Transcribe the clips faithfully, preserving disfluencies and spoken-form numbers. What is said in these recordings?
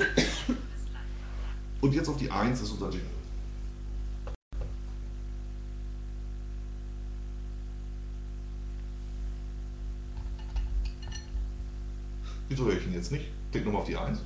Und jetzt auf die eins ist unser Jingle. Wieso höre ich ihn jetzt nicht? Klick nochmal auf die eins.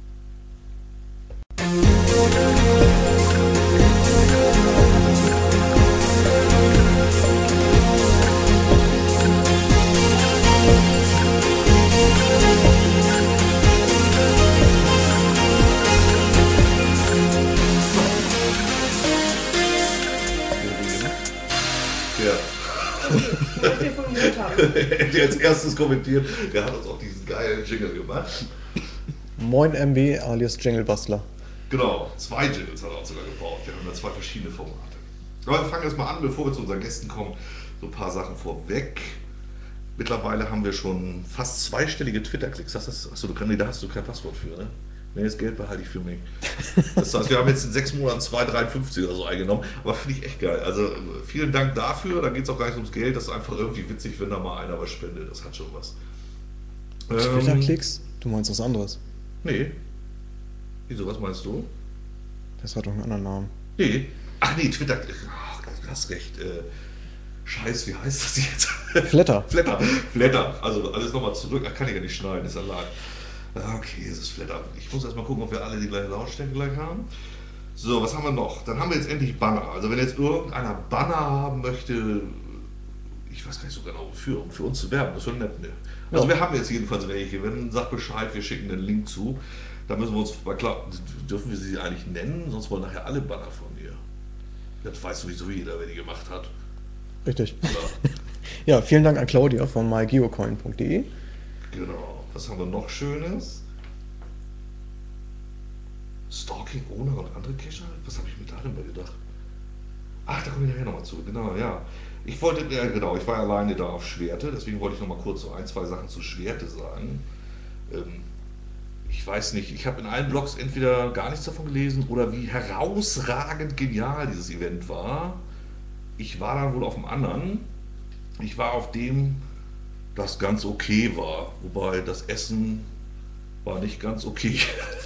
Der als erstes kommentiert, der hat uns auch diesen geilen Jingle gemacht. Moin M B alias Jingle Bastler. Genau, zwei Jingles hat er auch sogar gebaut. Wir haben da zwei verschiedene Formate. Aber wir fangen erstmal an, bevor wir zu unseren Gästen kommen, so ein paar Sachen vorweg. Mittlerweile haben wir schon fast zweistellige Twitter-Klicks. Achso, du kannst, nee, da hast du kein Passwort für, ne? Nee, das Geld behalte ich für mich. Das heißt, wir haben jetzt in sechs Monaten zwei Komma dreiundfünfzig oder so eingenommen. Aber finde ich echt geil. Also vielen Dank dafür. Da geht es auch gar nicht ums Geld. Das ist einfach irgendwie witzig, wenn da mal einer was spendet. Das hat schon was. Twitter-Klicks? Du meinst was anderes? Nee. Wieso, was meinst du? Das hat doch einen anderen Namen. Nee. Ach nee, Twitter. Ach, du hast recht. Äh, Scheiß, wie heißt das jetzt? Flatter. Flatter. Flatter. Also alles nochmal zurück. Ach, kann ich ja nicht schneiden, ist allein. Okay, es ist Flatter. Ich muss erstmal gucken, ob wir alle die gleiche Lautstärke gleich haben. So, was haben wir noch? Dann haben wir jetzt endlich Banner. Also wenn jetzt irgendeiner Banner haben möchte, ich weiß gar nicht so genau wofür, um für uns zu werben, das wäre nett. Ne? Also ja. Wir haben jetzt jedenfalls welche. Wenn sagt Bescheid, wir schicken einen Link zu. Da müssen wir uns, mal klar, dürfen wir sie eigentlich nennen, sonst wollen nachher alle Banner von ihr. Das weiß sowieso jeder, wer die gemacht hat. Richtig. Ja, ja, vielen Dank an Claudia von my geocoin punkt de. Genau. Was haben wir noch Schönes? Stalking Owner und andere Cacher? Was habe ich mir da denn mal gedacht? Ach, da komme ich nachher nochmal zu. Genau, ja. Ich wollte, ja genau, ich war alleine da auf Schwerte, deswegen wollte ich nochmal kurz so ein, zwei Sachen zu Schwerte sagen. Ähm, ich weiß nicht, ich habe in allen Blogs entweder gar nichts davon gelesen oder wie herausragend genial dieses Event war. Ich war dann wohl auf dem anderen. Ich war auf dem, das ganz okay war, wobei das Essen war nicht ganz okay.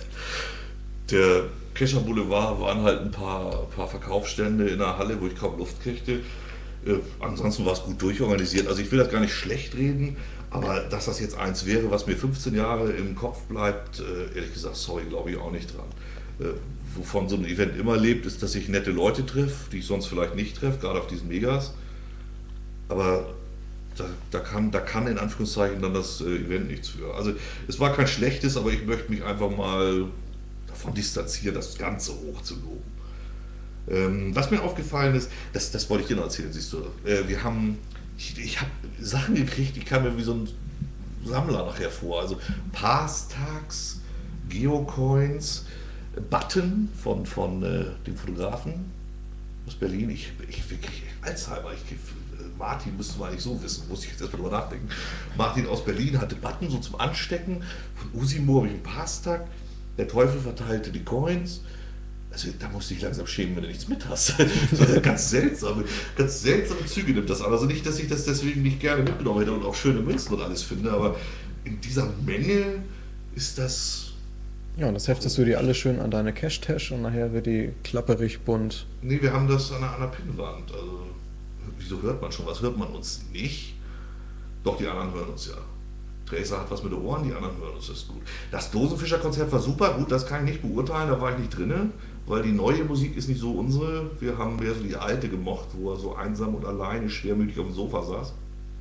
Der Kescher Boulevard waren halt ein paar, paar Verkaufsstände in der Halle, wo ich kaum Luft kriegte. Äh, ansonsten war es gut durchorganisiert. Also ich will das gar nicht schlecht reden, aber dass das jetzt eins wäre, was mir fünfzehn Jahre im Kopf bleibt, äh, ehrlich gesagt, sorry, glaube ich auch nicht dran. Äh, wovon so ein Event immer lebt, ist, dass ich nette Leute treffe, die ich sonst vielleicht nicht treffe, gerade auf diesen Megas. Aber Da, da, kann, da kann in Anführungszeichen dann das äh, Event nichts für. Also es war kein schlechtes, aber ich möchte mich einfach mal davon distanzieren, das Ganze hoch zu loben. Ähm, was mir aufgefallen ist, das, das wollte ich dir noch erzählen, siehst du, äh, wir haben, ich, ich habe Sachen gekriegt, die kamen mir wie so ein Sammler nachher vor. Also Passtags, Geocoins, Button von, von äh, dem Fotografen aus Berlin. Ich, ich wirklich Alzheimer, ich Martin müsste man eigentlich so wissen, muss ich jetzt erstmal drüber nachdenken. Martin aus Berlin hatte Button so zum Anstecken. Von Usimo habe ich einen Passtag. Der Teufel verteilte die Coins. Also da musst du dich langsam schämen, wenn du nichts mit hast. Also ganz seltsame, ganz seltsame Züge nimmt das an. Also nicht, dass ich das deswegen nicht gerne mitgenommen hätte und auch schöne Münzen und alles finde, aber in dieser Menge ist das... Ja, und das heftest du dir alles schön an deine Cash-Tasche und nachher wird die klapperig bunt. Nee, wir haben das an einer, an einer Pinnwand. Also, wieso hört man schon was? Hört man uns nicht? Doch, die anderen hören uns ja. Tracer hat was mit den Ohren, die anderen hören uns, das ist gut. Das Dosenfischer-Konzert war super, gut, das kann ich nicht beurteilen, da war ich nicht drin, weil die neue Musik ist nicht so unsere. Wir haben mehr so die alte gemocht, wo er so einsam und alleine, schwermütig auf dem Sofa saß.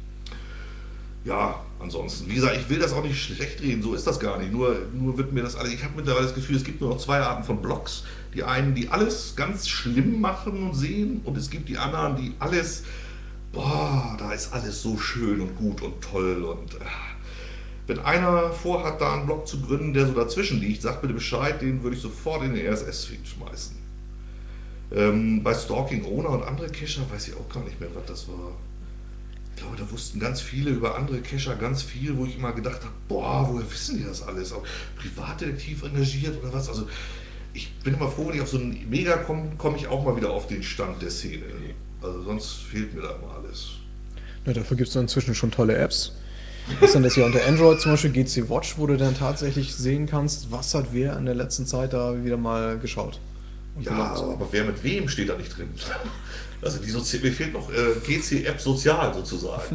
Ja, ansonsten, wie gesagt, ich will das auch nicht schlecht reden, so ist das gar nicht. Nur, nur wird mir das alles, ich habe mittlerweile das Gefühl, es gibt nur noch zwei Arten von Blogs. Die einen, die alles ganz schlimm machen und sehen, und es gibt die anderen, die alles, boah, da ist alles so schön und gut und toll. Und äh, wenn einer vorhat, da einen Blog zu gründen, der so dazwischen liegt, sagt bitte Bescheid, den würde ich sofort in den R S S-Feed schmeißen. Ähm, bei Stalking Owner und andere Cacher weiß ich auch gar nicht mehr, was das war. Ich glaube, da wussten ganz viele über andere Cacher ganz viel, wo ich immer gedacht habe, boah, woher wissen die das alles? Auch Privatdetektiv engagiert oder was? Also ich bin immer froh, wenn ich auf so einen Mega komme, komme ich auch mal wieder auf den Stand der Szene. Also sonst fehlt mir da immer alles. Ja, dafür gibt es inzwischen schon tolle Apps. Was denn das hier unter Android zum Beispiel G C Watch, wo du dann tatsächlich sehen kannst, was hat wer in der letzten Zeit da wieder mal geschaut. Und Ja, gemacht. aber wer mit wem steht da nicht drin? Also die Sozi mir fehlt noch äh, G C-App sozial sozusagen.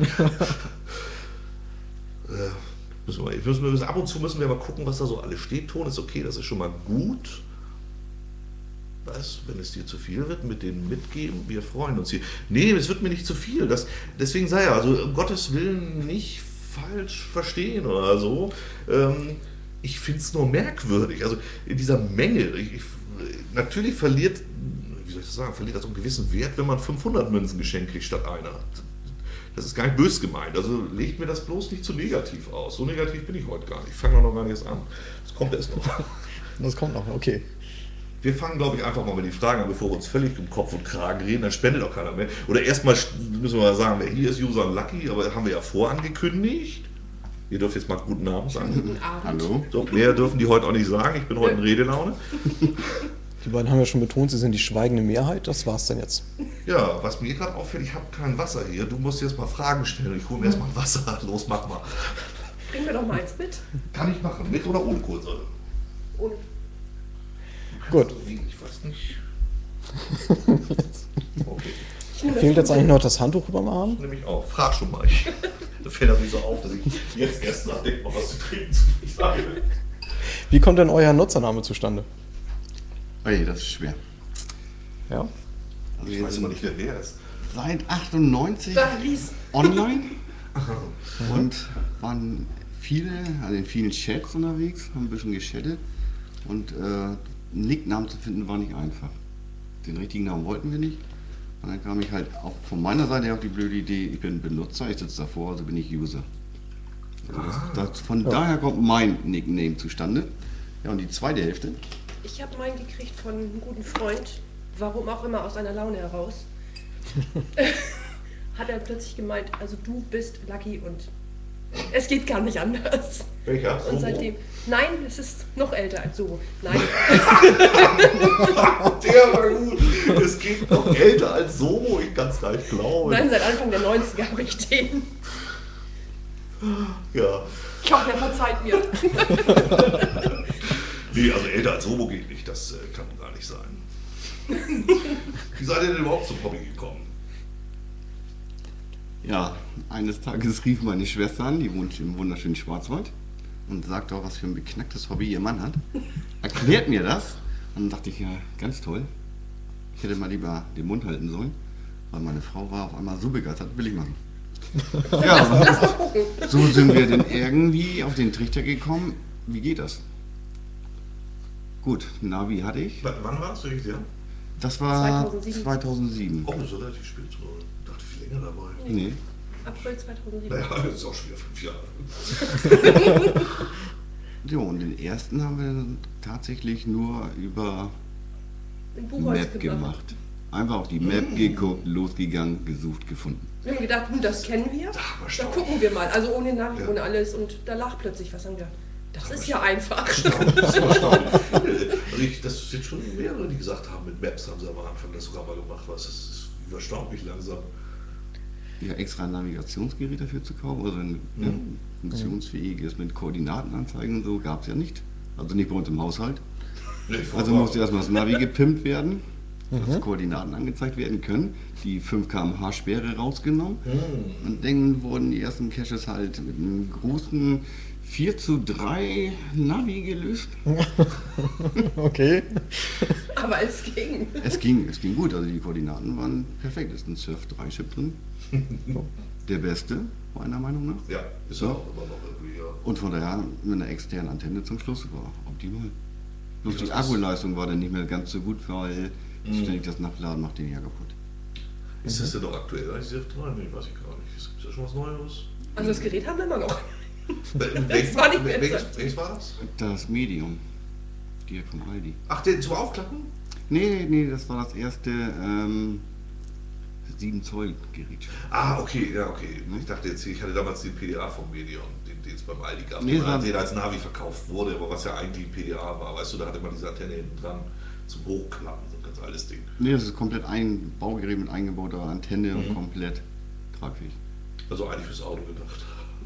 äh, müssen wir, müssen wir, müssen, ab und zu müssen wir mal gucken, was da so alles steht. Ton ist okay, das ist schon mal gut. Was, wenn es dir zu viel wird, mit denen mitgeben, wir freuen uns hier. Nee, es wird mir nicht zu viel. Das, deswegen sei ja, also um Gottes Willen nicht falsch verstehen oder so. Ähm, ich finde es nur merkwürdig. Also in dieser Menge, ich, ich, natürlich verliert, wie soll ich das sagen, verliert das einen gewissen Wert, wenn man fünfhundert Münzen geschenkt kriegt statt einer. Das ist gar nicht böse gemeint. Also legt mir das bloß nicht zu negativ aus. So negativ bin ich heute gar nicht. Ich fange noch gar nicht erst an. Das kommt erst noch. Das kommt noch, okay. Wir fangen, glaube ich, einfach mal mit den Fragen an, bevor wir uns völlig um Kopf und Kragen reden, dann spendet auch keiner mehr. Oder erstmal müssen wir mal sagen, wer hier ist User Lucky, aber haben wir ja vorangekündigt. Ihr dürft jetzt mal guten Namen sagen. Guten Abend. Hallo. So, mehr dürfen die heute auch nicht sagen, ich bin heute in Redelaune. Die beiden haben ja schon betont, sie sind die schweigende Mehrheit, das war's dann jetzt. Ja, was mir gerade auffällt, ich habe kein Wasser hier. Du musst jetzt mal Fragen stellen und ich hole mir erst mal ein Wasser. Los, mach mal. Bringen wir doch mal eins mit. Kann ich machen, mit oder ohne Kohlensäure? Ohne. Gut. Ich weiß nicht. Okay. Ich nehme das Fehlt jetzt mit. eigentlich noch das Handtuch über dem Arm? Nehme ich auch. Frag schon mal. Ich, da fällt das nicht so auf, dass ich jetzt erst nachdenke, mal was zu trinken zu sagen. Wie kommt denn euer Nutzername zustande? Oje, das ist schwer. Ja? Also Ich wir weiß sind immer nicht, wer wer ist. seit achtundneunzig Da lies. online und waren viele, also in vielen Chats unterwegs, haben ein bisschen geschattet und äh, einen Nicknamen zu finden war nicht einfach. Den richtigen Namen wollten wir nicht. Und dann kam ich halt auch von meiner Seite auf die blöde Idee, ich bin Benutzer, ich sitze davor, also bin ich User. Also das, das, von Ja. daher kommt mein Nickname zustande. Ja, und die zweite Hälfte, Ich habe meinen gekriegt von einem guten Freund, warum auch immer aus einer Laune heraus. Hat er plötzlich gemeint, also du bist Lucky und es geht gar nicht anders. Welcher? Und Sobo? seitdem, nein, es ist noch älter als so. Nein, Der war gut. Es geht noch älter als Sobo, ich kann es gar nicht glauben. nein, seit Anfang der neunziger habe ich den. Ja. Ich hoffe, er verzeiht mir. Nee, also älter als Sobo geht nicht, das äh, kann gar nicht sein. Wie seid ihr denn überhaupt zum Hobby gekommen? ja, eines Tages rief meine Schwester an, die wohnt im wunderschönen Schwarzwald und sagte auch, was für ein beknacktes Hobby ihr Mann hat. Erklärt mir das. Und dann dachte ich, ja, ganz toll. Ich hätte mal lieber den Mund halten sollen, weil meine Frau war auf einmal so begeistert, will ich machen. Ja, so sind wir dann irgendwie auf den Trichter gekommen, wie geht das? Gut, Navi hatte ich. W wann war das wirklich, ja? Das war zweitausendsieben. zweitausendsieben. Oh, das ist relativ spät. So. Ich dachte, viel länger dabei. Nee. April zweitausendsieben. Naja, das ist auch schon wieder fünf Jahre. So, und den ersten haben wir dann tatsächlich nur über Ein Buchholz Map gemacht. Einfach auf die Map geguckt, losgegangen, gesucht, gefunden. Wir haben gedacht, hm, das kennen wir. war Da stark. gucken wir mal. Also ohne Navi, Ja. ohne alles. Und da lag plötzlich was. Haben wir gedacht, das ist ja einfach. Das ist erstaunlich viel. Also ich, das sind schon mehrere, die gesagt haben, mit Maps haben sie am Anfang das sogar mal gemacht. Was, das ist überstaunlich langsam. Ja, extra ein Navigationsgerät dafür zu kaufen, also ein ja, funktionsfähiges mit Koordinatenanzeigen und so gab es ja nicht. Also nicht bei uns im Haushalt. Nee, ich Also war- musste erstmal das Navi gepimpt werden, dass Koordinaten angezeigt werden können, die fünf Kilometer pro Stunde Sperre rausgenommen Hm. und dann wurden die ersten Caches halt mit einem großen vier zu drei Navi gelöst. Okay. Aber es ging. Es ging, es ging gut, also die Koordinaten waren perfekt. Es ist ein Surf drei Chip drin. Der beste, meiner Meinung nach. Ja, ist ja auch immer noch irgendwie, ja. Und von daher mit einer externen Antenne zum Schluss war optimal. Bloß Ja, die das- Akkuleistung war dann nicht mehr ganz so gut, weil ständig das Nachladen macht den ja kaputt. Ist das denn noch aktuell? Ich sag, nein, nee, weiß ich gar nicht. Es gibt ja schon was Neues. Also das Gerät haben wir immer noch. Wel- welches war nicht mehr welches, so. welches war das? Das Medium, direkt vom Aldi. Ach, den zum Aufklappen? Nee, nee, das war das erste ähm, sieben Zoll Gerät. Ah, okay, ja, okay. Ich dachte jetzt, ich hatte damals den P D A vom Medion, den den es beim Aldi gab, Nee, den, war- der als Navi verkauft wurde, aber was ja eigentlich ein P D A war. Weißt du, da hatte man diese Antenne hinten dran zum Hochklappen, so ein ganz altes Ding. Nee, das ist komplett ein Baugerät mit eingebauter Antenne und Mhm. komplett tragfähig. Also eigentlich fürs Auto gedacht.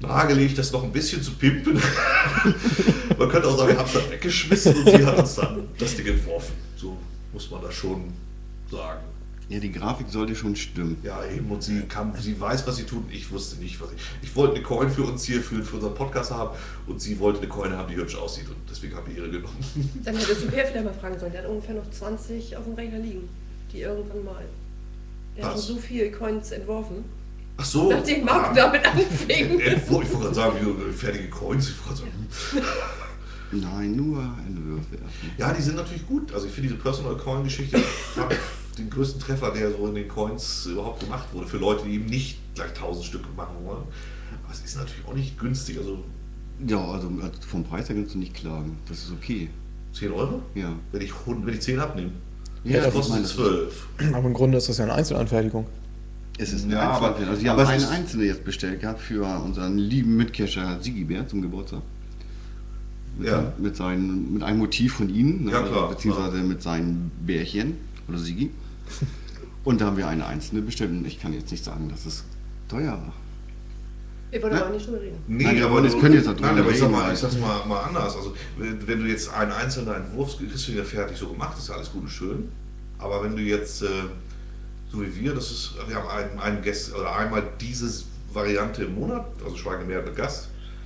nahegelegt, das noch ein bisschen zu pimpen. Man könnte auch sagen, wir haben es dann weggeschmissen und sie hat uns dann das Ding entworfen. So muss man das schon sagen. Ja, die Grafik sollte schon stimmen. Ja, eben, und sie kann, sie weiß, was sie tut. Ich wusste nicht, was ich. Ich wollte eine Coin für uns hier, für, für unseren Podcast haben, und sie wollte eine Coin haben, die hübsch aussieht, und deswegen habe ich ihre genommen. Dann hättest du Per vielleicht mal fragen sollen. Der hat ungefähr noch zwanzig auf dem Rechner liegen, die irgendwann mal. Der hat Was? so viele Coins entworfen, Ach so. nachdem Marc ah, damit anfing. Entwurf, ich wollte gerade sagen, wie fertige Coins. Ich wollte gerade sagen, hm. Nein, nur Entwürfe. Ja, die sind natürlich gut. Also ich finde diese Personal Coin Geschichte fand den größten Treffer, der so in den Coins überhaupt gemacht wurde, für Leute, die eben nicht gleich tausend Stück machen wollen. Aber es ist natürlich auch nicht günstig. Also Ja, also vom Preis her kannst du nicht klagen. Das ist okay. zehn Euro? Ja. Wenn ich, wenn ich zehn abnehme. Ja, das das kostet meine- zwölf. Aber im Grunde ist das ja eine Einzelanfertigung. Es ist eine Ja, aber- Einzelne. Also, wir aber haben es eine ist- einzelne jetzt bestellt gehabt für unseren lieben Mitcacher Sigibert zum Geburtstag. Mit, Ja. mit, seinen, mit einem Motiv von ihnen, ne, Ja, klar, beziehungsweise klar. mit seinen Bärchen oder Sigi. Und da haben wir eine einzelne bestellt. Und ich kann jetzt nicht sagen, dass es teuer war. Wir wollen Ja. aber nicht drüber reden. Nee, Nein, aber das du- können jetzt darüber Nein, aber ich sag reden, mal, weil- ich sag's mal, mal anders. Also, wenn wenn du jetzt einen einzelnen Entwurf kriegst, du ja fertig so gemacht, ist ja alles gut und schön. Aber wenn du jetzt, äh, so wie wir, das ist, wir haben einen, einen Gast, oder einmal diese Variante im Monat, also Schweigemeer mit Gast,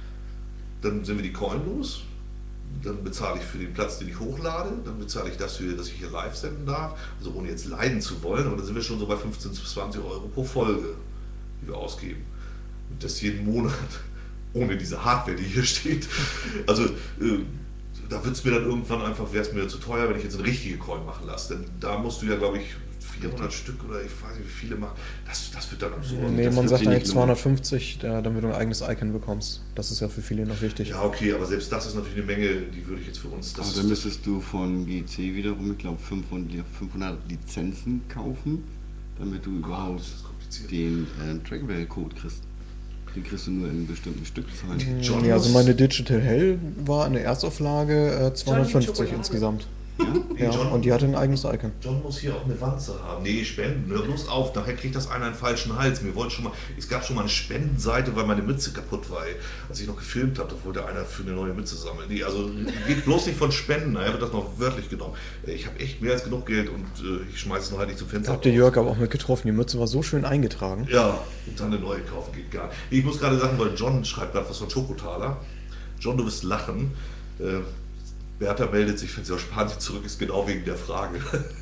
dann sind wir die Coin los. Dann bezahle ich für den Platz, den ich hochlade, dann bezahle ich dafür, dass ich hier live senden darf, also ohne jetzt leiden zu wollen, aber dann sind wir schon so bei fünfzehn bis zwanzig Euro pro Folge, die wir ausgeben. Und das jeden Monat, ohne diese Hardware, die hier steht. Also äh, da wird es mir dann irgendwann einfach, wäre es mir zu teuer, wenn ich jetzt eine richtige Coin machen lasse. Denn da musst du ja, glaube ich, vierhundert Stück oder ich weiß nicht, wie viele machen. Das, das wird dann absurd. Nee, das man wird sagt sich eigentlich nicht lohnen. zweihundertfünfzig, da- damit du ein eigenes Icon bekommst. Das ist ja für viele noch wichtig. Ja, okay, aber selbst das ist natürlich eine Menge, die würde ich jetzt für uns. Das Aber dann müsstest du von G C wiederum, ich glaube, fünfhundert Lizenzen kaufen, damit du überhaupt das ist kompliziert. den äh, Trackable-Code kriegst. Den kriegst du nur in bestimmten Stückzahlen. John Ja, also muss- meine Digital Hell war in der Erstauflage äh, zweihundertfünfzig Schokolade. insgesamt. Ja? Ja, John- und die hatte ein eigenes Icon. John muss hier auch eine Wanze haben. Nee, Spenden. Hör bloß auf, nachher kriegt das einer einen falschen Hals. Mir wollte schon mal, es gab schon mal eine Spendenseite, weil meine Mütze kaputt war. Ey. Als ich noch gefilmt habe, da wollte einer für eine neue Mütze sammeln. Nee, also geht bloß nicht von Spenden. Nachher wird das noch wörtlich genommen. Ich habe echt mehr als genug Geld und äh, ich schmeiße es noch halt nicht zum Fenster. Habt ihr Jörg aber auch mit getroffen. Die Mütze war so schön eingetragen. Ja, und dann eine neue kaufen geht gar nicht. Ich muss gerade sagen, weil John schreibt gerade was von Schokotaler. John, du wirst lachen. Äh, Bertha meldet sich, wenn sie aus Spanien zurück ist, genau wegen der Frage.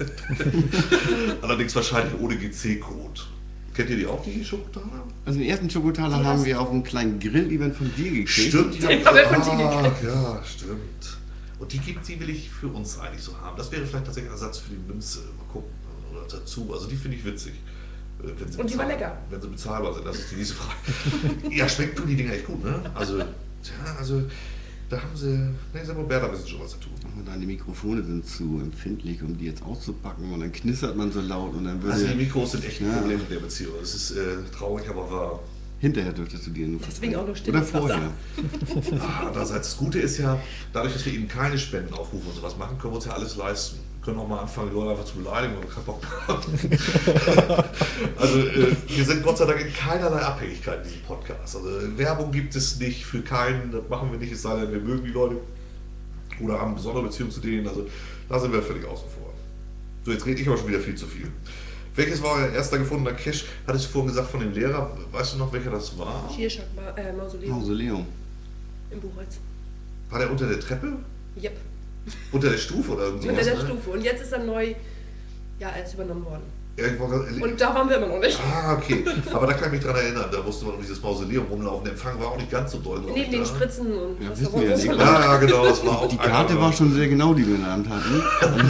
Allerdings wahrscheinlich ohne G C-Code. Kennt ihr die auch, die Schokotaler? Also den ersten Schokotaler haben wir auf einem kleinen Grill-Event von dir gekriegt. Stimmt, Den haben wir von dir ah, ja, stimmt. Und die gibt die will ich für uns eigentlich so haben. Das wäre vielleicht tatsächlich ein Ersatz für die Münze. Mal gucken. Oder dazu. Also die finde ich witzig. Äh, Wenn sie Und die war bezahl- lecker. Wenn sie bezahlbar sind, das ist die nächste Frage. Ja, schmeckt tun die Dinger echt gut, ne? Also, tja, also, da haben sie, ne, sag mal, Bertha wissen schon, was sie tun. Und deine Mikrofone sind zu empfindlich, um die jetzt auszupacken. Und dann knistert man so laut und dann würde... Also die Mikros sind echt ein Ja. Problem in der Beziehung. Das ist äh, traurig, aber wahr. Hinterher dürftest du dir nur Deswegen auch noch Oder stilles vorher. Wasser. Ah, andererseits, das Gute ist ja, dadurch, dass wir eben keine Spendenaufrufe und sowas machen, können wir uns ja alles leisten. Wir können auch mal anfangen, die Leute einfach zu beleidigen, wenn wir keinen Bock mehr haben. Also, äh, wir sind Gott sei Dank in keinerlei Abhängigkeit in diesem Podcast. Also, Werbung gibt es nicht für keinen, das machen wir nicht, es sei denn, wir mögen die Leute oder haben eine besondere Beziehung zu denen. Also, da sind wir völlig außen vor. So, jetzt rede ich aber schon wieder viel zu viel. Welches war euer erster gefundener Cache? Hattest du vorhin gesagt von dem Lehrer? Weißt du noch, welcher das war? Schierschak, Ma äh, Mausoleum Mausoleum. im Buchholz. War der unter der Treppe? Yep, Unter der Stufe oder irgendwie? unter der ne? Stufe. Und jetzt ist er neu, ja, er ist übernommen worden. Ja, ich wollte, Und da waren wir immer noch nicht. ah, okay. Aber da kann ich mich dran erinnern. Da musste man um dieses Mausoleum rumlaufen. Der Empfang war auch nicht ganz so doll. glaub Neben ich, den da. Spritzen und Ja, was wissen da wir ja sonst nicht. so Ja, ja, genau. Das war auch Die einer- Karte war schon sehr genau, die wir in der Hand hatten.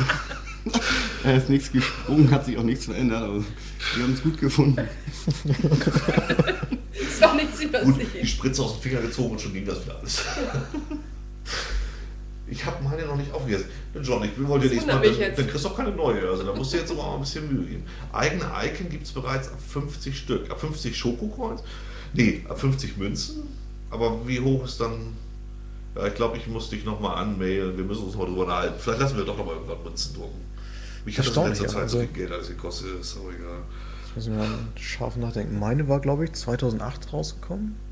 Er ist nichts gesprungen, hat sich auch nichts verändert, aber wir haben es gut gefunden. Es war nichts Gut, die übersehen. Spritze aus dem Finger gezogen und schon ging das wieder alles. Ich habe meine noch nicht aufgegessen. John, ich wollte Das nächstes Mal, wundert mich dann, jetzt. dann kriegst du auch keine neue. Also da musst du jetzt aber auch ein bisschen Mühe geben. Eigene Icon gibt es bereits ab fünfzig Stück. Ab fünfzig Schokocoins? Nee, ab fünfzig Münzen. Aber wie hoch ist dann... Ja, ich glaube, ich muss dich nochmal anmailen. Wir müssen uns mal drüber unterhalten. Vielleicht lassen wir doch nochmal irgendwann Münzen drucken. Mich hat das in Erstaunlich, letzter ja. Zeit so Also- viel Geld alles gekostet. Ist aber egal. Jetzt müssen wir mal scharf nachdenken. Meine war, glaube ich, zweitausendacht rausgekommen.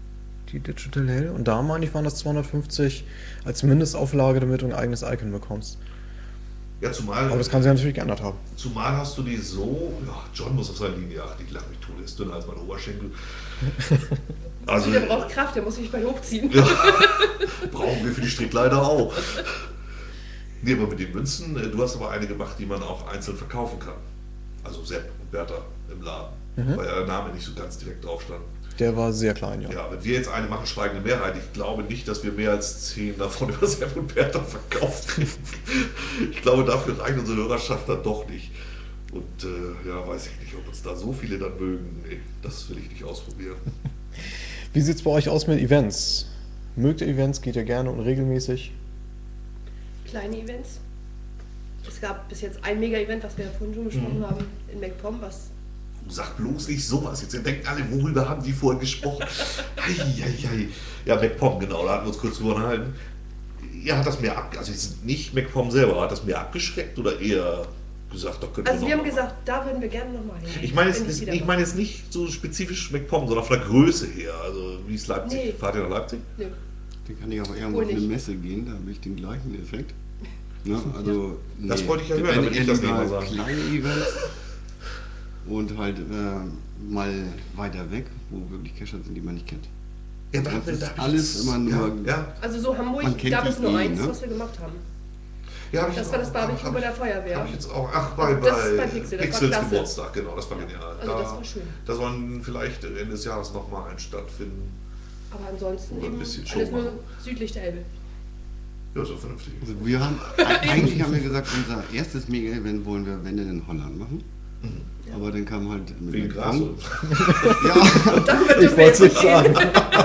die Digital Hell. Und da meine ich, waren das zweihundertfünfzig als Mindestauflage, damit du ein eigenes Icon bekommst. Ja, zumal, Aber das kann sich ja natürlich geändert haben. zumal hast du die so, ja, John muss auf seine Linie achten, ich lache mich tot, der ist dünner als mein Oberschenkel. Also, Der braucht Kraft, der muss sich bei hochziehen. ja, brauchen wir für die Strickleiter auch. Nee, aber mit den Münzen, äh, du hast aber eine gemacht, die man auch einzeln verkaufen kann. Also Sepp und Bertha im Laden, Mhm. weil ja der Name nicht so ganz direkt drauf stand. Der war sehr klein, ja. Ja, wenn wir jetzt eine machen, schweigende Mehrheit, ich glaube nicht, dass wir mehr als zehn davon über Sepp und Bertha verkauft kriegen. Ich glaube, dafür reicht unsere Hörerschaft dann doch nicht. Und äh, ja, weiß ich nicht, ob uns da so viele dann mögen. Nee, das will ich nicht ausprobieren. Wie sieht es bei euch aus mit Events? Mögt ihr Events? Geht ihr gerne und regelmäßig? Kleine Events. Es gab bis jetzt ein Mega-Event, was wir ja vorhin schon besprochen Mhm. haben, in MacPom, was Sag bloß nicht sowas. Jetzt denkt alle, worüber haben die vorhin gesprochen? Hei, hei, hei. Ja, MacPom, genau, da hatten wir uns kurz drüber unterhalten. Ja, hat das mehr ab, also jetzt nicht MacPom selber, hat das mehr abgeschreckt oder eher gesagt, da könnten Also wir wir noch haben mal gesagt, da würden wir gerne nochmal hin. Ich meine Wenn jetzt, es wieder ich meine jetzt nicht so spezifisch MacPom, sondern von der Größe her. Also wie ist Leipzig? Nee. Fahrt ihr nach Leipzig? Nö. Dann kann ich aber irgendwo Wohl auf eine nicht. Messe gehen, da habe ich den gleichen Effekt. Ne? Also, Das wollte ich ja hören, wenn damit ich das lieber nicht mal sagen. kleine Events und halt äh, mal weiter weg, wo wirklich Cacher sind, die man nicht kennt. Ja, Das hab ich- ist hab ich alles das- immer nur- Ja, ja, Also so Hamburg Man kennt gab die es nur eh, eins, ne? was wir gemacht haben. ja, hab ich Das jetzt war auch- das Barbecue hab bei ich- der Feuerwehr. Hab ich jetzt auch. Ach, bei, Also das bei, ist bei Pixel, das war Pixels klasse. Geburtstag, genau, das war genial. Also da, das war schön. Da sollen vielleicht Ende des Jahres nochmal ein stattfinden. Aber ansonsten Oder ein eben bisschen Show alles nur machen. südlich der Elbe. Ja, so vernünftig. Also wir haben, eigentlich haben wir gesagt, unser erstes Mega-Event wollen wir, wenn denn in Holland machen. Mhm. Aber dann kam halt mit Wegen Gras. MacPom. oder? Ja, Darüber Ich dürfen wir wollte es jetzt nicht sagen.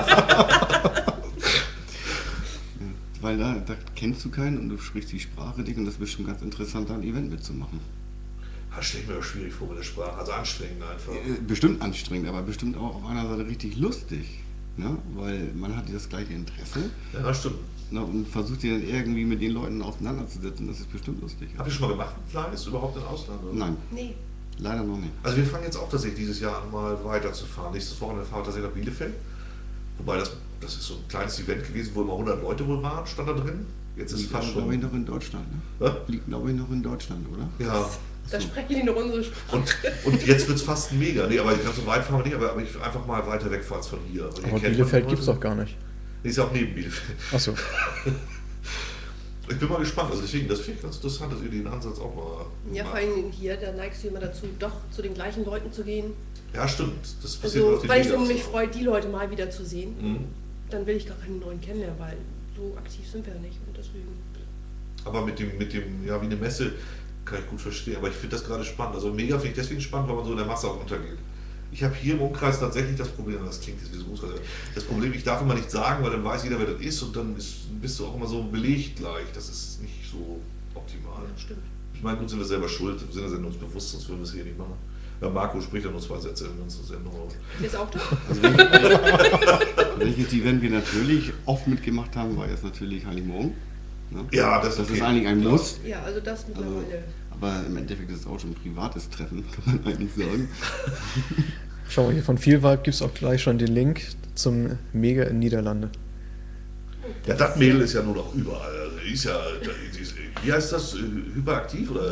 weil da, da kennst du keinen und du sprichst die Sprache nicht und das ist bestimmt ganz interessant, da ein Event mitzumachen. Das stelle ich mir aber schwierig vor mit der Sprache. Also anstrengend einfach. Äh, Bestimmt anstrengend, aber bestimmt auch auf einer Seite richtig lustig. Ne? Weil man hat das gleiche Interesse, Ja, stimmt. ne? Und versucht sich dann irgendwie mit den Leuten auseinanderzusetzen. Das ist bestimmt lustig. Habt ihr schon mal gemacht, ein kleines, überhaupt im Ausland? Oder? Nein, Nee. leider noch nicht. Also wir fangen jetzt auch tatsächlich dieses Jahr an, mal weiterzufahren. Nächstes Wochenende fahren wir tatsächlich nach Bielefeld. Wobei das, das ist so ein kleines Event gewesen, wo immer hundert Leute wohl waren, stand da drin. Jetzt ist Liegt fast aber, glaube ich, schon... noch in Deutschland. Ne? Was? Liegt, glaube ich, noch in Deutschland, oder? Ja, Da sprechen die noch unsere Sprache. und, und jetzt wird es fast mega. Nee, aber ganz so weit fahren wir nicht, aber, aber ich einfach mal weiter weg als von hier. Also hier Aber kennt Bielefeld man gibt es Leute. doch gar nicht. Nee, ist ja auch neben Bielefeld. Achso. Ich bin mal gespannt. Also deswegen, das finde ich ganz interessant, dass ihr den Ansatz auch mal Ja, vor macht. allem hier, da neigst du immer dazu, doch zu den gleichen Leuten zu gehen. Ja, stimmt. Das passiert Also, auf den weil ich Megas dann mich auch. freue, die Leute mal wieder zu sehen. Mhm. Dann will ich gar keinen neuen kennenlernen, weil so aktiv sind wir ja nicht. Und deswegen. Aber mit dem, mit dem, ja, wie eine Messe kann ich gut verstehen. Aber ich finde das gerade spannend. Also mega finde ich deswegen spannend, weil man so in der Masse auch untergeht. Ich habe hier im Umkreis tatsächlich das Problem, das klingt jetzt wie so groß, das Problem, ich darf immer nicht sagen, weil dann weiß jeder, wer das ist und dann ist, bist du auch immer so belegt gleich. Das ist nicht so optimal. Ja, stimmt. Ich meine, gut, sind wir selber schuld, im Sinne sind uns bewusst, sonst würden wir es hier nicht machen. Ja, Marco spricht ja nur zwei Sätze in unserer Sendung. Jetzt auch da? Also welches Event wir natürlich oft mitgemacht haben, war jetzt natürlich Heiligmorgen. Ne? Ja, das ist Das okay. ist eigentlich ein Klar. Muss. Ja, also das Also, mittlerweile. aber im Endeffekt ist es auch schon ein privates Treffen, kann man eigentlich sagen. Schau mal, hier von Vielvibe gibt es auch gleich schon den Link zum Mega in Niederlande. Ja, das Mädel ist ja nur noch überall. Also, die ist ja, die ist, wie heißt das, hyperaktiv? Oder?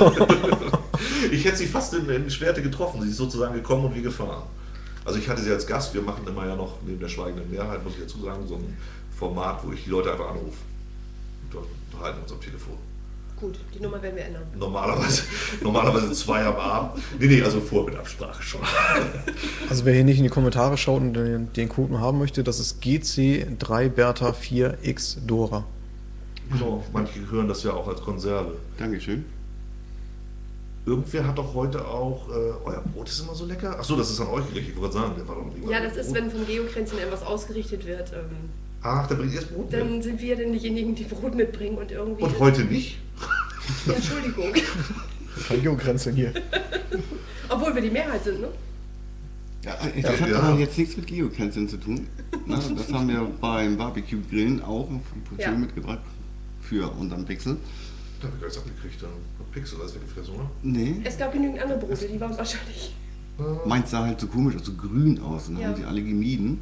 Ich hätte sie fast in, in Schwerte getroffen. Sie ist sozusagen gekommen und wir gefahren. Also ich hatte sie als Gast. Wir machen immer ja noch neben der schweigenden Mehrheit, muss ich dazu sagen, so ein Format, wo ich die Leute einfach anrufe. Und dort unterhalten wir uns am Telefon. Gut, die Nummer werden wir ändern. Normalerweise, normalerweise zwei am Abend. Nee, nee, also vor mit Absprache schon. Also wer hier nicht in die Kommentare schaut und den, den Code nur haben möchte, das ist G C drei Bertha vier X Dora. Genau, manche hören das ja auch als Konserve. Dankeschön. Irgendwer hat doch heute auch, äh, euer Brot ist immer so lecker. Achso, das ist an euch gerichtet, ich wollte gerade sagen, der war doch lieber. Ja, das ist, wenn vom Geokränzchen etwas ausgerichtet wird, ähm, Ach, da bringt ihr das Brot mit. dann sind wir dann diejenigen, die Brot mitbringen und irgendwie. Und heute nicht? Entschuldigung. Kein Geogränzeln hier. Obwohl wir die Mehrheit sind, ne? Ja, das hat Ja. aber jetzt nichts mit Geocanceln zu tun. Na, das haben wir beim Barbecue-Grillen auch von Portion Ja. mitgebracht für unseren Pixel. Da habe ich alles abgekriegt, dann hat Pixel alles weggefressen, oder? Nee, Es gab genügend andere Brote, die waren wahrscheinlich. meins sah halt so komisch, also grün aus und Ja. haben sie alle gemieden.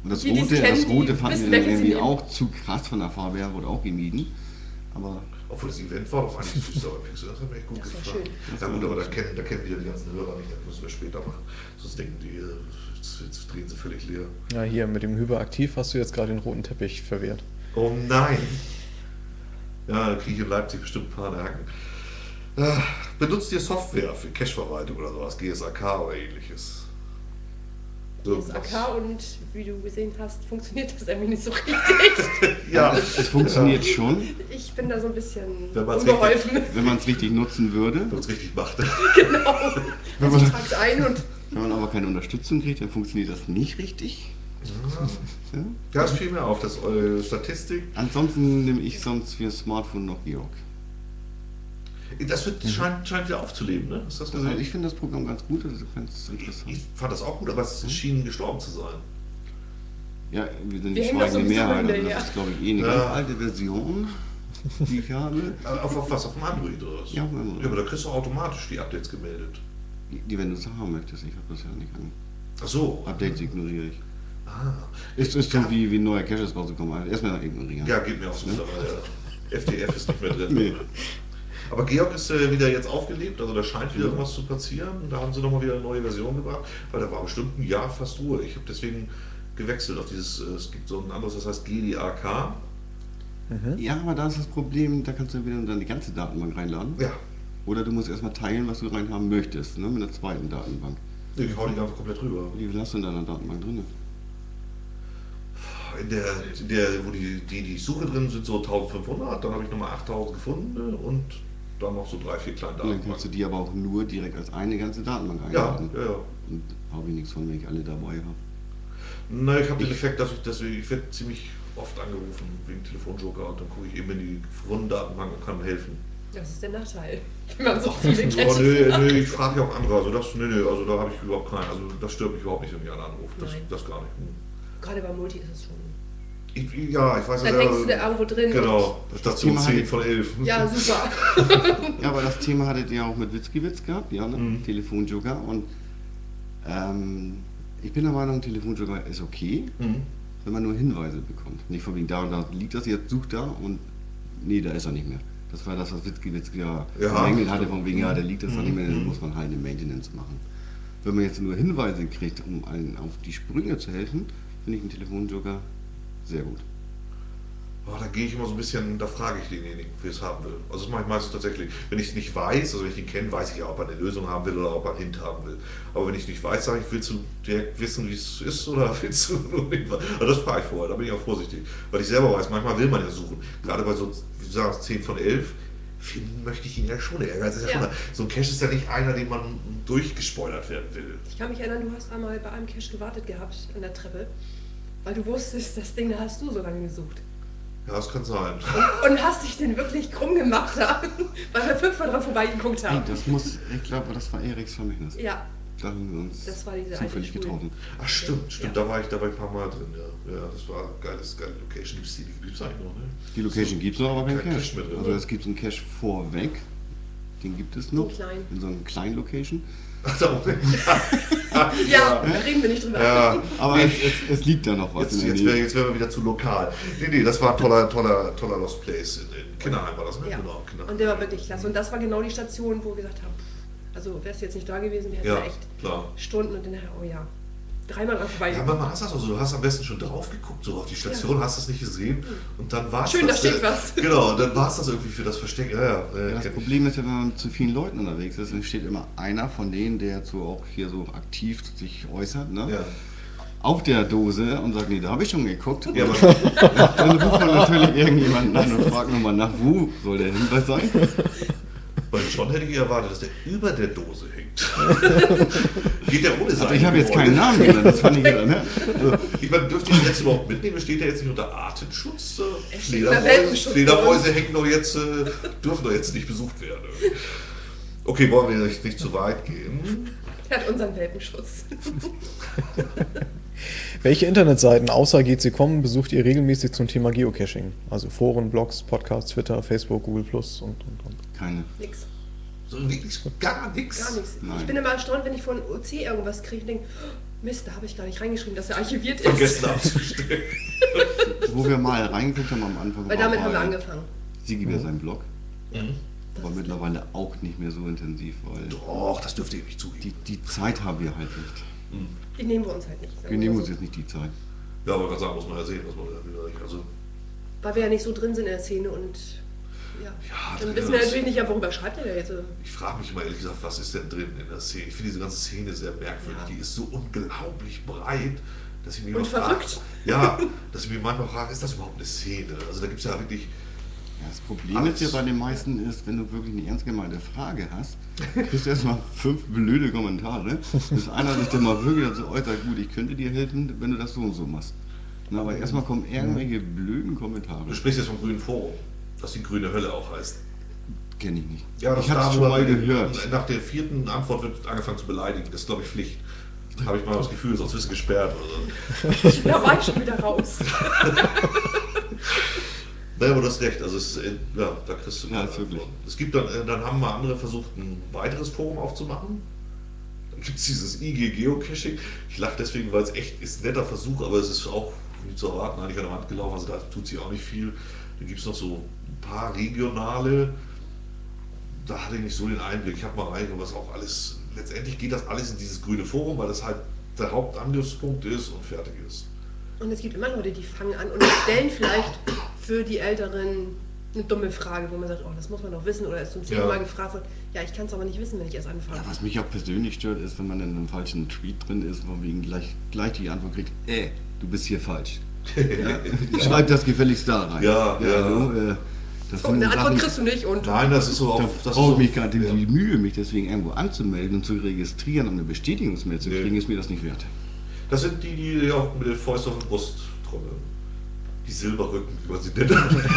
Und das Die, die's Rote, kennen, das Rote die fanden wissen, wir dann welches sie irgendwie nehmen. auch zu krass von der Farbe her, wurde auch gemieden. Aber Obwohl das Event war doch eigentlich süß, aber Pixel, das hat mir echt gut Das war gefallen. schön. Ja gut, aber da kennen, da kennen wieder die ganzen Hörer nicht, das müssen wir später machen. Sonst denken die, äh, jetzt, jetzt drehen sie völlig leer. Ja, hier mit dem Hyperaktiv hast du jetzt gerade den roten Teppich verwehrt. Oh nein! Ja, da kriege ich in Leipzig bestimmt ein paar der Hacken. Äh, benutzt ihr Software für Cache-Verwaltung oder sowas, G S A K oder ähnliches? Das A K und wie du gesehen hast, funktioniert das irgendwie nicht so richtig. Ja, es funktioniert schon, Ich bin da so ein bisschen Wenn man's unbeholfen. wenn man es richtig nutzen würde. wenn man es richtig macht. Genau. Wenn Also ich man, trage es ein und wenn man aber keine Unterstützung kriegt, dann funktioniert das nicht richtig. Ja? Ja, es fiel mir auf, dass eure Statistik, Ansonsten nehme ich sonst für Smartphone noch Georg. das wird, scheint, scheint wieder aufzuleben, ne? Ist das Also gesehen? ich finde das Programm ganz gut, das ist ganz interessant. Ich fand das auch gut, aber es schien gestorben zu sein. Ja, wir sind Wir die hängen doch schweigende sowieso Mehrheit, also hinterher. das ist glaube ich eh eine Ja. ganz alte Version, die ich habe. Äh, Auf, auf was? Auf dem Android oder was? Ja, auf dem Android. Ja, aber da kriegst du automatisch die Updates gemeldet. Die, die wenn du es haben möchtest, ich habe das ja nicht an. Ach so. Updates ignoriere ich. Ah. Ist, ist so Ja. wie, wie ein neuer Cache ist rausgekommen, also erstmal ignorieren. Ja, geht mir auch so. Ne? Aber der F D F ist nicht mehr drin. Nee. Aber Georg ist äh, wieder jetzt aufgelebt, also da scheint wieder irgendwas zu passieren. Da haben sie nochmal wieder eine neue Version gebracht, weil da war bestimmt ein Jahr fast Ruhe. Ich habe deswegen gewechselt auf dieses, äh, es gibt so ein anderes, das heißt G D A K. Ja, aber da ist das Problem, da kannst du wieder dann die ganze Datenbank reinladen. Ja, Oder du musst erstmal teilen, was du reinhaben möchtest, ne, mit der zweiten Datenbank. ich hau die einfach komplett rüber. Wie viel hast du in deiner Datenbank drin? In der, in der wo die, die, die ich suche drin sind so eintausendfünfhundert, dann habe ich nochmal achttausend gefunden ne, und dann noch so drei, vier kleine Und dann kannst du Datenbanken. die aber auch nur direkt als eine ganze Datenbank Ja, einladen. ja, ja. Und habe ich nichts von, wenn ich alle dabei habe. Na, ich habe den Ich- Effekt, dass ich deswegen, ich werde ziemlich oft angerufen wegen Telefonjoker und dann gucke ich eben in die Rundendatenbank und kann helfen. das ist der Nachteil, wenn man so viele Oh, Caches nö, hat. nö, ich frage ja auch andere, also das, nö, nö, also da habe ich überhaupt keinen, also das stört mich überhaupt nicht, wenn mich einer anruft, das, Nein. das gar nicht. Hm. Gerade bei Multi ist es schon. Ich, ja, ich weiß Dann ja hängst du selber, da irgendwo drin. genau, Station Thema zehn hatte- von elf. Und, ja, super. Ja, aber das Thema hattet ihr auch mit Witzkiewitz gehabt, ja, ne? Mhm. Telefonjoker. Und ähm, ich bin der Meinung, Telefonjoker ist okay, Mhm. wenn man nur Hinweise bekommt. Nicht von wegen, da und da liegt das, jetzt sucht da und nee, da ist er nicht mehr. Das war das, was Witzkiewitz ja, Ja, bemängelt hatte, stimmt. von wegen, ja, der liegt das da nicht mehr, dann Mhm. muss man halt eine Maintenance machen. Wenn man jetzt nur Hinweise kriegt, um einen auf die Sprünge zu helfen, finde ich einen Telefonjoker sehr gut. Oh, da gehe ich immer so ein bisschen, da frage ich denjenigen, wie es haben will. Also das mache ich meistens tatsächlich. Wenn ich es nicht weiß, also wenn ich ihn kenne, weiß ich ja, ob er eine Lösung haben will oder ob er einen Hint haben will. Aber wenn ich nicht weiß, sage ich, willst du direkt wissen, wie es ist oder willst du nur nicht was? Also das frage ich vorher, da bin ich auch vorsichtig. Weil ich selber weiß, manchmal will man ja suchen. Gerade bei so, wie du sagst, zehn von elf, finden möchte ich ihn ja schon ärgern. Das ist ja Ja. schon, so ein Cache ist ja nicht einer, den man durchgespoilert werden will. Ich kann mich erinnern, du hast einmal bei einem Cache gewartet gehabt an der Treppe, weil du wusstest, das Ding, da hast du so lange gesucht. Ja, das kann sein. Und hast dich denn wirklich krumm gemacht, da, weil wir fünfmal dran vorbeigeguckt Hey, haben. das muss, ich glaube, das war Eriks Vermächtnis. Ja, Da haben wir uns Das war diese alte zufällig Schule. getroffen. Ach stimmt, stimmt, Ja. da war ich, da war ich ein paar Mal drin, ja. Ja, das war eine geiles, geile Location. Gibt's die, die gibt's eigentlich noch, ne? Die Location gibt es noch, aber kein Kein Cache. Cache mehr drin, Also oder? es gibt einen Cache vorweg, den gibt es noch. So klein. In so einer kleinen Location. Ach, da, ja, reden wir nicht drüber. ja. Aber Nee, es, es, es liegt da noch was Jetzt, in der jetzt, wäre, Nähe. jetzt wären wir wieder zu lokal. Nee, nee, das war ein toller, toller, toller Lost Place. In, in Kinderheim war das, ne? Ja. Genau, Kinderheim. Und der war wirklich klasse. Und das war genau die Station, wo wir gesagt haben, also wärst du jetzt nicht da gewesen, wir hätten Ja, da echt klar. Stunden und dann, oh ja, dreimal dran Ja, vorbeigekommen. manchmal hast du das auch so, du hast am besten schon drauf geguckt, so auf die Station, hast es nicht gesehen und dann war es Schön, das. da steht was. Genau, und dann war es das irgendwie für das Versteck. Ja, ja, ja, Ja, das kenn ich. Problem ist ja, wenn man mit zu vielen Leuten unterwegs ist, dann steht immer einer von denen, der jetzt so auch hier so aktiv sich äußert, ne? Ja. auf der Dose und sagt, nee, da habe ich schon geguckt. Ja, aber, Dann ruft man natürlich irgendjemanden an und fragt nochmal nach, wo soll der Hinweis sein? weil schon hätte ich erwartet, dass der über der Dose hängt. Geht der ohne Also Seite ich habe jetzt geworden? keinen Namen genannt, das fand ich ja, ne? Also, Ich meine, dürft ihr den jetzt überhaupt mitnehmen? Steht der jetzt nicht unter Artenschutz? Er Äh, steht unter Fledermäuse, Welpenschutz. Fledermäuse hängen doch jetzt, äh, dürfen doch jetzt nicht besucht werden. Okay, wollen wir nicht, nicht zu weit gehen? Er hat unseren Welpenschutz. Welche Internetseiten außer G C Punkt com besucht ihr regelmäßig zum Thema Geocaching? Also Foren, Blogs, Podcasts, Twitter, Facebook, Google Plus und, und, und. keine. Nix. So wirklich gar nichts. Gar nichts. Nein. Ich bin immer erstaunt, wenn ich von O C irgendwas kriege und denke, Mist, da habe ich gar nicht reingeschrieben, dass er archiviert ist. Vergessen abzustellen. Wo wir mal reingeguckt haben am Anfang. Weil war damit haben wir bei angefangen. Sigi wäre sein Blog. Mhm. Aber mittlerweile auch nicht mehr so intensiv, weil Doch, das dürfte ich nicht zugeben. die, die Zeit haben wir halt nicht. Die nehmen wir uns halt nicht. Wir nehmen uns jetzt nicht die Zeit. Ja, aber ganz sagen, muss man ja sehen, was man da wieder. Also, Weil wir ja nicht so drin sind in der Szene und ja, Ja, dann drin wissen wir ist- natürlich nicht, ja, worüber schreibt er da jetzt. ich frage mich immer ehrlich gesagt, was ist denn drin in der Szene? Ich finde diese ganze Szene sehr merkwürdig. Ja. Die ist so unglaublich breit, dass ich mich Und immer frage, verrückt. ja, dass ich mich manchmal frage, ist das überhaupt eine Szene? Also da gibt es ja wirklich. Ja, das Problem Alles. jetzt hier bei den meisten ist, wenn du wirklich eine ernst gemeinte Frage hast, kriegst du erstmal fünf blöde Kommentare, bis einer sich dann mal wirklich so äußert, gut, ich könnte dir helfen, wenn du das so und so machst. Na, aber erstmal kommen irgendwelche blöden Kommentare. Du sprichst jetzt vom Grünen Forum, das die Grüne Hölle auch heißt. Kenne ich nicht. Ja, das ich habe es da, schon wo mal er- gehört. Nach der vierten Antwort wird angefangen zu beleidigen. Das ist, glaube ich, Pflicht. Habe ich mal das Gefühl, sonst wirst du gesperrt oder so. Da war ich schon wieder raus. Naja, aber du hast recht. Also es, ist, äh, ja, da kriegst du Ja, keine ist wirklich. Antworten. Es gibt dann, äh, dann haben mal andere versucht, ein weiteres Forum aufzumachen. Dann gibt es dieses I G Geocaching. Ich lache deswegen, weil es echt ist ein netter Versuch, aber es ist auch nicht zu erwarten, eigentlich an der Wand gelaufen. Also da tut sich auch nicht viel. Dann gibt es noch so ein paar regionale. Da hatte ich nicht so den Einblick. Ich habe mal reingeguckt, was auch alles. Letztendlich geht das alles in dieses grüne Forum, weil das halt der Hauptangriffspunkt ist und fertig ist. Und es gibt immer Leute, die fangen an und stellen vielleicht für die Älteren eine dumme Frage, wo man sagt, oh, das muss man doch wissen, oder es zum zehnten Ja. Mal gefragt wird. Ja, ich kann es aber nicht wissen, wenn ich erst anfange. Ja, was mich auch persönlich stört, ist, wenn man in einem falschen Tweet drin ist, von wegen gleich, gleich die Antwort kriegt, äh, du bist hier falsch. Ja, schreib das gefälligst da rein. Ja, ja. So, äh, das So, sind eine Antwort Sachen, kriegst du nicht und Nein, das ist so da auch. Das brauche ist ich mich so, gerade ja. die Mühe, mich deswegen irgendwo anzumelden und zu registrieren und eine Bestätigungsmail zu Nee. kriegen, ist mir das nicht wert. Das sind die, die auch mit den Fäusten auf der Brust trommeln. Die Silberrücken, wie man sie nennt.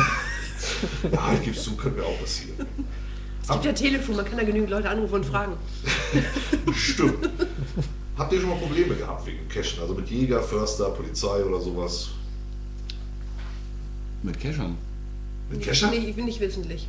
Ja, ich gebe zu, könnte mir auch passieren. es gibt ja Telefon, man kann da genügend Leute anrufen und fragen. Stimmt. Habt ihr schon mal Probleme gehabt wegen Cashen? Also mit Jäger, Förster, Polizei oder sowas? Mit Cachern. Mit Cachern? Nee, ich bin nicht wissentlich.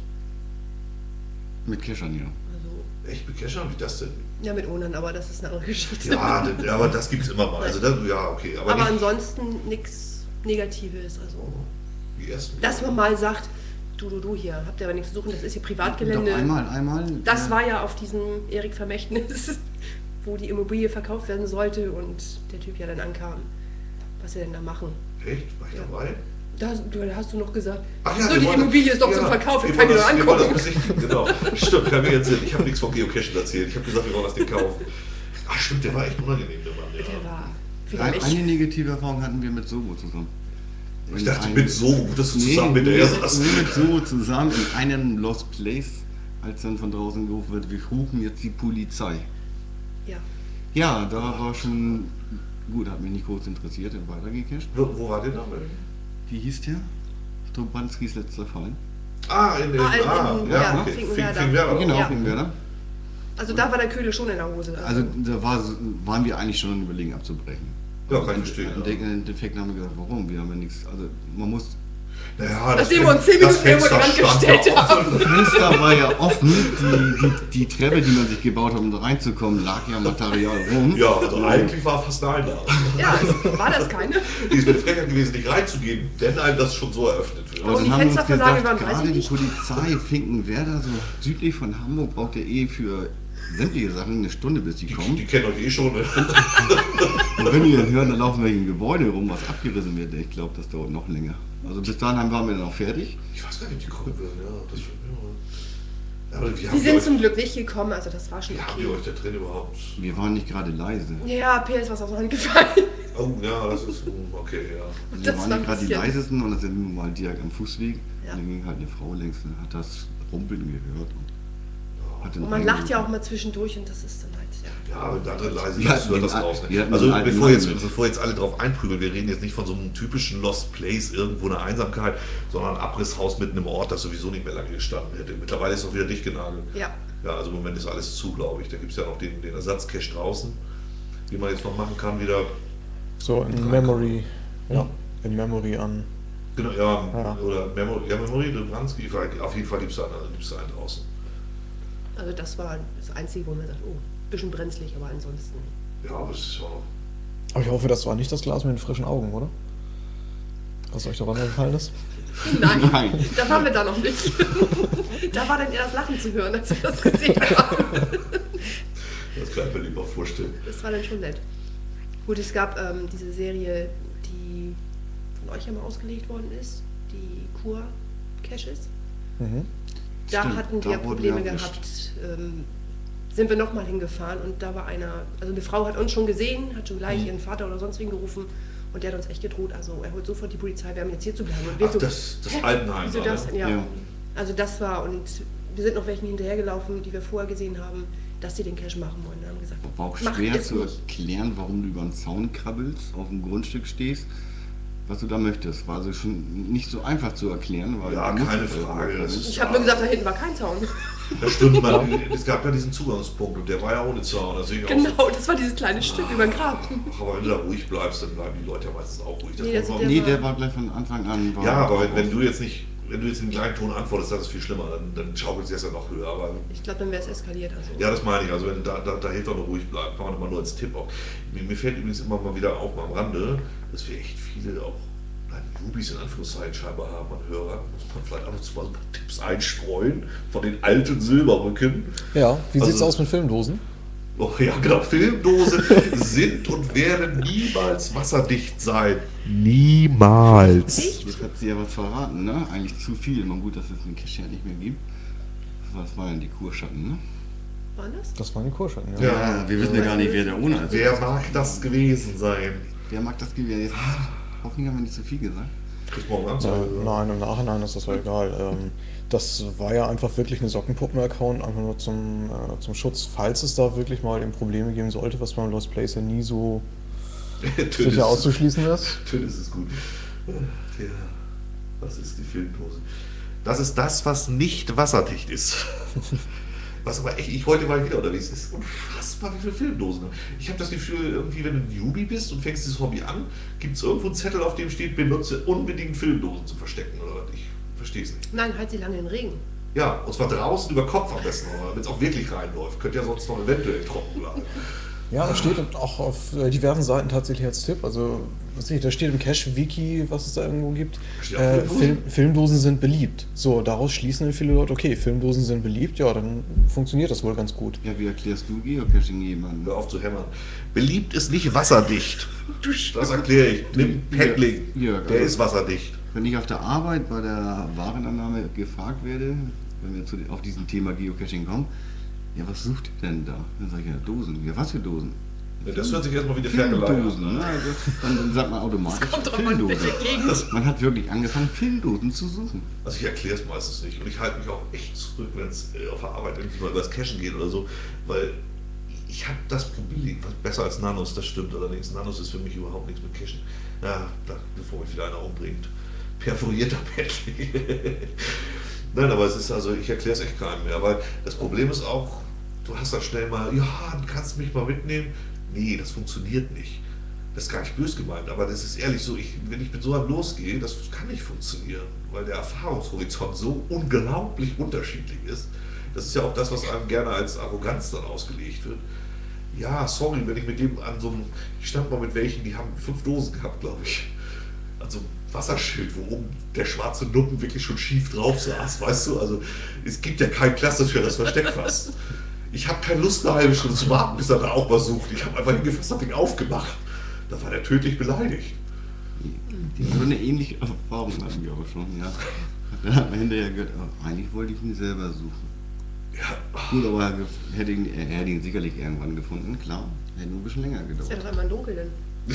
Mit Cachern, ja. Also, Echt mit Cachern? Wie das denn? ja, mit Onan, aber das ist eine andere Geschichte. Ja, das- aber das gibt es immer mal. Also das, ja, okay. Aber, aber nicht ansonsten nichts Negatives. Also, die ersten. dass man mal sagt, du, du, du hier, habt ihr aber nichts zu suchen, das ist hier Privatgelände. Doch einmal, einmal. Das äh, war ja auf diesem Erik-Vermächtnis, wo die Immobilie verkauft werden sollte und der Typ ja dann ankam. Was wir denn da machen? Echt? War ich Ja. dabei? Da, hast- du, da hast du noch gesagt, Ach ja, so, wir die wollen- Immobilie ist doch ja, zum Verkauf, wir jetzt kann ich wollen nur das- wir wollen das angucken. besichtigen, genau. Stimmt, kann mir jetzt Sinn. Ich habe nichts von Geocaching erzählt. Ich habe gesagt, wir wollen das Ding kaufen. Ach stimmt, der war echt unangenehm, der Mann. Ja. Der war für Ein, mich. eine negative Erfahrung hatten wir mit Sobo zusammen. Ich In dachte, einem- mit so gut, dass du Nee, zusammen mit der nee, saß. nee, mit Sobo zusammen in einem Lost Place, als dann von draußen gerufen wird, wir rufen jetzt die Polizei. Ja. Ja, da war schon gut, hat mich nicht groß interessiert, hat weitergecached. Wo, wo war der da? Wie hieß der? Strobanskis letzter Fall. Ah, in den. Ah, in- Ah, in- ja, ja, okay. Finkenwerder. Finkenwerder. Genau, Ja. wegen Werder. Also da war der Köhle schon in der Hose. Also da war, waren wir eigentlich schon überlegen abzubrechen. Ja, kann ich verstehen. Im Ja. Endeffekt- Im Endeffekt haben wir gesagt, warum? Wir haben ja nichts, also man muss, Naja, Nachdem wir uns zehn das Minuten irgendwo Fenster dran stand gestellt ja haben. offen. das Fenster war ja offen, die, die, die Treppe, die man sich gebaut hat, um da reinzukommen, lag ja Material rum. Ja, also eigentlich war fast eine Einladung. Ja, also war das keine? Die ist mir Frechheit gewesen, nicht reinzugehen, wenn einem das schon so eröffnet wird. Aber Und die dann haben wir uns Fensterverlage gesagt, waren, weiß gerade ich die nicht. Polizei Finkenwerder, so südlich von Hamburg, braucht ja eh für sämtliche Sachen eine Stunde, bis die Die, kommen. die kennen euch eh schon. Ne? Und wenn die dann hören, dann laufen wir im Gebäude rum, was abgerissen wird. Ich glaube, das dauert noch länger. Also bis dahin waren wir dann auch fertig. Ich weiß gar nicht, ob die kommen würden. Ja, das, ja. Aber wie Die haben, wir sind euch, zum Glück nicht gekommen, also das war schon wie haben wir okay. euch da drin überhaupt? Wir waren nicht gerade leise. Ja, P ist was aus der Hand gefallen. Oh ja, das ist hm, okay, ja. Also Das wir war waren ein nicht gerade die bisschen- leisesten und dann sind wir mal direkt am Fußweg. Ja. Und dann ging halt eine Frau längs und hat das Rumpeln gehört. Und, hat dann Und man lacht ja auch angerufen. mal zwischendurch und das ist dann halt, ja. Ja, wenn da drin leise Ja, ist, hört das den- raus. Ne? wir hatten Also den alten bevor Mann jetzt, mit. bevor jetzt alle drauf einprügeln, wir reden jetzt nicht von so einem typischen Lost Place, irgendwo eine Einsamkeit, sondern ein Abrisshaus mitten im Ort, das sowieso nicht mehr lange gestanden hätte. Mittlerweile ist es auch wieder dicht genagelt. Ja. Ja, also im Moment ist alles zu, glaube ich. Da gibt es ja noch den, den Ersatzcache draußen, den man jetzt noch machen kann wieder. So in Memory. Ja, in Memory an. Genau, ja, Ja. oder Memory, ja, Memory, Dobranski, auf jeden Fall gibt es da einen, gibt's da einen draußen. Also das war das Einzige, wo man sagt, oh, bisschen brenzlig, aber ansonsten. Ja, aber es ist auch Aber ich hoffe, das war nicht das Glas mit den frischen Augen, oder? Was euch daran gefallen ist? Nein, Nein. da waren wir da noch nicht. Da war dann eher das Lachen zu hören, als wir das gesehen haben. Das kann ich mir nicht mal vorstellen. Das war dann schon nett. Gut, es gab ähm, diese Serie, die von euch ja mal ausgelegt worden ist, die Kur-Caches. Mhm. Da Stimmt, hatten da wir wurden Probleme wir erwischt. gehabt. Ähm, sind wir nochmal hingefahren und da war einer, also eine Frau hat uns schon gesehen, hat schon gleich Mhm. ihren Vater oder sonst wen gerufen und der hat uns echt gedroht. Also er holt sofort die Polizei, wir haben jetzt hier zu bleiben. Und wir Ach, so, das, das hä? Altenheim Wieso da, das? ne? Ja. Ja. Also das war, und wir sind noch welchen hinterhergelaufen, die wir vorher gesehen haben, dass die den Cache machen wollen. Wir haben gesagt, War auch mach schwer jetzt zu nicht. erklären, warum du über einen Zaun krabbelst, auf dem Grundstück stehst, was du da möchtest. War also schon nicht so einfach zu erklären. Weil Ja, du keine musstest Frage, irgendwo das hin. ist- Ich habe nur gesagt, da hinten war kein Zaun. Das stimmt, man, es gab ja diesen Zugangspunkt und der war ja ohne Zaun. Deswegen auch Genau, das war dieses kleine Stück über den Graben. so, aber wenn du da ruhig bleibst, dann bleiben die Leute ja meistens auch ruhig. Das Nee, muss das- man- der Nee, war- der war gleich von Anfang an. War ja, aber wenn, wenn du jetzt nicht, wenn du jetzt in den gleichen Ton antwortest, das ist viel schlimmer, dann, dann schaukelt es ja noch höher. Aber Ich glaube, dann wäre es eskaliert. Also. ja, das meine ich. Also wenn da, da, da hilft auch nur ruhig bleiben, kann man immer nur als Tipp auch. Mir, mir fällt übrigens immer mal wieder auf, mal am Rande, dass wir echt viele auch nein, Newbies in Anführungszeichen scheinbar haben an Hörer. Muss man vielleicht ab und zu mal so ein paar Tipps einstreuen von den alten Silberrücken. Ja, wie Also- sieht's aus mit Filmdosen? Oh ja, genau. Filmdosen sind und werden niemals wasserdicht sein. Niemals. Jetzt hat sie ja was verraten, ne? Eigentlich zu viel. Man gut, dass es den Cache ja nicht mehr gibt. Was war denn die Kurschatten, ne? Waren das? Das waren die Kurschatten, ja. Ja. wir wissen ja gar nicht, wer der Owner ist. Wer mag das gewesen sein? Wer mag das Gewehr? Jetzt hoffentlich haben wir nicht zu viel gesagt. Kriegt morgen Äh, Anzeige. oder? nein, im Nachhinein ist das ja egal. Ähm, das war ja einfach wirklich eine Sockenpuppen-Account, einfach nur zum, äh, zum Schutz, falls es da wirklich mal eben Probleme geben sollte, was beim Lost Place ja nie so Tönis- sicher auszuschließen ist. Tönis ist gut. Ja, was ist die Filmdose? Das ist das, was nicht wasserdicht ist. Was aber echt, ich heute mal wieder unterwegs, es ist unfassbar, wie viele Filmdosen. Ich habe das Gefühl, irgendwie, wenn du ein Newbie bist und fängst dieses Hobby an, gibt es irgendwo einen Zettel, auf dem steht, benutze unbedingt Filmdosen zu verstecken oder was? Ich verstehe es nicht. Nein, halt sie lange in den Regen. Ja, und zwar draußen über Kopf am besten, damit es auch wirklich reinläuft. Könnte ja sonst noch eventuell trocken bleiben. Ja, das steht auch auf äh, diversen Seiten tatsächlich als Tipp. Also, was nicht, da steht im Cache-Wiki, was es da irgendwo gibt. Steht auch Äh, Filmdosen? Film, Filmdosen sind beliebt. So, daraus schließen dann viele Leute, okay, Filmdosen sind beliebt, ja, dann funktioniert das wohl ganz gut. Ja, wie erklärst du Geocaching jemandem? Hör auf zu hämmern. Beliebt ist nicht wasserdicht. Das erkläre ich. Nimm Packling. Ja, Der also- ist wasserdicht. Wenn ich auf der Arbeit bei der Warenannahme gefragt werde, wenn wir zu, auf diesem Thema Geocaching kommen, ja, was sucht ihr denn da? Dann sage ich, ja, Dosen. Ja, was für Dosen? Ja, das hört sich erstmal wie eine Ferkelei Filmdosen. an. Ne? Also, dann, dann sagt man automatisch Kommt drauf an, in Filmdosen. welcher Gegend. Man hat wirklich angefangen, Filmdosen zu suchen. Also ich erkläre es meistens nicht. Und ich halte mich auch echt zurück, wenn es äh, auf der Arbeit irgendwie mal über das Cashen geht oder so. Weil ich habe das Problem, was besser als Nanos, das stimmt allerdings. Nanos ist für mich überhaupt nichts mit Cashen. Ja, da, bevor mich wieder einer umbringt. Perforierter Packling. Nein, aber es ist also, ich erkläre es echt keinem mehr. Weil das Problem ist auch, du hast dann schnell mal, ja, du kannst mich mal mitnehmen. Nee, das funktioniert nicht. Das ist gar nicht böse gemeint, aber das ist ehrlich so, ich, wenn ich mit so einem losgehe, das kann nicht funktionieren, weil der Erfahrungshorizont so unglaublich unterschiedlich ist. Das ist ja auch das, was einem gerne als Arroganz dann ausgelegt wird. Ja, sorry, wenn ich mit dem an so einem, ich stand mal mit welchen, die haben fünf Dosen gehabt, glaube ich, an so einem Wasserschild, wo oben der schwarze Nuppen wirklich schon schief drauf saß, weißt du, also es gibt ja kein klassisches für das Versteckfass. Ich habe keine Lust, eine halbe Stunde zu warten, bis er da auch mal sucht. Ich habe einfach hingefasst, das Ding aufgemacht. Da war der tödlich beleidigt. Die so eine ähnliche Erfahrung hatten wir auch schon, ja. Dann hat man hinterher gehört, oh, eigentlich wollte ich ihn selber suchen. Ja, Gut, aber er hätte ihn, er hätte ihn sicherlich irgendwann gefunden, klar. Hätte nur ein bisschen länger Ist ja gedauert. doch einmal im Dunkeln.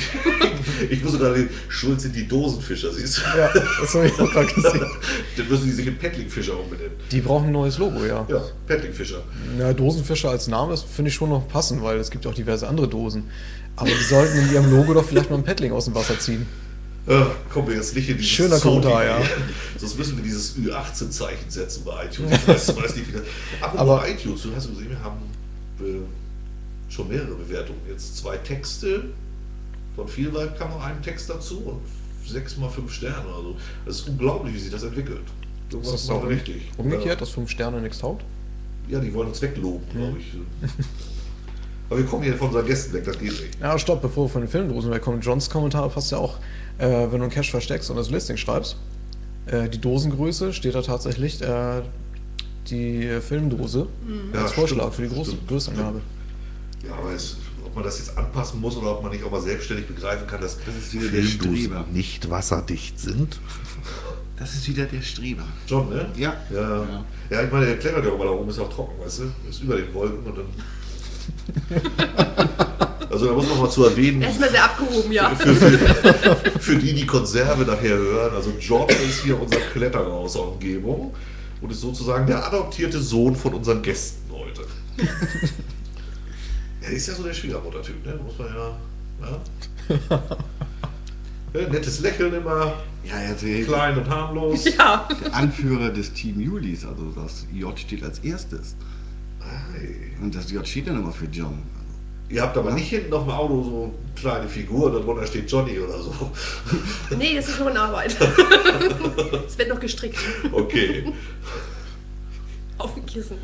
ich muss sogar den Schuld sind die Dosenfischer, siehst du? Ja, das habe ich auch gerade gesehen. Dann müssen die sich in Pettlingfischer umbenennen. Die brauchen ein neues Logo, ja. Ja, Pettlingfischer. Ja, Dosenfischer als Name, das finde ich schon noch passend, weil es gibt auch diverse andere Dosen. Aber die sollten in ihrem Logo doch vielleicht mal ein Paddling aus dem Wasser ziehen. Äh, kommen wir jetzt nicht in dieses Schöner Kommentar, ja. Sonst müssen wir dieses Ü achtzehn Zeichen setzen bei iTunes. Ich weiß, weiß nicht, wie das. Apropos Aber- iTunes, du hast gesehen, wir haben äh, schon mehrere Bewertungen. Jetzt zwei Texte. Von Vielwald kam noch ein Text dazu und sechs mal fünf Sterne oder so. Das ist unglaublich, wie sich das entwickelt. Ist Irgendwas das machen so wir richtig. umgekehrt, dass fünf Sterne nichts taugt? Ja, die wollen uns wegloben, glaube ich. Aber wir kommen hier von unseren Gästen weg, das geht nicht. Ja, stopp, bevor wir von den Filmdosen wegkommen. Johns Kommentar passt ja auch, äh, wenn du einen Cache versteckst und das Listing schreibst. Äh, die Dosengröße steht da tatsächlich äh, die Filmdose Ja, als Vorschlag stimmt, für die große stimmt, Größenangabe. Ja, aber es, ob man das jetzt anpassen muss oder ob man nicht auch mal selbstständig begreifen kann, dass Das ist wieder der Streber. nicht wasserdicht sind. Das ist wieder der Streber. John, ne? Ja. Ja, Ja. ja. Ich meine, der klettert ja auch mal da oben, ist auch trocken, weißt du? Ist über den Wolken und dann. Also da muss man mal zu erwähnen, Erstmal sehr abgehoben, ja. für, für, für die, die Konserve nachher hören, also John ist hier unser Kletterer aus der Umgebung und ist sozusagen der adoptierte Sohn von unseren Gästen heute. Er ist ja so der Schwiegermutter-Typ, ne? Muss man ja. ja. Ja, nettes Lächeln immer, Ja, also der klein und harmlos. Ja. Anführer des Team Julis, also das J steht als erstes. Ei. Und das J steht dann immer für John. Ihr habt aber nicht hinten auf dem Auto so eine kleine Figur, darunter steht Johnny oder so. Nee, das ist nur in Arbeit. Es wird noch gestrickt. Okay. Auf dem Kissen.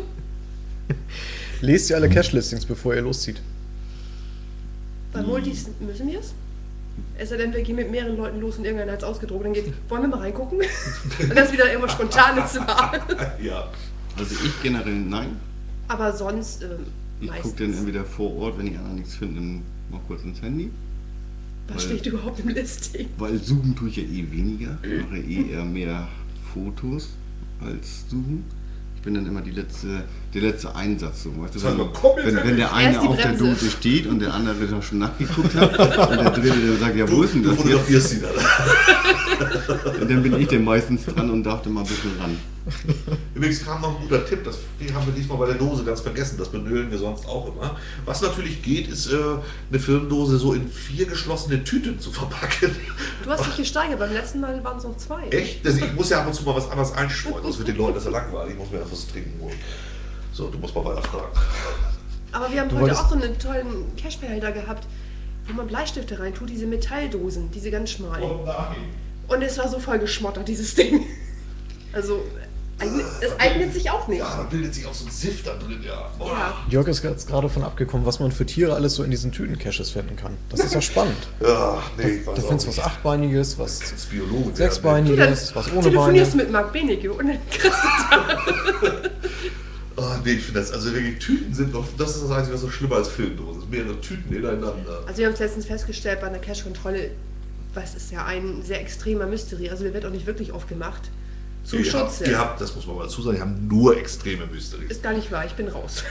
Lest ihr alle Cache-Listings, bevor ihr loszieht? Bei Multis müssen wir es. Es sei denn, wir gehen mit mehreren Leuten los und irgendeiner hat es ausgedruckt. Dann geht's, wollen wir mal reingucken? Und das ist wieder irgendwas Spontanes war. Ja. Also ich generell nein. Aber sonst ähm, Ich gucke dann meistens. entweder vor Ort, wenn ich anderen nichts finde, dann mal kurz ins Handy. Was weil- steht überhaupt im Listing? Weil suchen tue ich ja eh weniger. Ich mache eh eher mehr Fotos als suchen. Ich bin dann immer die letzte, der letzte Einsatz. So, weißt du, Sag wenn, mal, komm jetzt wenn, wenn der Erst eine die auf der Bremse. Dose steht und der andere da schon nachgeguckt hat und der dritte dann sagt, ja, wo ist denn Du das jetzt? fotografierst sie dann. Und dann bin ich dann meistens dran und dachte mal ein bisschen ran. Übrigens kam noch ein guter Tipp, das die haben wir diesmal bei der Dose ganz vergessen, das benölen wir sonst auch immer. Was natürlich geht, ist äh, eine Filmdose so in vier geschlossene Tüten zu verpacken. Du hast dich gesteigert. Beim letzten Mal waren es noch zwei. Echt? Also ich muss ja ab und zu mal was anderes einstreuen, sonst wird den Leuten das ja langweilig. Ich muss mir einfach was zu trinken holen. So, du musst mal weiter fragen. Aber wir haben Du heute wolltest- auch so einen tollen Cashbehälter gehabt, wo man Bleistifte reintut, diese Metalldosen, diese ganz schmalen. Oh nein. Und es war so voll geschmottert, dieses Ding. Also, eignet- es eignet sich auch nicht. Ja, da bildet sich auch so ein Sift da drin, ja. Boah. Ja. Jörg ist jetzt gerade von abgekommen, was man für Tiere alles so in diesen Tüten-Caches finden kann. Das ist ja spannend. Ja, nee, ich weiß Da auch findest du was nicht. Achtbeiniges, was Das ist Biologe. Du, dann Sechsbeiniges, was ohne Beine. telefonierst mit Marc Benecke und dann kriegst du Oh, nee, ich finde das, also wirklich Tüten sind noch, das ist das Einzige, was so schlimmer als Filmdose. Mehrere Tüten ineinander. Also wir haben es letztens festgestellt bei einer Cache-Kontrolle, was ist ja ein sehr extremer Mystery, also der wird auch nicht wirklich oft gemacht. Zum ihr habt, Schutze. ihr habt, das muss man mal dazu sagen, die haben nur extreme Mysteries. Ist gar nicht wahr, ich bin raus.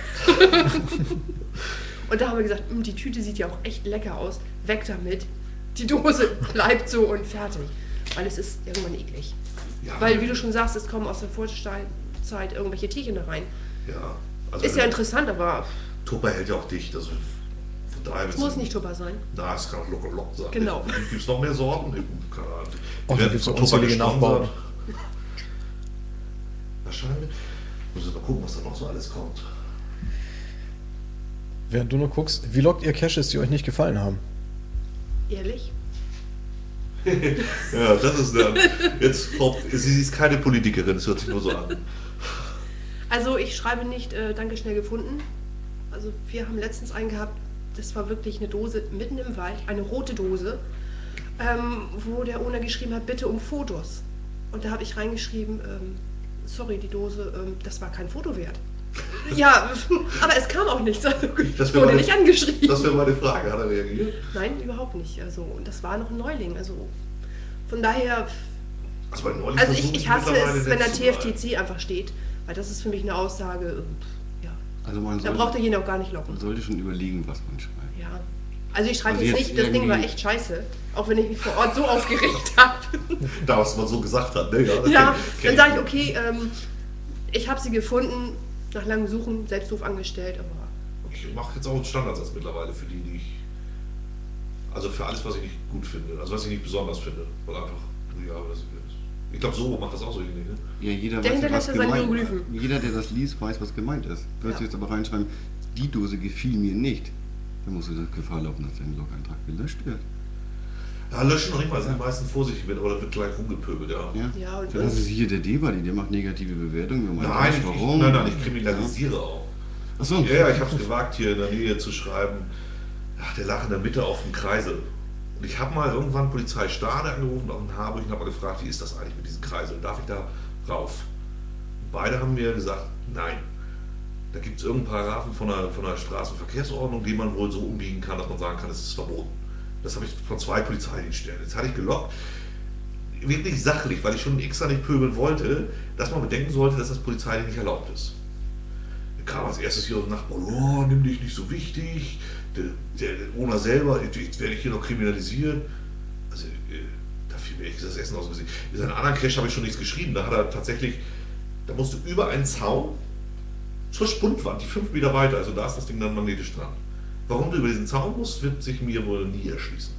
Und da haben wir gesagt, "Hm, die Tüte sieht ja auch echt lecker aus, weg damit. Die Dose bleibt so und fertig. Weil es ist irgendwann eklig. Ja, Weil, wie du schon sagst, es kommen aus der Vorsteinzeit irgendwelche Tierchen da rein. ja, also Ist ja interessant, aber Tupper hält ja auch dicht, also von daher es muss nicht Tupper sein. Na, es kann auch locker lock sein. Genau. Gibt es noch mehr Sorten? Ich- Keine Ahnung. Die Oh, da werden gibt's von auch Tupper unzählige gesponsert. Nachbauten. Wahrscheinlich. Muss ich mal gucken, was da noch so alles kommt. Während du nur guckst, wie lockt ihr Caches, die euch nicht gefallen haben? Ehrlich? Ja, das ist eine. Jetzt, Frau, sie ist keine Politikerin, es hört sich nur so an. Also ich schreibe nicht, äh, danke, schnell gefunden. Also wir haben letztens einen gehabt, das war wirklich eine Dose mitten im Wald, eine rote Dose, ähm, wo der Owner geschrieben hat, bitte um Fotos. Und da habe ich reingeschrieben, ähm, sorry, die Dose, ähm, das war kein Foto wert. Ja, aber es kam auch nichts, also Das ich wäre wurde meine- nicht angeschrieben. Das wäre meine Frage, hat er reagiert? Nein, überhaupt nicht. Also, und das war noch ein Neuling. Also von daher, Also, bei Neulich also ich, versuche ich hasse mittlerweile es, wenn da nett zu T F bleiben. T C einfach steht, weil das ist für mich eine Aussage, äh, ja, Also man da sollte, braucht derjenige auch gar nicht locken. man sollte schon überlegen, was man schreibt. Ja. Also ich schreibe Also jetzt jetzt nicht, das Ding war irgendwie- echt scheiße, auch wenn ich mich vor Ort so aufgeregt habe. Da, was man so gesagt hat, ne? Ja, das Ja, kenn- kenn dann sage ich, okay, ähm, ich habe sie gefunden, nach langem Suchen, selbst doof angestellt, aber Ich mache jetzt auch einen Standardsatz mittlerweile für die, die ich. Also für alles, was ich nicht gut finde. Also was ich nicht besonders finde. Weil einfach. Ja, aber das ist. Ich glaube, so macht das auch so irgendwie, ne? Ja, jeder Der weiß, hinterlässt was ja seine gemeint Hieroglyphen. Jeder, der das liest, weiß, was gemeint ist. Würdest du Ja. jetzt aber reinschreiben, die Dose gefiel mir nicht, dann musst du das Gefahr laufen, dass dein Log-Eintrag gelöscht wird. Ja, löschen noch nicht mal, sind die meisten vorsichtig mit, aber da wird gleich rumgepöbelt, ja. Ja, Ja, und das ist hier der Debadi, der macht negative Bewertungen. Wir meinen Nein, nicht, ich, warum. nein, nein, ich kriminalisiere auch. Achso. Ja, ja, ich habe es gewagt, hier in der Nähe zu schreiben, ach, der lag in der Mitte auf dem Kreisel. Und ich habe mal irgendwann Polizei Stade angerufen auf den Harburg und habe mal gefragt, wie ist das eigentlich mit diesen Kreiseln? Darf ich da rauf? Und beide haben mir gesagt, nein. Da gibt es irgendeinen Paragraphen von der, von der Straßenverkehrsordnung, die man wohl so umbiegen kann, dass man sagen kann, es ist verboten. Das habe ich von zwei Polizeidienststellen. Jetzt hatte ich gelockt, wirklich sachlich, weil ich schon extra nicht pöbeln wollte, dass man bedenken sollte, dass das polizeilich nicht erlaubt ist. Da kam als erstes hier aus dem Nachbarn, oh, nimm dich nicht so wichtig, der, der, der Owner selber, jetzt werde ich hier noch kriminalisiert. Also, äh, da fiel mir echt das Essen aus dem Gesicht. In seinem anderen Cache habe ich schon nichts geschrieben, da hat er tatsächlich, da musste über einen Zaun zur Spundwand, die fünf Meter weiter, also da ist das Ding dann magnetisch dran. Warum du über diesen Zaun musst, wird sich mir wohl nie erschließen.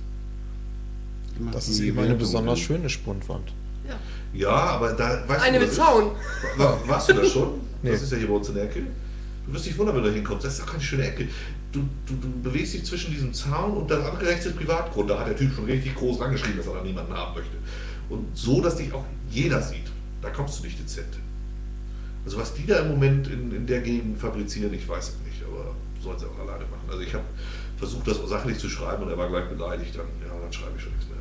Das ist eben eine besonders schöne Spundwand. Ja. Ja, aber da weißt Eine du. mit Zaun. War, warst du da schon? Nee. Das ist ja hier bei uns in der Ecke. Du wirst dich wundern, wenn du da hinkommst. Das ist doch keine schöne Ecke. Du, du, du bewegst dich zwischen diesem Zaun und das andere rechts ist Privatgrund. Da hat der Typ schon richtig groß rangeschrieben, dass er da niemanden haben möchte. Und so, dass dich auch jeder sieht. Da kommst du nicht dezent hin. Also was die da im Moment in, in der Gegend fabrizieren, ich weiß es nicht, aber sollen sie auch alleine machen. Also ich habe versucht, das sachlich zu schreiben und er war gleich beleidigt. Dann, ja, dann schreibe ich schon nichts mehr.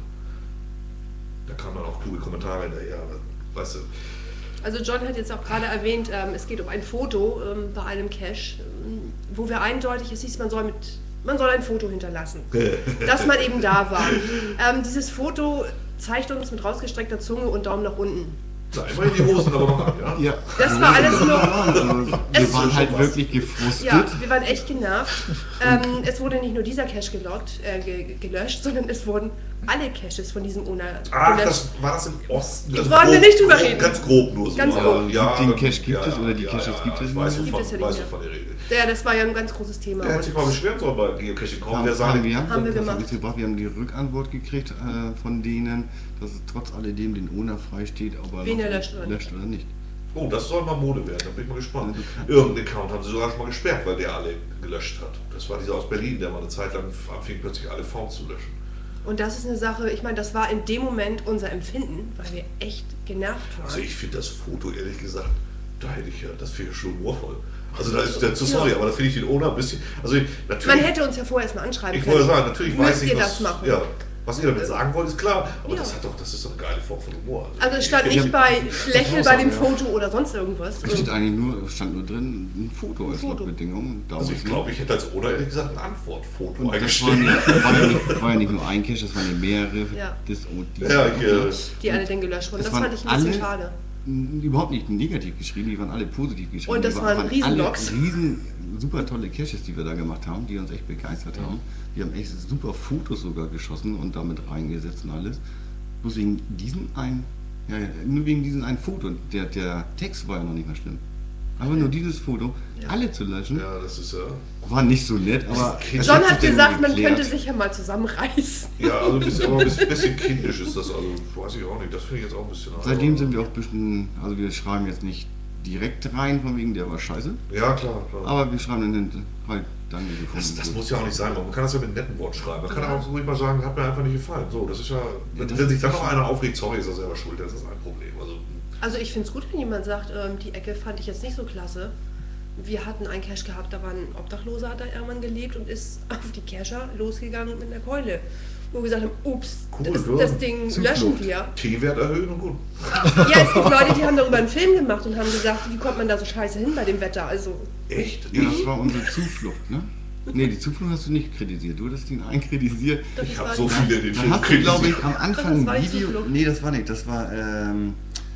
Da kamen dann auch kluge Kommentare hinterher, aber, weißt du. Also John hat jetzt auch gerade erwähnt, ähm, es geht um ein Foto ähm, bei einem Cache, ähm, wo wir eindeutig, es hieß, man soll, mit, man soll ein Foto hinterlassen, dass man eben da war. Ähm, dieses Foto zeigt uns mit rausgestreckter Zunge und Daumen nach unten. Na, immerhin die Hosen aber noch an, ja? Ja. Das war alles nur... Also, wir Es- waren halt was. wirklich gefrustet. Ja, wir waren echt genervt. Ähm, es wurde nicht nur dieser Cache gelockt, äh, ge gelöscht, sondern es wurden alle Caches von diesem Owner Ach, gelöscht. das war das im Osten. Wollen wir nicht drüber reden. Ganz grob nur so. Ganz aber grob. Ja, Den Cache gibt es oder die ja, Caches ja, gibt es Ich weiß, Gibt wovon, es ja weiß nicht wovon ihr redet. Ja, das war ja ein ganz großes Thema. Der hat sich mal beschweren sollen bei Geocaching kaum. Haben, Der haben sagt, wir, Haben wir das gemacht. jetzt gebracht. Wir haben die Rückantwort gekriegt äh, von denen, dass es trotz alledem den Owner frei steht, ob er Wen noch er löscht oder löscht oder nicht. oh, das soll mal Mode werden, da bin ich mal gespannt. Irgendeinen Account haben sie sogar schon mal gesperrt, weil der alle gelöscht hat. Das war dieser aus Berlin, der mal eine Zeit lang anfing, plötzlich alle Fonds zu löschen. Und das ist eine Sache, ich meine, das war in dem Moment unser Empfinden, weil wir echt genervt waren. Also ich finde das Foto, ehrlich gesagt, da hätte ich ja, das wäre schon humorvoll. Also da ist der zu sorry, Ja. aber da finde ich den Owner ein bisschen. Also natürlich. Man hätte uns ja vorher erstmal anschreiben Ich können. wollte sagen, natürlich Müsst weiß ich, ihr was, das machen? ja, was ihr damit sagen wollt, ist klar. Aber Ja. das hat doch, das ist doch eine geile Form von Humor. Also es stand ich, nicht bei Lächeln bei dem ja. Foto oder sonst irgendwas. Es steht eigentlich nur, es stand nur drin, ein Foto als Foto. Logbedingung. also ich glaube, ich hätte als Owner ehrlich gesagt ein Antwortfoto Und das war, eingestellt. nicht, war, ja nicht, war ja nicht nur ein Cache, das waren ja mehrere. Ja. Das, und die, Ja, ich, äh, Die alle dann gelöscht wurden. Es Das waren fand ich ein bisschen alle- schade. Überhaupt nicht negativ geschrieben, die waren alle positiv geschrieben. Und das die waren alle Riesenlogs. riesen, super tolle Caches, die wir da gemacht haben, die uns echt begeistert haben. Die haben echt super Fotos sogar geschossen und damit reingesetzt und alles. Bloß wegen diesen einen, ja, ja, nur wegen diesen einen Foto. Der, der Text war ja noch nicht mal schlimm. Aber nur dieses Foto, Ja. alle zu löschen, ja, das ist ja. war nicht so nett, aber. Kind- es John sich hat dann gesagt, man geklärt. könnte sich ja mal zusammenreißen. Ja, also ein bisschen, aber ein bisschen, bisschen kindisch ist das, also weiß ich auch nicht. Das finde ich jetzt auch ein bisschen. Seitdem sind wir auch ein bisschen, also wir schreiben jetzt nicht direkt rein, von wegen der war scheiße, Ja, klar, klar. aber wir schreiben dann hinten halt danke gefunden. Das, das muss ja auch nicht sein, man kann das ja mit einem netten Wort schreiben. Man kann auch so ruhig mal sagen, hat mir einfach nicht gefallen. So, das ist ja, wenn, das wenn sich ist dann noch einer aufregt, sorry, ist er selber schuld, das ist ein Problem. Also, Also ich finde es gut, wenn jemand sagt, ähm, die Ecke fand ich jetzt nicht so klasse. Wir hatten einen Cache gehabt, da war ein Obdachloser, hat da irgendwann gelebt und ist auf die Cacher losgegangen mit einer Keule. Wo wir gesagt haben, ups, Cool, das, ja. das Ding Zuflucht. löschen wir. T-Wert erhöhen und gut. Ja, es gibt Leute, die haben darüber einen Film gemacht und haben gesagt, wie kommt man da so scheiße hin bei dem Wetter? Also, Echt? Ja, das war unsere Zuflucht, ne? Nee, die Zuflucht hast du nicht kritisiert, du hattest ihn einkritisiert. das Ich war habe so die- viele in den Da Film hast du, glaube ich, kritisiert. am Anfang Das war ein die Video. Zuflucht. Nee, das war nicht, das war, ähm,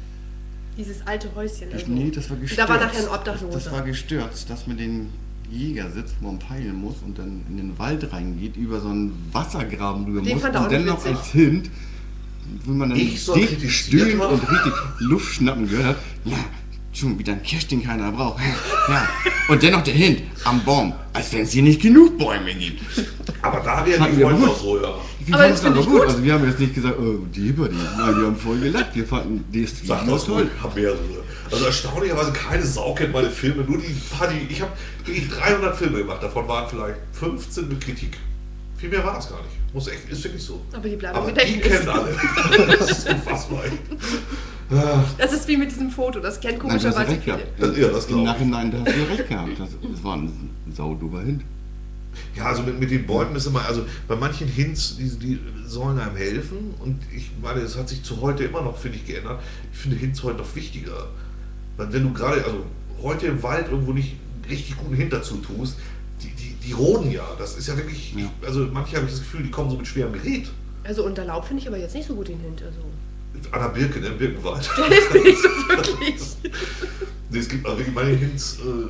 dieses alte Häuschen. Also. nee, das war Und gestürzt. da war nachher ein Obdachloser. Das, das war gestürzt, dass man den Jäger sitzt, wo man peilen muss und dann in den Wald reingeht, über so einen Wassergraben drüber Den muss fand er auch und dann nicht noch witzig. als Hint, wo man dann Ich soll dick kritisiert stöhnt haben? und richtig Luft schnappen gehört hat. Ja, schon wieder ein Cache, den keiner braucht. Ja. Und dennoch der Hint am Baum, als wenn es hier nicht genug Bäume gibt. Aber da werden Fanden die wir Freunde gut. auch so, ja. Wir Aber fanden das es finde ich gut. gut. Also wir haben jetzt nicht gesagt, oh, die über die. Nein, wir haben voll gelacht. Wir fanden das Sag Video das toll. ruhig, hab mehrere. Also erstaunlicherweise keine Sau kennt meine Filme, nur die paar, die, ich habe wirklich dreihundert Filme gemacht, davon waren vielleicht fünfzehn mit Kritik. Viel mehr war das gar nicht. Muss echt, ist wirklich so. Aber die bleiben Aber im die Gedächtnis. kennen alle. Das ist unfassbar. Ah, Das ist wie mit diesem Foto, das kennt Nein, du hast ja komischerweise recht viele. gehabt. Das- ja, das Im glaub ich. Nachhinein, da hast du ja recht gehabt. Das, das war ein sauduber Hint. Ja, also mit, mit den Bäumen ist immer, also bei manchen Hints, die, die sollen einem helfen und ich meine, es hat sich zu heute immer noch, finde ich, geändert. Ich finde Hints heute noch wichtiger. Weil wenn du gerade, also heute im Wald irgendwo nicht einen richtig guten Hint dazu tust, die, die, die roden ja, das ist ja wirklich, Ja. also manche habe ich das Gefühl, die kommen so mit schwerem Gerät. Also unter Laub finde ich aber jetzt nicht so gut den Hint. Also. An der Birke, ne, im Birkenwald. Der hilft mir nicht so wirklich. Nee, es gibt auch wirklich meine Hints, äh,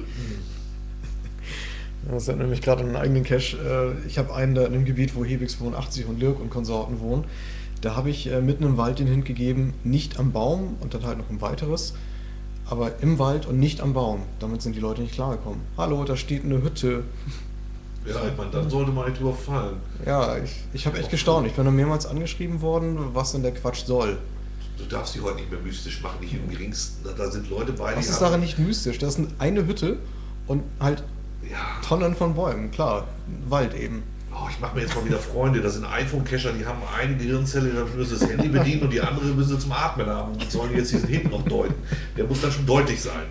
Das hat nämlich gerade einen eigenen Cache. Äh, Ich habe einen da in einem Gebiet, wo Hebix zweiundachtzig und Lirk und Konsorten wohnen. Da habe ich äh, mitten im Wald den Hint gegeben, nicht am Baum und dann halt noch ein weiteres, aber im Wald und nicht am Baum. Damit sind die Leute nicht klargekommen. Hallo, da steht eine Hütte. ja, ich meine, dann sollte man nicht drüber fallen. Ja, ich, ich habe echt gestaunt. Ich bin dann mehrmals angeschrieben worden, was denn der Quatsch soll. Du darfst die heute nicht mehr mystisch machen, nicht im geringsten. Da, da sind Leute bei, Das die ist haben- daran nicht mystisch. Das ist eine Hütte und halt Ja. Tonnen von Bäumen. Klar, Wald eben. Oh, ich mache mir jetzt mal wieder Freunde. Das sind iPhone-Cacher, die haben eine Gehirnzelle, da müssen das Handy bedienen und die andere müssen sie zum Atmen haben. Und sollen jetzt diesen hinten noch deuten. Der muss dann schon deutlich sein.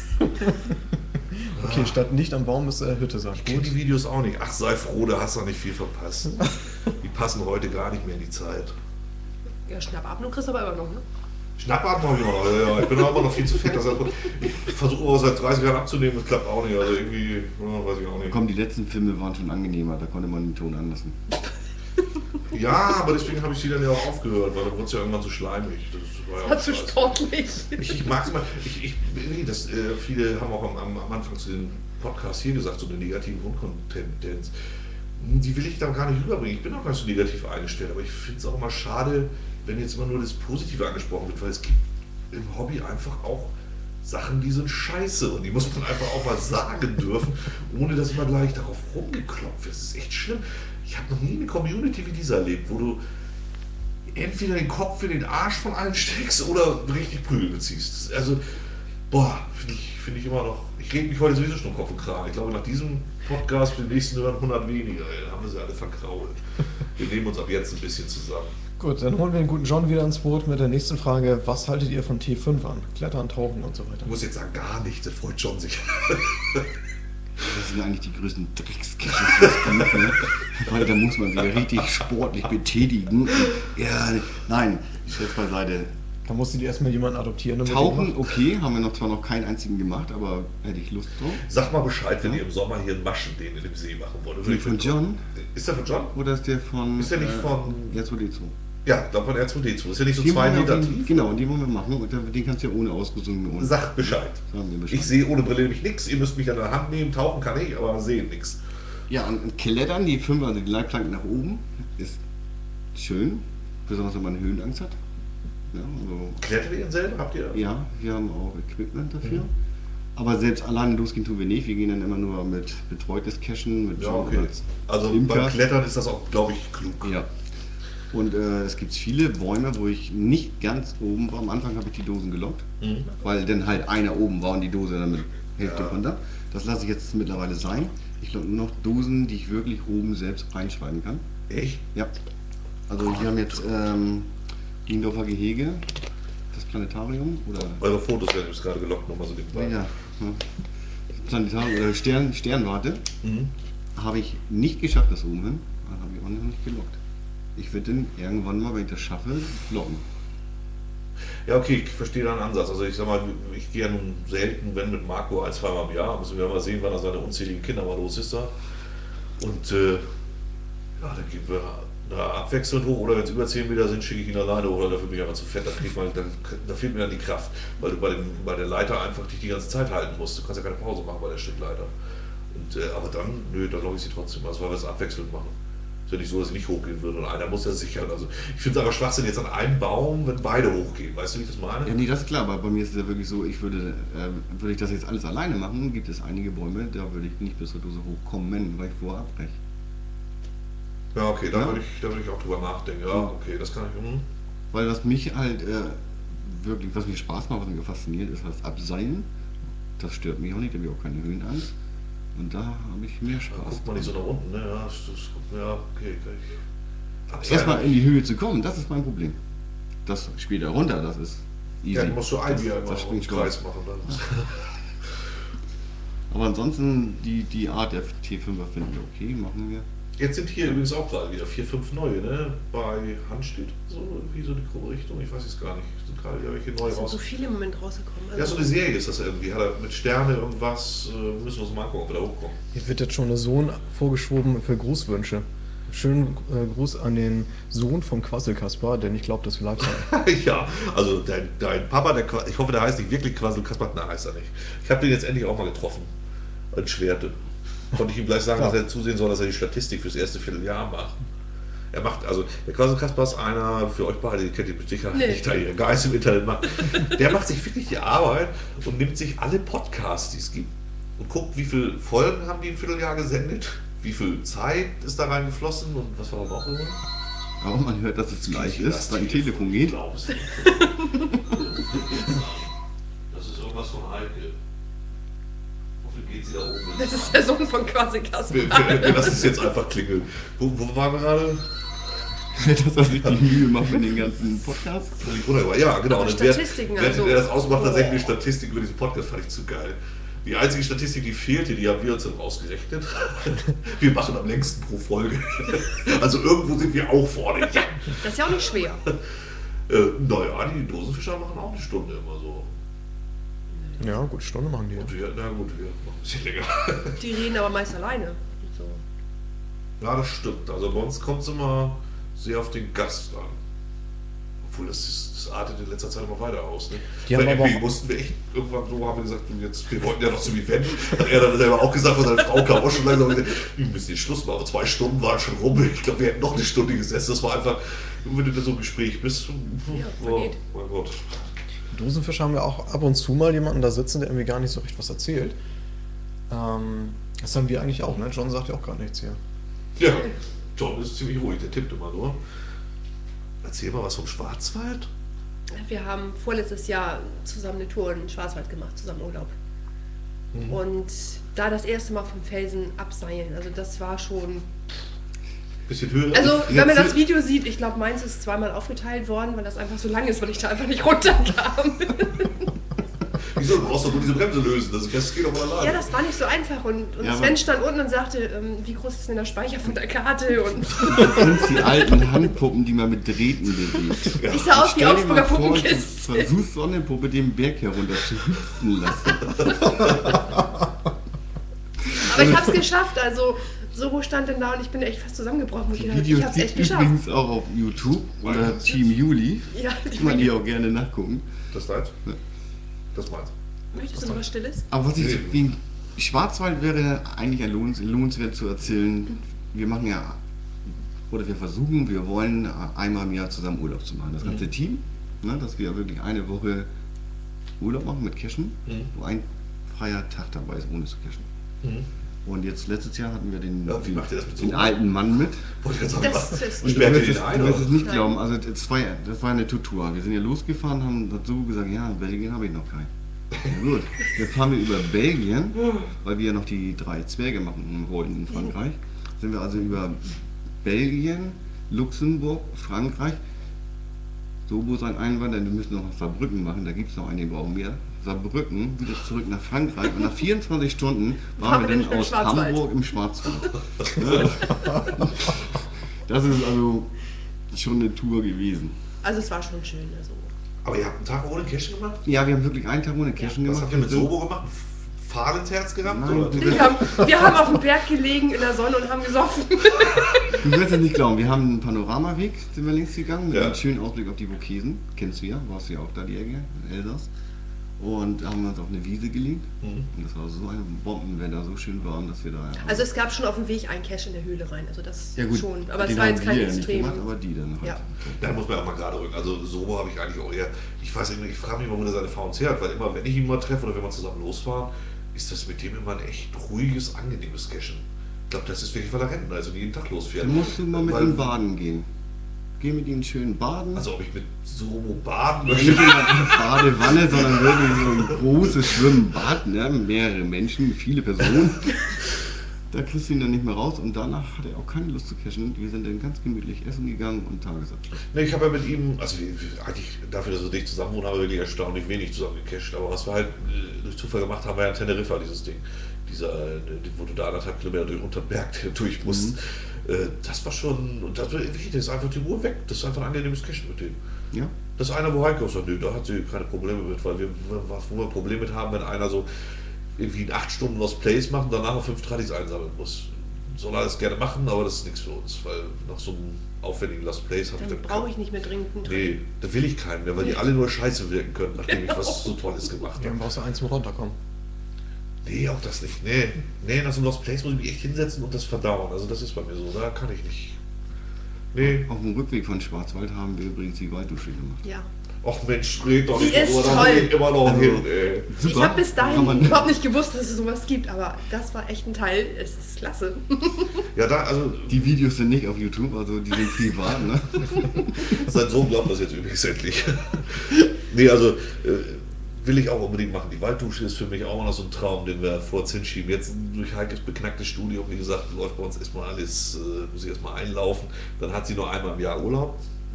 Okay, statt nicht am Baum müsste er Hütte sein. Ich kenne die Videos auch nicht. Ach, sei froh, da hast du nicht viel verpasst. Die passen heute gar nicht mehr in die Zeit. Ja, Schnappatmung kriegst du aber immer noch, ne? Schnappatmung habe ich immer noch. Ja, ja, ich bin aber immer noch viel zu fett. Das heißt, ich versuche auch seit dreißig Jahren abzunehmen, das klappt auch nicht. Also irgendwie, ja, weiß ich auch nicht. Komm, die letzten Filme waren schon angenehmer, da konnte man den Ton anlassen. Ja, aber deswegen habe ich sie dann ja auch aufgehört, weil dann wurde es ja irgendwann zu schleimig. Das war ja War auch zu scheiße. sportlich. Ich, ich mag es mal, ich, ich, nee, das, äh, viele haben auch am, am, am Anfang zu den Podcast hier gesagt, so eine negative Grundtendenz. Die will ich da gar nicht rüberbringen. Ich bin auch gar nicht so negativ eingestellt, aber ich finde es auch immer schade, wenn jetzt immer nur das Positive angesprochen wird, weil es gibt im Hobby einfach auch Sachen, die sind scheiße und die muss man einfach auch mal sagen dürfen, ohne dass immer gleich darauf rumgeklopft wird. Das ist echt schlimm. Ich habe noch nie eine Community wie diese erlebt, wo du entweder den Kopf in den Arsch von allen steckst oder richtig Prügel beziehst. Das ist also, boah, finde ich, find ich immer noch. Ich rede mich heute sowieso schon um Kopf und Kragen. Ich glaube, nach diesem Podcast für den nächsten hören hundert weniger. Ey, dann haben wir sie alle verkrault. Wir nehmen uns ab jetzt ein bisschen zusammen. Gut, dann holen wir den guten John wieder ins Boot mit der nächsten Frage. Was haltet ihr von T fünf an? Klettern, Tauchen und so weiter. Ich muss jetzt sagen, gar nicht. Das freut John sich. Das sind eigentlich die größten Dreckscaches, die es gibt, ne? Weil da muss man sich richtig sportlich betätigen. Ja, nein, Scherz beiseite. Da musste die erstmal jemanden adoptieren. damit Tauchen, die macht. okay, haben wir noch zwar noch keinen einzigen gemacht, aber hätte ich Lust drauf. Sag mal Bescheid, wenn ihr im Sommer hier einen Maschen den in dem See machen wollt. Würde Den ich von mit- John? Ist der von John? Oder ist der von... Ist der nicht von- R zwei D zwei? Ja, ich glaube von R zwei D zwei. Ist ja nicht so Den zwei wollen wir Meter auf jeden- tief. Genau, und den wollen wir machen. Und dann- den kannst du ja ohne Ausrüstung... Ohne, Sag Bescheid. Sagen wir Bescheid. Ich sehe ohne Brille nämlich nichts. Ihr müsst mich an der Hand nehmen. Tauchen kann ich, aber sehen nichts. Ja, und und Klettern, die fünf, also die Leitplanken nach oben, ist schön. Besonders wenn man Höhenangst hat. Ja, also, Klettert ihr denn selber? Habt ihr? ja, wir haben auch Equipment dafür. Aber selbst alleine losgehen tun wir nicht. Wir gehen dann immer nur mit betreutes Cachen, mit Ja, John okay. oder Also Imker. beim Klettern ist das auch, glaube ich, klug. Ja. Und äh, es gibt viele Bäume, wo ich nicht ganz oben war. Am Anfang habe ich die Dosen gelockt, Mhm. weil dann halt einer oben war und die Dose dann mit Hälfte Ja. runter. Das lasse ich jetzt mittlerweile sein. Ich locke nur noch Dosen, die ich wirklich oben selbst reinschreiben kann. Echt? Ja. Also wir haben jetzt ähm, Niendorfer Gehege, das Planetarium oder Eure Fotos werden jetzt gerade gelockt, nochmal so nebenbei. ja, ne? Planetarium oder Stern, Sternwarte Mhm. habe ich nicht geschafft, das oben hin. Dann habe ich auch noch nicht gelockt. Ich werde dann irgendwann mal, wenn ich das schaffe, locken. Ja, okay, ich verstehe deinen Ansatz. Also ich sag mal, ich gehe ja nun selten, wenn mit Marco ein, zweimal im Jahr. Müssen wir mal sehen, wann er seine unzähligen Kinder mal los ist da. Und äh, ja, dann gehen wir da abwechselnd hoch. Oder wenn es über zehn Meter sind, schicke ich ihn alleine hoch. Dafür bin ich einfach zu fett. Da, krieg man, dann, da fehlt mir dann die Kraft. Weil du bei, dem, bei der Leiter einfach dich die ganze Zeit halten musst. Du kannst ja keine Pause machen bei der Strickleiter. Und, äh, aber dann, nö, dann logge ich sie trotzdem. Also weil wir es abwechselnd machen. Ist ja nicht so, dass ich nicht hochgehen würde und einer muss ja sichern. Also ich finde es aber Schwachsinn jetzt an einem Baum, wenn beide hochgehen. Weißt du, wie ich das meine? Ja, nee, das ist klar, aber bei mir ist es ja wirklich so, ich würde, äh, würde ich das jetzt alles alleine machen, gibt es einige Bäume, da würde ich nicht bis zur Dose hochkommen, weil ich vorher abbreche. Ja, okay, da Ja. würde ich, da würde ich auch drüber nachdenken. Ja, okay, das kann ich. Hm. Weil was mich halt äh, wirklich, was mir Spaß macht, was mich fasziniert, ist das Abseilen. Das stört mich auch nicht, da habe ich auch keine Höhenangst. Und da habe ich mehr Da Spaß. guckt man nicht so nach unten, ne? Ja, das, das, ja okay. Kann ich. Erstmal in die Höhe zu kommen, das ist mein Problem. Das später runter, das ist easy. Ja, die musst du ein Bier immer das im springt Kreis Spaß. machen. Dann. Aber ansonsten, die, die Art der T fünfer finden wir okay, machen wir. Jetzt sind hier übrigens auch gerade wieder vier, fünf neue, ne? Bei Handstedt, so irgendwie so die grobe Richtung, ich weiß es gar nicht. Es sind gerade wieder welche neu Es sind raus. so viele im Moment rausgekommen. Ja, so eine Serie ist das irgendwie. Hat er mit Sterne irgendwas, äh, müssen wir uns mal angucken, ob wir da hochkommen. Hier wird jetzt schon der Sohn vorgeschoben für Grußwünsche. Schönen äh, Gruß an den Sohn vom Quasselkasper, der nicht glaubt, dass wir live sind. Ja, also dein, dein Papa, der, Qua- ich hoffe, der heißt nicht wirklich Quasselkasper, nein, heißt er nicht. Ich habe den jetzt endlich auch mal getroffen. Ein Schwerte. Konnte ich ihm gleich sagen, Ja. dass er zusehen soll, dass er die Statistik fürs erste Vierteljahr macht. Er macht, also der Quasselkasper ist einer, für euch beide, die kennt ihr mit Sicherheit Nee. nicht, da ihr Geist im Internet macht. Der macht sich wirklich die Arbeit und nimmt sich alle Podcasts, die es gibt, und guckt, wie viele Folgen haben die im Vierteljahr gesendet, wie viel Zeit ist da reingeflossen und was war da noch immer? Aber man hört, dass es gleich Das ist, dein Telefon geht. Glaubst du? Das ist irgendwas von Heike. Wofür geht sie da oben? Das ist der Sohn von Quasselkasper. Wir, wir, wir lassen es jetzt einfach klingeln. Wo, wo waren wir gerade? Dass er sich die Mühe macht mit den ganzen Podcasts. Völlig wunderbar. Ja, genau. Aber Und wer, Statistiken wer, also. wer das ausmacht, tatsächlich eine Oh. Statistik über diesen Podcast, fand ich zu geil. Die einzige Statistik, die fehlte, die haben wir uns dann ausgerechnet. Wir machen am längsten pro Folge. Also irgendwo sind wir auch vorne. Ja. Das ist ja auch nicht schwer. Äh, naja, die Dosenfischer machen auch eine Stunde immer so. Ja, gut, Stunde machen die. Und wir, na gut, wir machen ein bisschen länger. Die reden aber meist alleine. So. Ja, das stimmt. Also bei uns kommt es immer sehr auf den Gast an. Obwohl, das, ist, das artet in letzter Zeit immer weiter aus. Ne? Die haben Weil aber irgendwie auch- mussten wir echt irgendwann so, haben wir gesagt, du, jetzt, wir wollten ja noch zum Event. Hat er dann selber auch gesagt, von seiner Frau kam auch schon langsam und gesagt, wir müssen den Schluss machen. Aber zwei Stunden waren schon rum. Ich glaube, wir hätten noch eine Stunde gesessen. Das war einfach, wenn du da so im Gespräch bist. Ja, oh, vergeht. mein Gott. Dosenfischer haben wir auch ab und zu mal jemanden da sitzen, der irgendwie gar nicht so recht was erzählt. Ähm, das haben wir eigentlich auch, ne? John sagt ja auch gar nichts hier. Ja, John ist ziemlich ruhig, der tippt immer nur. Erzähl mal was vom Schwarzwald. Wir haben vorletztes Jahr zusammen eine Tour in den Schwarzwald gemacht, zusammen Urlaub. Mhm. Und da das erste Mal vom Felsen abseilen, also das war schon... Bisschen Höhe. Also wenn man jetzt- das Video sieht, ich glaube meins ist zweimal aufgeteilt worden, weil das einfach so lang ist, weil ich da einfach nicht runterkam. Wieso? Du brauchst doch nur diese Bremse lösen. Das, das geht doch mal alleine. Ja, das war nicht so einfach und, und Ja, Sven aber- stand unten und sagte, ähm, wie groß ist denn der Speicher von der Karte? Und Das sind die alten Handpuppen, die man mit Drähten bewegt. Ja. ich sah aus wie Stell dir Augsburger mal vor, du Puppenkiste. versuchst so eine Puppe den Berg herunter zu hüpfen lassen. Aber ich hab's geschafft, also Sobo stand dann da und ich bin echt fast zusammengebrochen. Die Ich, Videos ich hab's echt gibt geschafft. übrigens auch auf YouTube oder Team Juli. Ja, Kann man die auch gerne nachgucken. Das deins? Das meins. Möchtest du noch was Stilles? Aber was ich so wegen Schwarzwald wäre eigentlich ein lohnens, lohnenswert zu erzählen. Wir machen ja, oder wir versuchen, wir wollen einmal im Jahr zusammen Urlaub zu machen. Das ganze Team, ne, dass wir wirklich eine Woche Urlaub machen mit Cashen, Mhm. wo ein freier Tag dabei ist, ohne zu cashen. Mhm. Und jetzt letztes Jahr hatten wir den, Ja, wie macht ihr das mit so den einem- alten Mann mit. Wollte ich jetzt sagen, Das was? ist- Und Und sperrt ihr wirst den es- ein? du wirst es oder? nicht Nein. glauben, also das war, das war eine Tour. Wir sind ja losgefahren, haben dazu gesagt, ja, in Belgien habe ich noch keinen. Ja, gut, jetzt fahren wir über Belgien, weil wir ja noch die drei Zwerge machen wollten in Frankreich. Sind wir also über Belgien, Luxemburg, Frankreich. Sobo sein Einwand, denn wir müssen noch nach Saarbrücken machen, da gibt es noch einen, den brauchen wir. Saarbrücken, wieder zurück nach Frankreich und nach vierundzwanzig Stunden waren wir dann im aus Schwarzwald. Hamburg im Schwarzwald. Ja. Das ist also schon eine Tour gewesen. Also es war schon schön. Also. Aber ihr habt einen Tag ohne Cashen gemacht? Ja, wir haben wirklich einen Tag ohne Cashen Was gemacht. habt ihr mit Wir sind- Sobo gemacht? Pfahl ins Herz gehabt? Nein, oder? du- Wir haben, wir haben auf dem Berg gelegen in der Sonne und haben gesoffen. Du wirst es nicht glauben, wir haben einen Panoramaweg, sind wir links gegangen, mit Ja. einem schönen Ausblick auf die Vogesen. Kennst du ja, warst du ja auch da, die Ecke, in Elsass. Und da haben wir uns auf eine Wiese gelegt. Mhm. Und das war so ein Bombenwetter, so schön warm, dass wir da... Also es gab schon auf dem Weg einen Cache in der Höhle rein. Also das ja gut, schon. Aber den es war haben jetzt kein wir ja nicht Extrem. gemacht, aber die dann halt. Ja. Da muss man auch mal gerade rücken. Also Sobo habe ich eigentlich auch eher, ich weiß nicht, ich frage mich immer, wo der seine V und C hat, weil immer, wenn ich ihn mal treffe oder wenn wir zusammen losfahren, ist das mit dem immer ein echt ruhiges, angenehmes Cashen. Ich glaube, das ist wirklich, weil er Rentner ist und jeden Tag losfährt. Dann musst du mal mit Weil- ihm baden gehen. Geh mit ihm schön baden. Also ob ich mit Sobo baden nicht möchte? in einer Badewanne, sondern wirklich so ein großes Schwimmbad, ne? Mehrere Menschen, viele Personen. Da kriegst du ihn dann nicht mehr raus und danach hat er auch keine Lust zu cashen. Wir sind dann ganz gemütlich essen gegangen und Tagesabschluss. Ne, ich habe ja mit ihm, also eigentlich dafür, dass wir nicht zusammen wohnen, haben wir wirklich erstaunlich wenig zusammen gecasht. Aber was wir halt äh, durch Zufall gemacht haben, war ja in Teneriffa dieses Ding. Dieser, äh, wo du da anderthalb Kilometer durch unter den Berg durch musst. Mhm. Äh, das war schon, und das, das ist einfach die Ruhe weg. Das ist einfach ein angenehmes Cashen mit denen. Ja. Das ist einer, wo Heike auch sagt, nö, da hat sie keine Probleme mit, weil wir, wo wir Probleme mit haben, wenn einer so irgendwie in acht Stunden Lost Plays macht und danach auf fünf Tradis einsammeln muss. Soll er das gerne machen, aber das ist nichts für uns, weil nach so einem aufwendigen Lost Plays habe ich Dann dann... brauche ich nicht mehr dringend einen Nee, da will ich keinen mehr, weil die alle nur Scheiße wirken können, nachdem ich was so Tolles gemacht Dann habe. brauchst du eins zum Runterkommen. Nee, auch das nicht. Nee, nee, nach so einem Lost Plays muss ich mich echt hinsetzen und das verdauen. Also das ist bei mir so, da kann ich nicht. Nee. Auf dem Rückweg von Schwarzwald haben wir übrigens die Walddusche gemacht. Ja. Och Mensch, red doch Die nicht, ist aber da toll. will ich immer noch Also, hin, ey. Ich Super. habe bis dahin Kann man- überhaupt nicht gewusst, dass es sowas gibt, aber das war echt ein Teil. Es ist klasse. Ja, da, also, Die Videos sind nicht auf YouTube, also die sind privat, ne? sein Sohn glaubt das jetzt übrigens endlich. Nee, also, äh, will ich auch unbedingt machen. Die Walddusche ist für mich auch noch so ein Traum, den wir vor uns hinschieben. Jetzt durch Heikes beknacktes Studium, wie gesagt, läuft bei uns erstmal alles, äh, muss ich erstmal einlaufen. Dann hat sie nur einmal im Jahr Urlaub.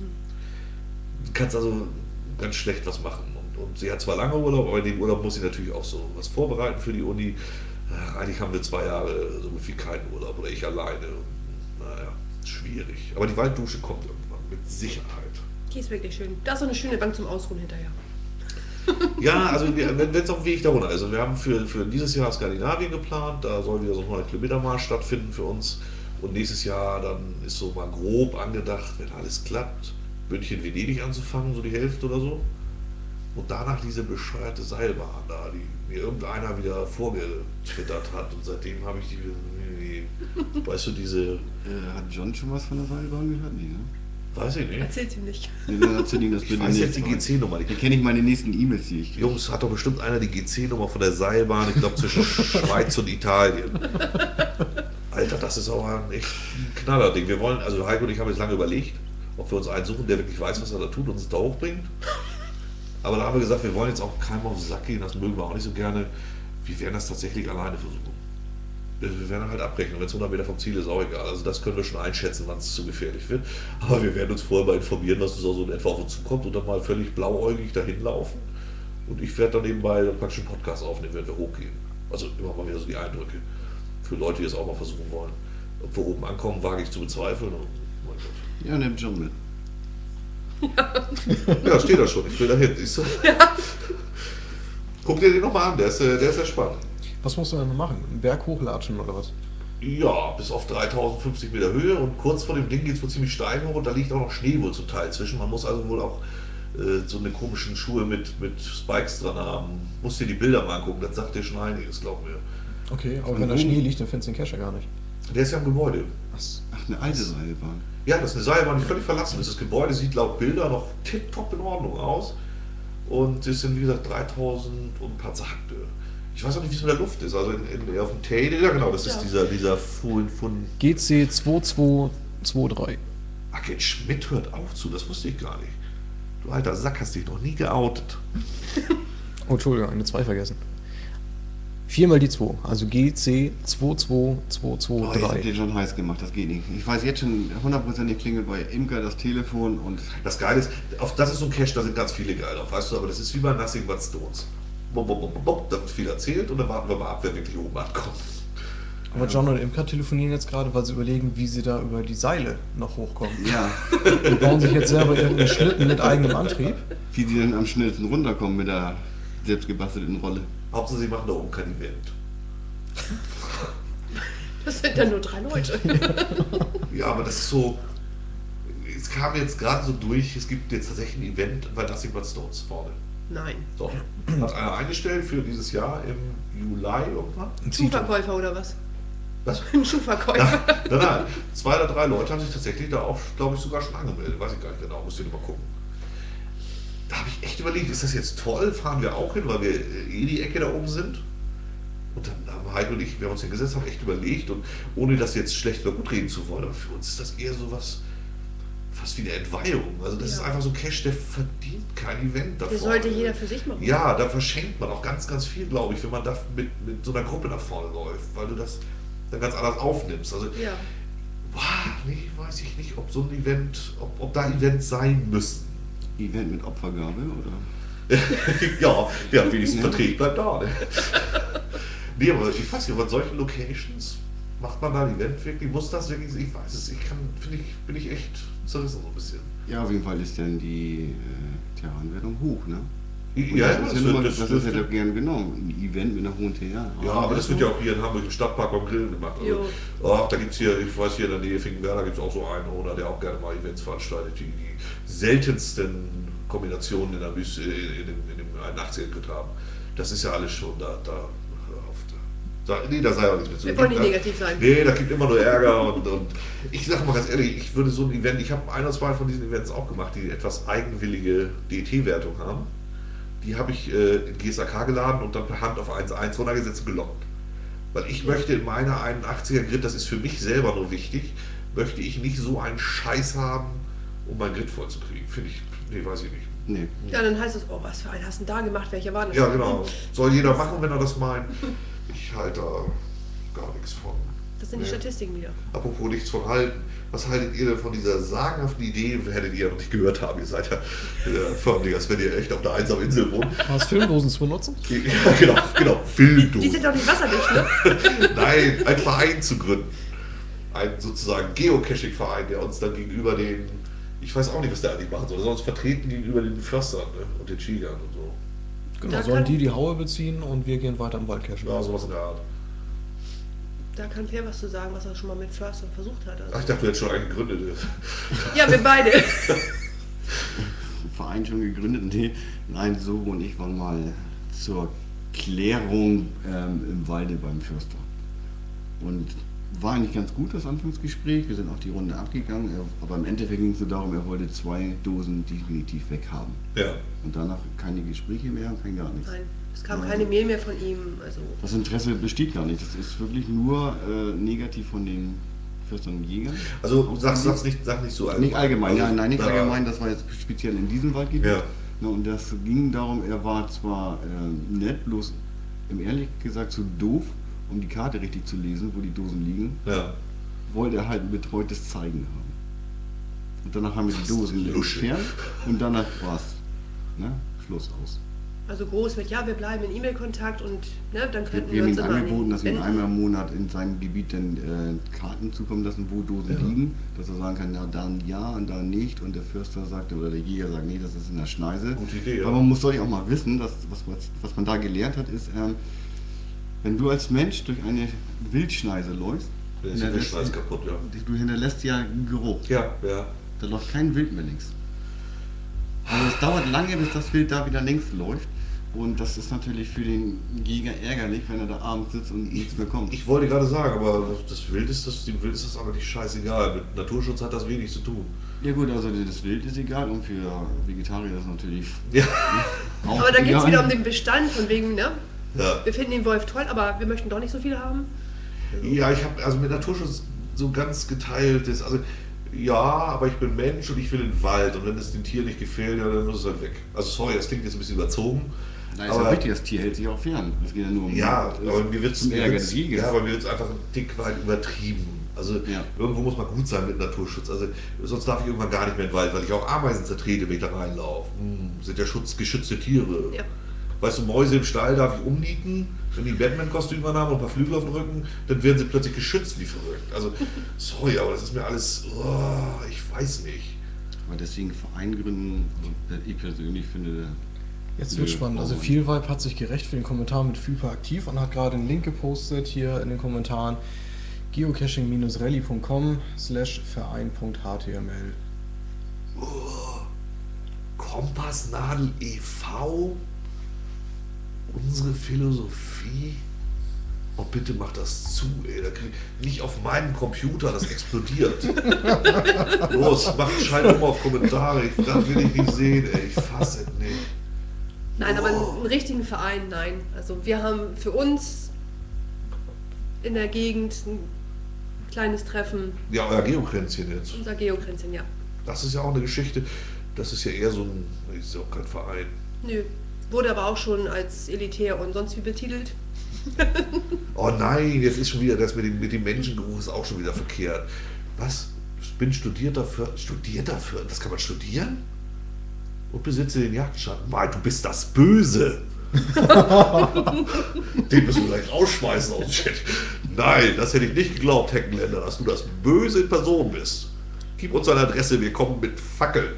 Du kannst also ganz schlecht was machen. Und, und sie hat zwar lange Urlaub, aber in dem Urlaub muss sie natürlich auch so was vorbereiten für die Uni. Ach, eigentlich haben wir zwei Jahre so gut wie keinen Urlaub oder ich alleine. Und, naja, schwierig. Aber die Walddusche kommt irgendwann, mit Sicherheit. Die ist wirklich schön. Da ist so eine schöne Bank zum Ausruhen hinterher. Ja, also wir- wenn es auf dem Weg darunter ist. Also wir haben für, für dieses Jahr Skandinavien geplant, da soll wieder so ein hundert Kilometer Marsch stattfinden für uns. Und nächstes Jahr dann ist so mal grob angedacht, wenn alles klappt, München, Venedig anzufangen, so die Hälfte oder so. Und danach diese bescheuerte Seilbahn da, die mir irgendeiner wieder vorgetwittert hat. Und seitdem habe ich die, weißt du, diese, Äh, hat John schon was von der Seilbahn gehört? Nee, ne? weiß ich nicht. Erzählt ihm nicht. Nee, dann erzähl ihm das Ich bitte weiß nicht. jetzt die G C-Nummer. Hier kenne ich meine nächsten E-Mails, die ich kriege. Jungs, hat doch bestimmt einer die G C-Nummer von der Seilbahn, ich glaube zwischen Schweiz und Italien. Alter, das ist auch ein echt ein Knallerding. Wir wollen, also Heiko und ich haben jetzt lange überlegt, ob wir uns einen suchen, der wirklich weiß, was er da tut und uns da hochbringt. Aber da haben wir gesagt, wir wollen jetzt auch keinem auf den Sack gehen, das mögen wir auch nicht so gerne. Wir werden das tatsächlich alleine versuchen. Wir wir werden halt abbrechen, wenn es hundert Meter vom Ziel ist, auch egal. Also das können wir schon einschätzen, wann es zu gefährlich wird. Aber wir werden uns vorher mal informieren, was uns auch so in etwa auf uns zukommt und dann mal völlig blauäugig dahin laufen. Und ich werde dann nebenbei praktisch einen Podcast aufnehmen, wenn wir hochgehen. Also immer mal wieder so die Eindrücke. Für Leute, die es auch mal versuchen wollen. Ob wir oben ankommen, wage ich zu bezweifeln. Und, mein Gott. Ja, nimmt John mit. Ja, steht da schon. Ich will da hin, siehst du? Guck dir den nochmal an, der ist, äh, der ist sehr spannend. Was musst du denn machen? Einen Berg hochlatschen oder was? Ja, bis auf dreitausendfünfzig Meter Höhe und kurz vor dem Ding geht es wohl ziemlich steil hoch und da liegt auch noch Schnee wohl zum Teil zwischen. Man muss also wohl auch äh, so eine komischen Schuhe mit, mit Spikes dran haben. Musst dir die Bilder mal angucken, das sagt dir schon einiges, glaub mir. Okay, aber Und wenn da wo- Schnee liegt, dann findest du den Cache gar nicht. Der ist ja im Gebäude. Was? Ach, eine alte Seilbahn. Ja, das ist eine Seilbahn, die völlig verlassen ist. Das Gebäude sieht laut Bilder noch tipptopp in Ordnung aus. Und es sind, wie gesagt, dreitausend und ein paar Zerhackte. Ich weiß auch nicht, wie es mit der Luft ist. Also in, in, auf dem Tail, ja genau, das ist Ja. dieser, dieser Full von. G C zwei zwei zwei drei. Ach, Ken Schmidt hört auch zu, das wusste ich gar nicht. Du alter Sack, hast dich noch nie geoutet. Oh, Entschuldigung, eine zwei vergessen. Viermal die zwei, also G C zwei zwei zwei Oh, zwei jetzt habt ihr drei. John heiß gemacht, das geht nicht. Ich weiß jetzt schon, hundertprozentig klingelt bei Imker das Telefon und Das Geile ist, auf, das ist so ein Cache, da sind ganz viele geil drauf, weißt du, aber das ist wie bei Nothing But Stones. Bop, bop, bop, bop, bop, da wird viel erzählt und dann warten wir mal ab, wer wirklich oben ankommt. Aber John und Imka telefonieren jetzt gerade, weil sie überlegen, wie sie da über die Seile noch hochkommen. ja, Die bauen sich jetzt selber irgendeinen Schlitten mit eigenem Antrieb. wie sie dann am schnellsten runterkommen mit der selbstgebastelten Rolle. Hauptsache, sie machen da oben kein Event. Das sind ja nur drei Leute. Ja, aber das ist so, es kam jetzt gerade so durch, es gibt jetzt tatsächlich ein Event bei Nothing But Stones vorne. Nein. Doch. Hat einer eingestellt für dieses Jahr im Juli irgendwann. Ein Zito. Schuhverkäufer oder was? Was? Ein Schuhverkäufer. Nein, nein, nein. Zwei oder drei Leute haben sich tatsächlich da auch, glaube ich, sogar schon angemeldet. Weiß ich gar nicht genau, musst du nur mal gucken. Da habe ich echt überlegt, ist das jetzt toll? Fahren wir auch hin, weil wir eh die Ecke da oben sind? Und dann haben Heiko und ich, wir haben uns hingesetzt, haben echt überlegt und ohne das jetzt schlecht oder gut reden zu wollen, aber für uns ist das eher so was, fast wie eine Entweihung. Also das Ja. ist einfach so ein Cash, der verdient kein Event davor. Das sollte jeder für sich machen. Ja, da verschenkt man auch ganz, ganz viel, glaube ich, wenn man da mit, mit so einer Gruppe nach vorne läuft, weil du das, dann ganz anders aufnimmst. Also, Ja. boah, nee, weiß ich nicht, ob so ein Event, ob, ob da Events sein müssen. Event mit Opfergabe, oder? ja, ja, wenigstens Verträge bleibt da. Ne? Nee, aber ich weiß nicht, aber an solchen Locations macht man da ein Event wirklich, muss das wirklich, ich weiß es, ich kann, finde ich, bin ich echt zerrissen so ein bisschen. Ja, auf jeden Fall ist dann die äh, Terranwertung hoch, ne? Ja, das, das ist ja wird- nur, das das wird- ist ja doch gern genommen. Ein Event mit einer hohen T R. Ja, aber das wird ja auch hier in Hamburg im Stadtpark beim Grillen gemacht. Also, ach, da gibt es hier, ich weiß hier in der Nähe Finkenwerder gibt es auch so einen Owner, der auch gerne mal Events veranstaltet, die die seltensten Kombinationen in, der, Müs- in, in, dem, in dem einundachtziger Grid haben. Das ist ja alles schon da, da, hör auf, da, da nee, da sei auch nichts mit zu. Wir wollen nicht Da- negativ sein. Nee, da gibt immer nur Ärger und, und ich sag mal ganz ehrlich, ich würde so ein Event, ich habe ein oder zwei von diesen Events auch gemacht, die etwas eigenwillige D E T-Wertung haben. Die habe ich äh, in G S A K geladen und dann per Hand auf eins Punkt eins runtergesetzt und gelockt. Weil ich möchte in meiner einundachtziger Grid, das ist für mich selber nur wichtig, möchte ich nicht so einen Scheiß haben, um mein Grid voll zu kriegen. Finde ich, nee, weiß ich nicht. Nee. Ja, dann heißt es, oh, was für einen hast du denn da gemacht? Welcher war das? Ja, genau. Soll jeder machen, wenn er das meint. Ich halte da gar nichts von. Das sind die Nee. Statistiken wieder. Apropos nichts von halten. Was haltet ihr denn von dieser sagenhaften Idee, hättet ihr ja noch nicht gehört haben, ihr seid ja äh, förmlich, als wenn ihr echt auf einer einsamen Insel wohnt. Was Filmdosen zu benutzen? Ja, genau, genau, Die Filmdosen. sind doch nicht wasserdicht, ne? Nein, einen Verein zu gründen. Einen sozusagen Geocaching-Verein, der uns dann gegenüber den, ich weiß auch nicht, was der eigentlich machen soll, der soll uns vertreten gegenüber den Förstern, ne? Und den Schigern und so. Genau, Da sollen kann- die die Haue beziehen und wir gehen weiter im Wald cashen. Ja, sowas in der Art. Da kann Per was zu sagen, was er schon mal mit Förstern versucht hat. Ach, Also. ich dachte, du hättest schon einen gegründet. Ja, wir beide. Verein schon gegründet? Nee, nein, so und ich waren mal zur Klärung ähm, im Walde beim Förster. Und war eigentlich ganz gut, das Anfangsgespräch. Wir sind auch die Runde abgegangen, er- aber im Endeffekt ging es nur darum, er wollte zwei Dosen definitiv weghaben. Ja. Und danach keine Gespräche mehr und kein gar nichts. Nein, es kam keine Mail mehr von ihm. Also, Das Interesse besteht gar nicht. Das ist wirklich nur äh, negativ von den Förstern und Jägern. Also sag's, sag's nicht, sag nicht so Nicht allgemein, Also, nein, nein, nicht na, allgemein, das war jetzt speziell in diesem Waldgebiet. Ja. Ne, und das ging darum, er war zwar äh, nett, bloß im ehrlich gesagt zu doof, um die Karte richtig zu lesen, wo die Dosen liegen, Ja. wollte er halt ein betreutes Zeigen haben. Und danach haben wir die Dosen Lusche. entfernt und danach war es. Ne? Schluss aus. also groß mit, ja, wir bleiben in E-Mail-Kontakt und ne, dann Wir, könnten wir haben uns ihm immer an angeboten, ihn dass wir ihm wenden. einmal im Monat in seinem Gebiet dann äh, Karten zukommen lassen, wo Dosen Ja. liegen, dass er sagen kann, ja, da ja und da nicht. Und der Förster sagt oder der Jäger sagt, nee, das ist in der Schneise. Gute Idee, ja. Aber man muss doch auch mal wissen, dass, was, was, was man da gelernt hat, ist, ähm, wenn du als Mensch durch eine Wildschneise läufst, Dann ist die hinterlässt- Wildschneise kaputt, ja. du hinterlässt ja einen Geruch. Ja, ja. Da läuft kein Wild mehr links. Also es dauert lange, bis das Wild da wieder links läuft. Und das ist natürlich für den Jäger ärgerlich, wenn er da abends sitzt und nichts mehr kommt. Ich wollte gerade sagen, aber das Wild ist das, dem Wild ist das aber nicht scheißegal. Mit Naturschutz hat das wenig zu tun. Ja gut, also das Wild ist egal und für Vegetarier ist es natürlich Ja. auch Aber da geht es egal. wieder um den Bestand, von wegen, ne? Ja, Wir finden den Wolf toll, aber wir möchten doch nicht so viele haben. ja ich habe also mit Naturschutz so ganz geteiltes, also ja, aber ich bin Mensch und ich will in den Wald und wenn es dem Tier nicht gefällt, ja, dann muss es halt weg. Also sorry, das klingt jetzt ein bisschen überzogen. Nein, ist ja wichtig, das Tier hält sich auch fern. Es geht ja nur um Ja, aber mir wird zum Ärger des es Jägers. ja, aber mir wird's einfach ein Tick weit übertrieben. Also Ja. irgendwo muss man gut sein mit Naturschutz. Also sonst darf ich irgendwann gar nicht mehr in den Wald, weil ich auch Ameisen zertrete, wenn ich da reinlaufe. Hm, sind ja Schutz, geschützte Tiere. Ja. Weißt du, Mäuse im Stall darf ich umnieten, wenn die ein Batman-Kostüm anhaben und ein paar Flügel auf dem Rücken, dann werden sie plötzlich geschützt wie verrückt. Also, sorry, aber das ist mir alles, oh, ich weiß nicht. Aber deswegen Verein gründen, also ich persönlich finde, Jetzt wird Nö, spannend. Also brauchen wir Vielvibe hat sich gerecht für den Kommentar mit Füper aktiv und hat gerade einen Link gepostet hier in den Kommentaren geocaching rally punkt com slash verein.html. Oh, Kompassnadel e V? Unsere Philosophie? Oh, bitte mach das zu, ey. Da krieg ich nicht auf meinem Computer, das explodiert. Los, macht Schalt um auf Kommentare. Ich, das will ich nicht sehen, ey. Ich fasse es nicht. Nein, aber Oh. einen richtigen Verein, nein. Also wir haben für uns in der Gegend ein kleines Treffen, Ja, euer Geokränzchen jetzt. unser Geokränzchen, ja. Das ist ja auch eine Geschichte. Das ist ja eher so ein, das ist ja auch kein Verein. Nö. Wurde aber auch schon als elitär und sonst wie betitelt. Oh nein, jetzt ist schon wieder das mit dem, mit dem Menschengeruch ist auch schon wieder verkehrt. Was? Ich bin studierter für studierter für das kann man studieren? Und besitze den Jagdschatten. Nein, du bist das Böse. Den müssen wir gleich rausschmeißen aus dem Chat. Nein, das hätte ich nicht geglaubt, Heckenländer, dass du das Böse in Person bist. Gib uns deine Adresse, wir kommen mit Fackeln.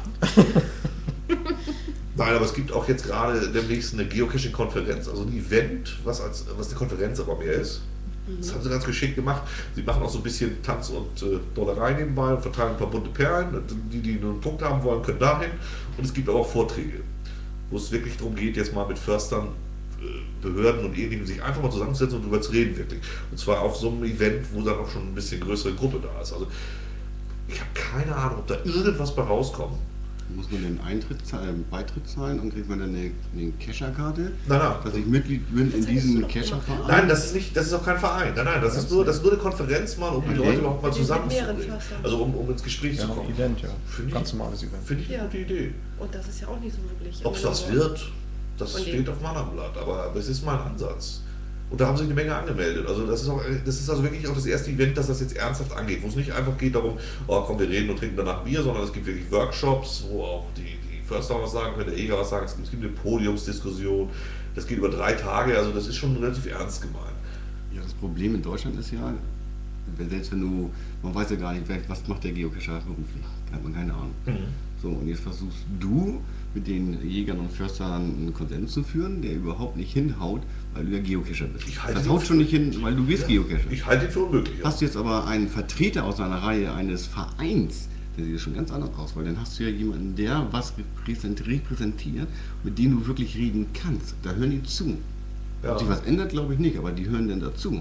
Nein, aber es gibt auch jetzt gerade demnächst eine Geocaching-Konferenz, also ein Event, was, als, was eine Konferenz aber mehr ist. Das haben sie ganz geschickt gemacht. Sie machen auch so ein bisschen Tanz und äh, Dollerei nebenbei und verteilen ein paar bunte Perlen. Die, die nur einen Punkt haben wollen, können dahin. Und es gibt aber auch Vorträge, wo es wirklich darum geht, jetzt mal mit Förstern, äh, Behörden und Ähnlichem sich einfach mal zusammenzusetzen und darüber zu reden wirklich. Und zwar auf so einem Event, wo dann auch schon ein bisschen größere Gruppe da ist. Also ich habe keine Ahnung, ob da irgendwas bei rauskommt. Muss man den Eintritt zahlen, Beitritt zahlen und kriegt man dann eine, eine Kescherkarte? Nein, nein. Dass ich Mitglied bin in diesem Kescherverein? Nein, das ist nicht, das ist auch kein Verein. Nein, nein, das ist nur, das ist nur eine Konferenz mal, um die Okay. Leute überhaupt mal Mit mehreren zusammenzubringen. Förstern. Also um, um ins Gespräch Ja, zu noch kommen. ein Event, ja. Finde ich- Ganz normales Event. Finde ich eine Ja. gute Idee. Und das ist ja auch nicht so wirklich. Ob es immer das nur- wird, das Von steht dem. auf meinem Blatt, aber das ist mein Ansatz. Und da haben sich eine Menge angemeldet. Also das ist, auch, das ist also wirklich auch das erste Event, das das jetzt ernsthaft angeht, wo es nicht einfach geht darum, oh komm, wir reden und trinken danach Bier, sondern es gibt wirklich Workshops, wo auch die, die Förster was sagen können, der Jäger was sagen, es gibt, es gibt eine Podiumsdiskussion, das geht über drei Tage, also das ist schon relativ ernst gemeint. Ja, das Problem in Deutschland ist ja, selbst wenn du, man weiß ja gar nicht, wer- was macht der Geocacher beruflich, da hat man keine Ahnung. So, und jetzt versuchst du mit den Jägern und Förstern einen Konsens zu führen, der überhaupt nicht hinhaut, weil du ja Geocacher bist. Ich halte Das ihn haut für- schon nicht hin, weil du bist Geocacher. Ich halte ihn für unmöglich. Ja. Hast du jetzt aber einen Vertreter aus einer Reihe eines Vereins, der sieht schon ganz anders aus, weil dann hast du ja jemanden, der was repräsent- repräsentiert, mit dem du wirklich reden kannst. Da hören die zu. Ja. Ob sich was ändert, glaube ich nicht, aber die hören dann dazu.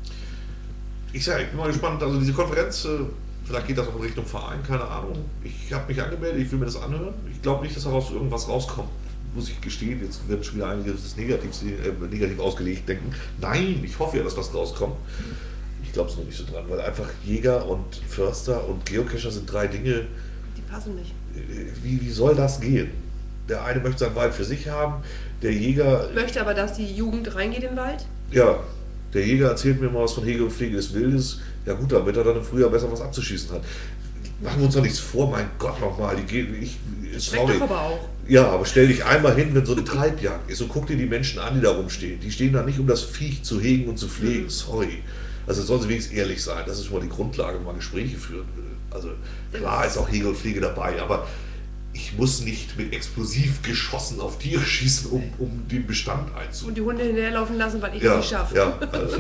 Ich sage, ich bin mal gespannt, also diese Konferenz, äh, vielleicht geht das auch in Richtung Verein, keine Ahnung. Ich habe mich angemeldet, ich will mir das anhören. Ich glaube nicht, dass daraus irgendwas rauskommt, muss ich gestehen. Jetzt wird schon wieder einige das negativ, äh, negativ ausgelegt denken. Nein, ich hoffe ja, dass was rauskommt. Ich glaube es nur nicht so dran, weil einfach Jäger und Förster und Geocacher sind drei Dinge. Die passen nicht. Äh, Wie, wie soll das gehen? Der eine möchte seinen Wald für sich haben, der Jäger, Möchte aber, dass die Jugend reingeht im Wald. ja, der Jäger erzählt mir mal was von Hege und Pflege des Wildes. Ja gut, damit er dann im Frühjahr besser was abzuschießen hat. Machen wir uns doch nichts vor, mein Gott nochmal, die gehen, ich, Schmeckt sorry. doch aber auch. Ja, aber stell dich einmal hin, wenn so eine Treibjagd ist und guck dir die Menschen an, die da rumstehen. Die stehen da nicht, um das Viech zu hegen und zu pflegen, sorry. Also sollen sie wenigstens ehrlich sein, das ist schon mal die Grundlage, wenn man Gespräche führen will. Also klar ist auch Hege und Pflege dabei, aber ich muss nicht mit Explosivgeschossen auf Tiere schießen, um, um den Bestand Und einzunehmen. die Hunde hinterherlaufen lassen, weil ich es Ja, nicht schaffe. ja, also,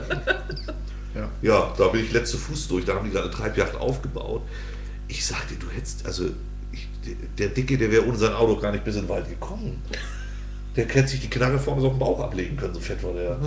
Ja. ja, da bin ich letzte Fuß durch, da haben die gerade eine Treibjagd aufgebaut. Ich sagte, du hättest, also ich, der Dicke, der wäre ohne sein Auto gar nicht bis in den Wald gekommen. Der hätte sich die Knarre vorne auf den Bauch ablegen können, so fett war der.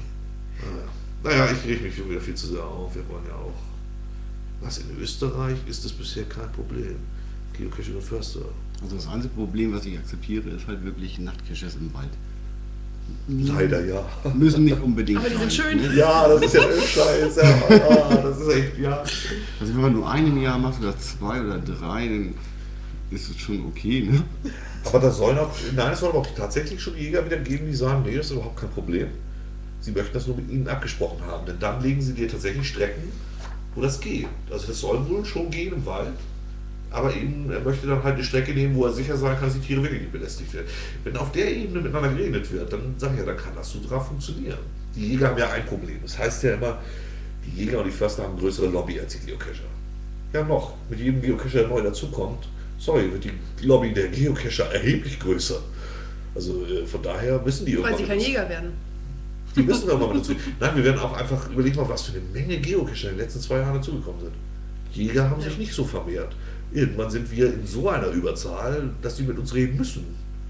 Naja, ich reg mich schon wieder viel zu sehr auf. Wir wollen ja auch. Was, in Österreich ist das bisher kein Problem. Geocaching und Förster. Also das einzige Problem, was ich akzeptiere, ist halt wirklich Nachtcaches im Wald. Leider ja. Müssen nicht unbedingt Aber die sind sein, schön. ne? Ja, das ist ja Scheiß. Ja, ah, das ist echt, ja. Also wenn man nur einen im Jahr macht oder zwei oder drei, dann ist es schon okay, ne? Aber da sollen auch, nein, es sollen aber auch tatsächlich schon Jäger wieder geben, die sagen, nee, das ist überhaupt kein Problem. Sie möchten das nur mit ihnen abgesprochen haben, denn dann legen sie dir tatsächlich Strecken, wo das geht. Also das soll wohl schon gehen im Wald, aber eben, er möchte dann halt eine Strecke nehmen, wo er sicher sein kann, dass die Tiere wirklich nicht belästigt werden. Wenn auf der Ebene miteinander geredet wird, dann sage ich ja, dann kann das so drauf funktionieren. Die Jäger haben ja ein Problem. Das heißt ja immer, die Jäger und die Förster haben eine größere Lobby als die Geocacher. Ja noch, mit jedem Geocacher, der neu dazukommt, sorry, wird die Lobby der Geocacher erheblich größer. Also äh, von daher müssen die Weil irgendwann sie kein dazu. Jäger werden. Die müssen irgendwann mal dazu. Nein, wir werden auch einfach, überleg mal, was für eine Menge Geocacher in den letzten zwei Jahren dazugekommen sind. Jäger haben sich nicht so vermehrt. Irgendwann sind wir in so einer Überzahl, dass die mit uns reden müssen.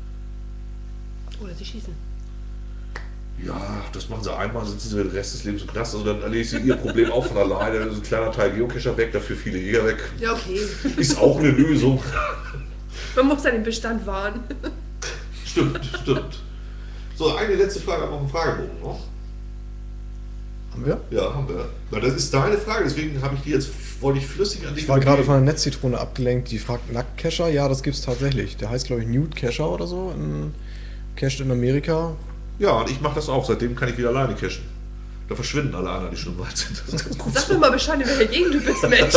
Oder sie schießen. Ja, das machen sie einmal, sitzen sie den Rest des Lebens im Knast, also dann erledigen sie ihr Problem auch von alleine. Dann ist ein kleiner Teil Geocacher weg, dafür viele Jäger weg. Ja, okay. Ist auch eine Lösung. Man muss ja den Bestand wahren. Stimmt, stimmt. So, eine letzte Frage haben wir auf dem Fragebogen noch. Haben wir? Ja, haben wir. Na, das ist deine Frage, deswegen habe ich die jetzt, wollte ich flüssig an dich Ich war gerade übergeben. von der Netzzitrone abgelenkt, die fragt Nacktcacher. Ja, das gibt's tatsächlich. Der heißt, glaube ich, Nude Cacher oder so. Ein Cache in Amerika. Ja, und ich mache das auch. Seitdem kann ich wieder alleine cashen. Da verschwinden alle anderen, die schon im Wald sind. Das ist ganz gut. Sag doch mal Bescheid, in welcher Gegend du bist, Mensch.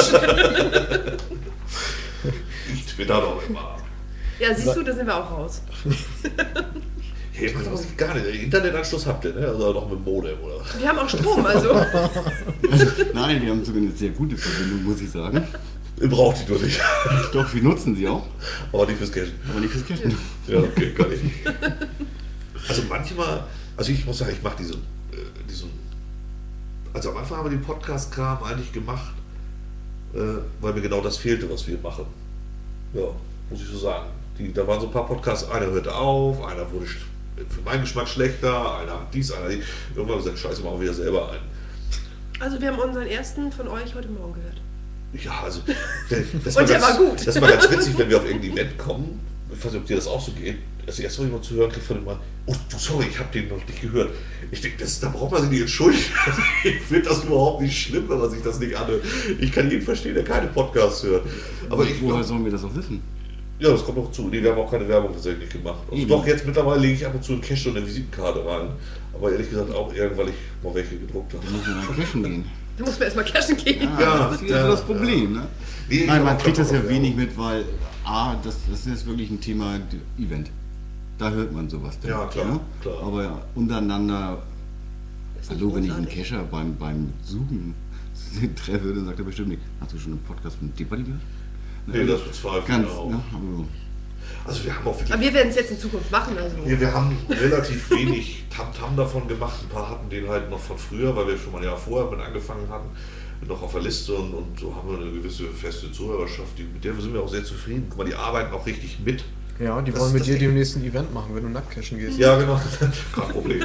Ich twitter doch immer. Ja, siehst du, da sind wir auch raus. Hey, jetzt macht aber sich gar nicht. Internetanschluss habt ihr, ne? Also noch mit Modem, oder? Wir haben auch Strom, also. Nein, wir haben sogar eine sehr gute Verbindung, muss ich sagen. Ihr braucht die nur nicht. Doch, wir nutzen sie auch, Aber nicht fürs Cashen. aber nicht fürs Cashen. Ja, okay, kann ich. Also manchmal, also ich muss sagen, ich mache diesen, äh, diesen, also am Anfang haben wir den Podcast-Kram eigentlich gemacht, äh, weil mir genau das fehlte, was wir machen. Ja, muss ich so sagen. Die, da waren so ein paar Podcasts, einer hörte auf, einer wurde sch- für meinen Geschmack schlechter, einer hat dies, einer dies. Irgendwann gesagt, scheiße, machen wir wieder selber ein. Also wir haben unseren ersten von euch heute Morgen gehört. Ja, also das Und der ganz, war gut. Das ist mal ganz witzig, wenn wir auf irgendein Event kommen. Ich weiß nicht, ob dir das auch so geht. Das erste, was ich mal zu hören kriege von dem Mann, oh du, sorry, ich habe den noch nicht gehört. Ich denke, das, da braucht man sich nicht entschuldigen. Ich finde das überhaupt nicht schlimm, wenn man sich das nicht anhört. Ich kann jeden verstehen, der keine Podcasts hört. Aber ich Woher glaub, sollen wir das auch wissen? ja, das kommt noch zu. Nee, wir haben auch keine Werbung tatsächlich gemacht. Also Mhm. doch, jetzt mittlerweile lege ich ab und zu einen Cash und eine Visitenkarte rein. Aber ehrlich gesagt auch eher, weil ich mal welche gedruckt habe. Da muss man dann cashen gehen. Da muss man erstmal cashen gehen. Ja, Ja, das ist ja, so das Problem. Ne? Nee, ich Nein, hab man auch kriegt das ja Werbung. wenig mit, weil A, das, das ist wirklich ein Thema Event. Da hört man sowas. dann, Ja, klar, klar. Aber ja, untereinander, Ist nicht hallo, wenn ich einen großartig. Cacher beim, beim Suchen treffe, dann sagt er bestimmt nicht, hast du schon einen Podcast mit Deeper gehört? Nee, das bezweifle ich Ganz, auch. ne, also, Also wir haben auch wirklich Aber wir werden es jetzt in Zukunft machen. Also. Wir, wir haben relativ wenig Tamtam davon gemacht. Ein paar hatten den halt noch von früher, weil wir schon mal ein Jahr vorher mit angefangen hatten, noch auf der Liste und, und so haben wir eine gewisse feste Zuhörerschaft, die, mit der sind wir auch sehr zufrieden. Guck mal, die arbeiten auch richtig mit. Ja, die Das- wollen mit das dir Ding- demnächst ein Event machen, wenn du nackt cashen gehst. Ja, genau. Kein Problem.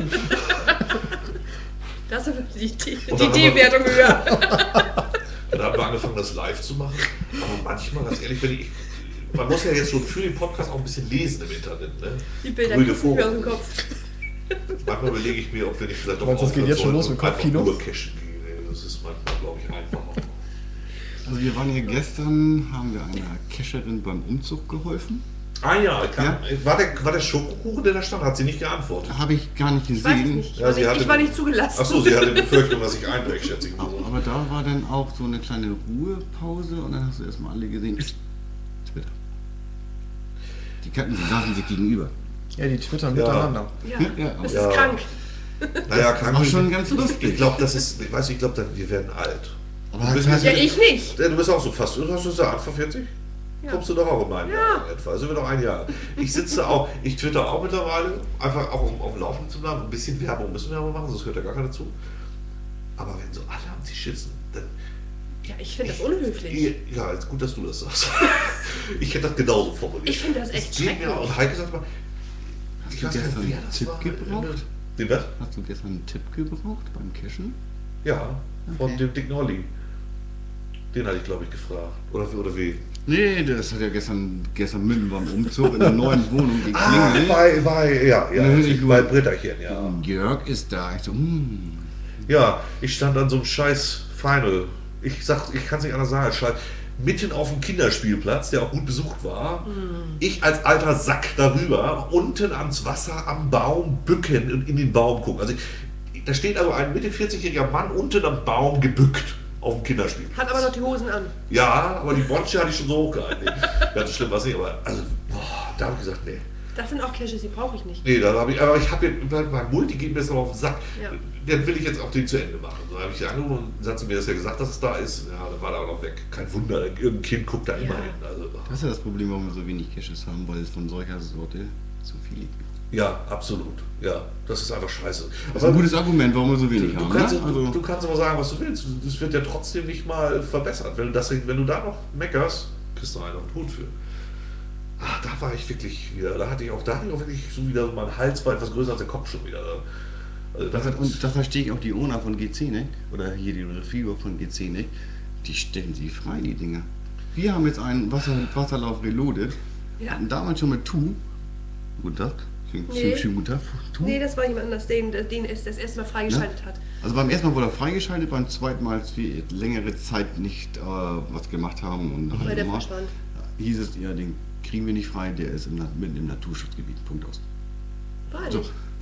Das ist die, die, Und die dann haben wir- D-Wertung höher. Dann haben wir angefangen, das live zu machen. Aber manchmal, ganz ehrlich, wenn ich. Man muss ja jetzt schon für den Podcast auch ein bisschen lesen im Internet. Ne? Die Bilder Grüne gucken mir aus Vogel. dem Kopf. Manchmal überlege ich mir, ob wir nicht vielleicht doch Meinst du, das geht aufhören jetzt schon sollen los mit und einfach Kopfkino? nur cashen gehen. Ey, das ist manchmal, glaube ich, einfacher. also wir waren hier gestern, haben wir einer Cacherin beim Umzug geholfen. Ah ja, kann, Ja. War, der, war der Schokokuchen, der da stand? Hat sie nicht geantwortet? Habe ich gar nicht Ich weiß es gesehen. nicht. Ich, Ja, war, sie nicht hatte- ich war nicht zugelassen. Achso, sie hatte die Befürchtung, dass ich einbreche, schätze ich mal so. Aber da war dann auch so eine kleine Ruhepause und dann hast du erstmal alle gesehen. Twitter. Die kannten, die saßen sich gegenüber. Ja, die twittern Ja. miteinander. Ja, Ja, das ja. ist krank. Naja, Das kann war ich- schon ganz lustig. Ich glaube, das ist, ich weiß nicht, ich glaube, dann- wir werden alt. Aber Du bist halt- Ja, ich nicht. Ja, du bist auch so fast, du hast du gesagt, Anfang vierzig? Ja. Kommst du doch auch in meinem Ja. Jahr etwa. Also wir noch ein Jahr. Ich sitze auch, ich twitter auch mittlerweile, einfach auch um auf dem Laufenden zu bleiben. Ein bisschen Werbung müssen wir aber machen, sonst hört ja gar keiner zu. Aber wenn so alle am Tisch sitzen, dann. Ja, ich finde das unhöflich. Ja, ist gut, dass du das sagst. Ich hätte das genauso formuliert. Ich finde das echt geht mir schrecklich. auch. Und Heike sagt mal, Hast ich du weiß gar gestern nicht, wer einen das Tipp war. gebraucht? Den was? Hast du gestern einen Tipp gebraucht beim Cashen? Ja, von Okay. dem dicken Olli. Den hatte ich, glaube ich, gefragt. Oder, oder wie? Nee, das hat ja gestern, gestern mitten beim Umzug in der neuen Wohnung Ah, geklingelt. bei, bei, ja, ja, Ja, ich- bei Britterchen, ja. Und Jörg ist da. Ich so, hm. Ja, ich stand an so einem scheiß Final. Ich sag, ich kann es nicht anders sagen, als Scheiß. Mitten auf dem Kinderspielplatz, der auch gut besucht war. Ich als alter Sack darüber, unten ans Wasser am Baum bücken und in den Baum gucken. Also ich, da steht also ein Mitte vierzig-jähriger Mann unten am Baum gebückt auf dem Kinderspielplatz. Hat aber noch die Hosen an. Ja, aber die Bonsche hatte ich schon so hochgehalten. Ganz so schlimm war es nicht, aber also, boah, da habe ich gesagt, nee. Das sind auch Caches, die brauche ich nicht. Nee, da habe ich, aber ich habe jetzt mein Multi geht mir jetzt noch auf den Sack. Ja. Dann will ich jetzt auch den zu Ende machen. So habe ich angerufen und dann hat sie mir das ja gesagt, dass es da ist. Ja, dann war der auch noch weg. Kein Wunder, irgendein Kind guckt da immer Ja. hin. Also, Das ist ja das Problem, warum wir so wenig Caches haben, weil es von solcher Sorte zu viel gibt. ja, absolut. Ja, das ist einfach scheiße. Das ist ein gutes Argument, warum wir so du, wenig du, haben. kannst, Ne? du, Also, du kannst aber sagen, was du willst. Das wird ja trotzdem nicht mal verbessert. Wenn du, das, wenn du da noch meckerst, kriegst du einen auf den Hut für. Ach, da war ich wirklich wieder, da hatte ich auch, da hatte ich auch wirklich so wieder, mein Hals war etwas größer als der Kopf schon wieder. Also das, das, und das verstehe ich auch die Owner von G C nicht, oder hier die Reviewer von G C nicht, die stellen sie frei, die Dinger. Wir haben jetzt einen Wasser, Wasserlauf Reloaded, Ja. hatten damals schon mit Tu. Guten Tag. Schönen, Nee. schönen, schönen guten Tag. Tu. Nee, das war jemand anders, den, den es das erste Mal freigeschaltet hat. Also beim ersten Mal wurde er freigeschaltet, beim zweiten Mal, als wir längere Zeit nicht äh, was gemacht haben und Weil halt der nochmal, verschwand. hieß es, ja, den kriegen wir nicht frei, der ist im, Na- mitten im Naturschutzgebiet. Punkt aus. War So, nicht.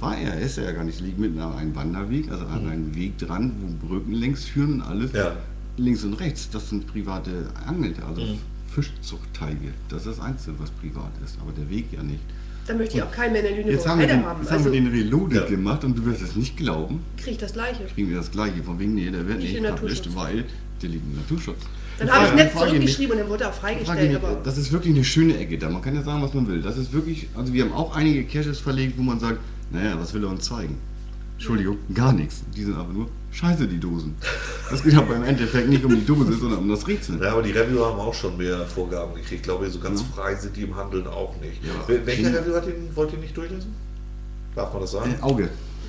war er, ist er ja gar nicht. Es liegt mitten an einem Wanderweg, also an Mhm. einem Weg dran, wo Brücken längs führen und alles. Ja. Links und rechts, das sind private Angel, also Mhm. Fischzuchtteige. Das ist das Einzige, was privat ist, aber der Weg ja nicht. Dann möchte ich auch keinen mehr in der Jetzt haben wir Lüneburger den, haben. jetzt haben Also wir den Reloaded Ja. gemacht und du wirst es nicht glauben, kriege ich das Gleiche. kriegen wir das Gleiche. Von wegen, nee, der wird Nicht nicht in published, Naturschutz. weil der liegt im Naturschutz. Dann Ich habe ich frage- nett frage mich- zurückgeschrieben und dann wurde er auch frage freigestellt. mich, Aber das ist wirklich eine schöne Ecke da. Man kann ja sagen, was man will. Das ist wirklich, also wir haben auch einige Caches verlegt, wo man sagt, naja, was will er uns zeigen? Entschuldigung, gar nichts. Die sind einfach nur scheiße, die Dosen. Das geht aber im Endeffekt nicht um die Dose, sondern um das Rätsel. Ja, aber die Reviewer haben auch schon mehr Vorgaben gekriegt. Ich glaube, so ganz Ja. frei sind die im Handeln auch nicht. Ja. Wel- Welcher Kinder- Reviewer hat den, wollt ihr nicht durchlesen? Darf man das sagen? Äh, Auge.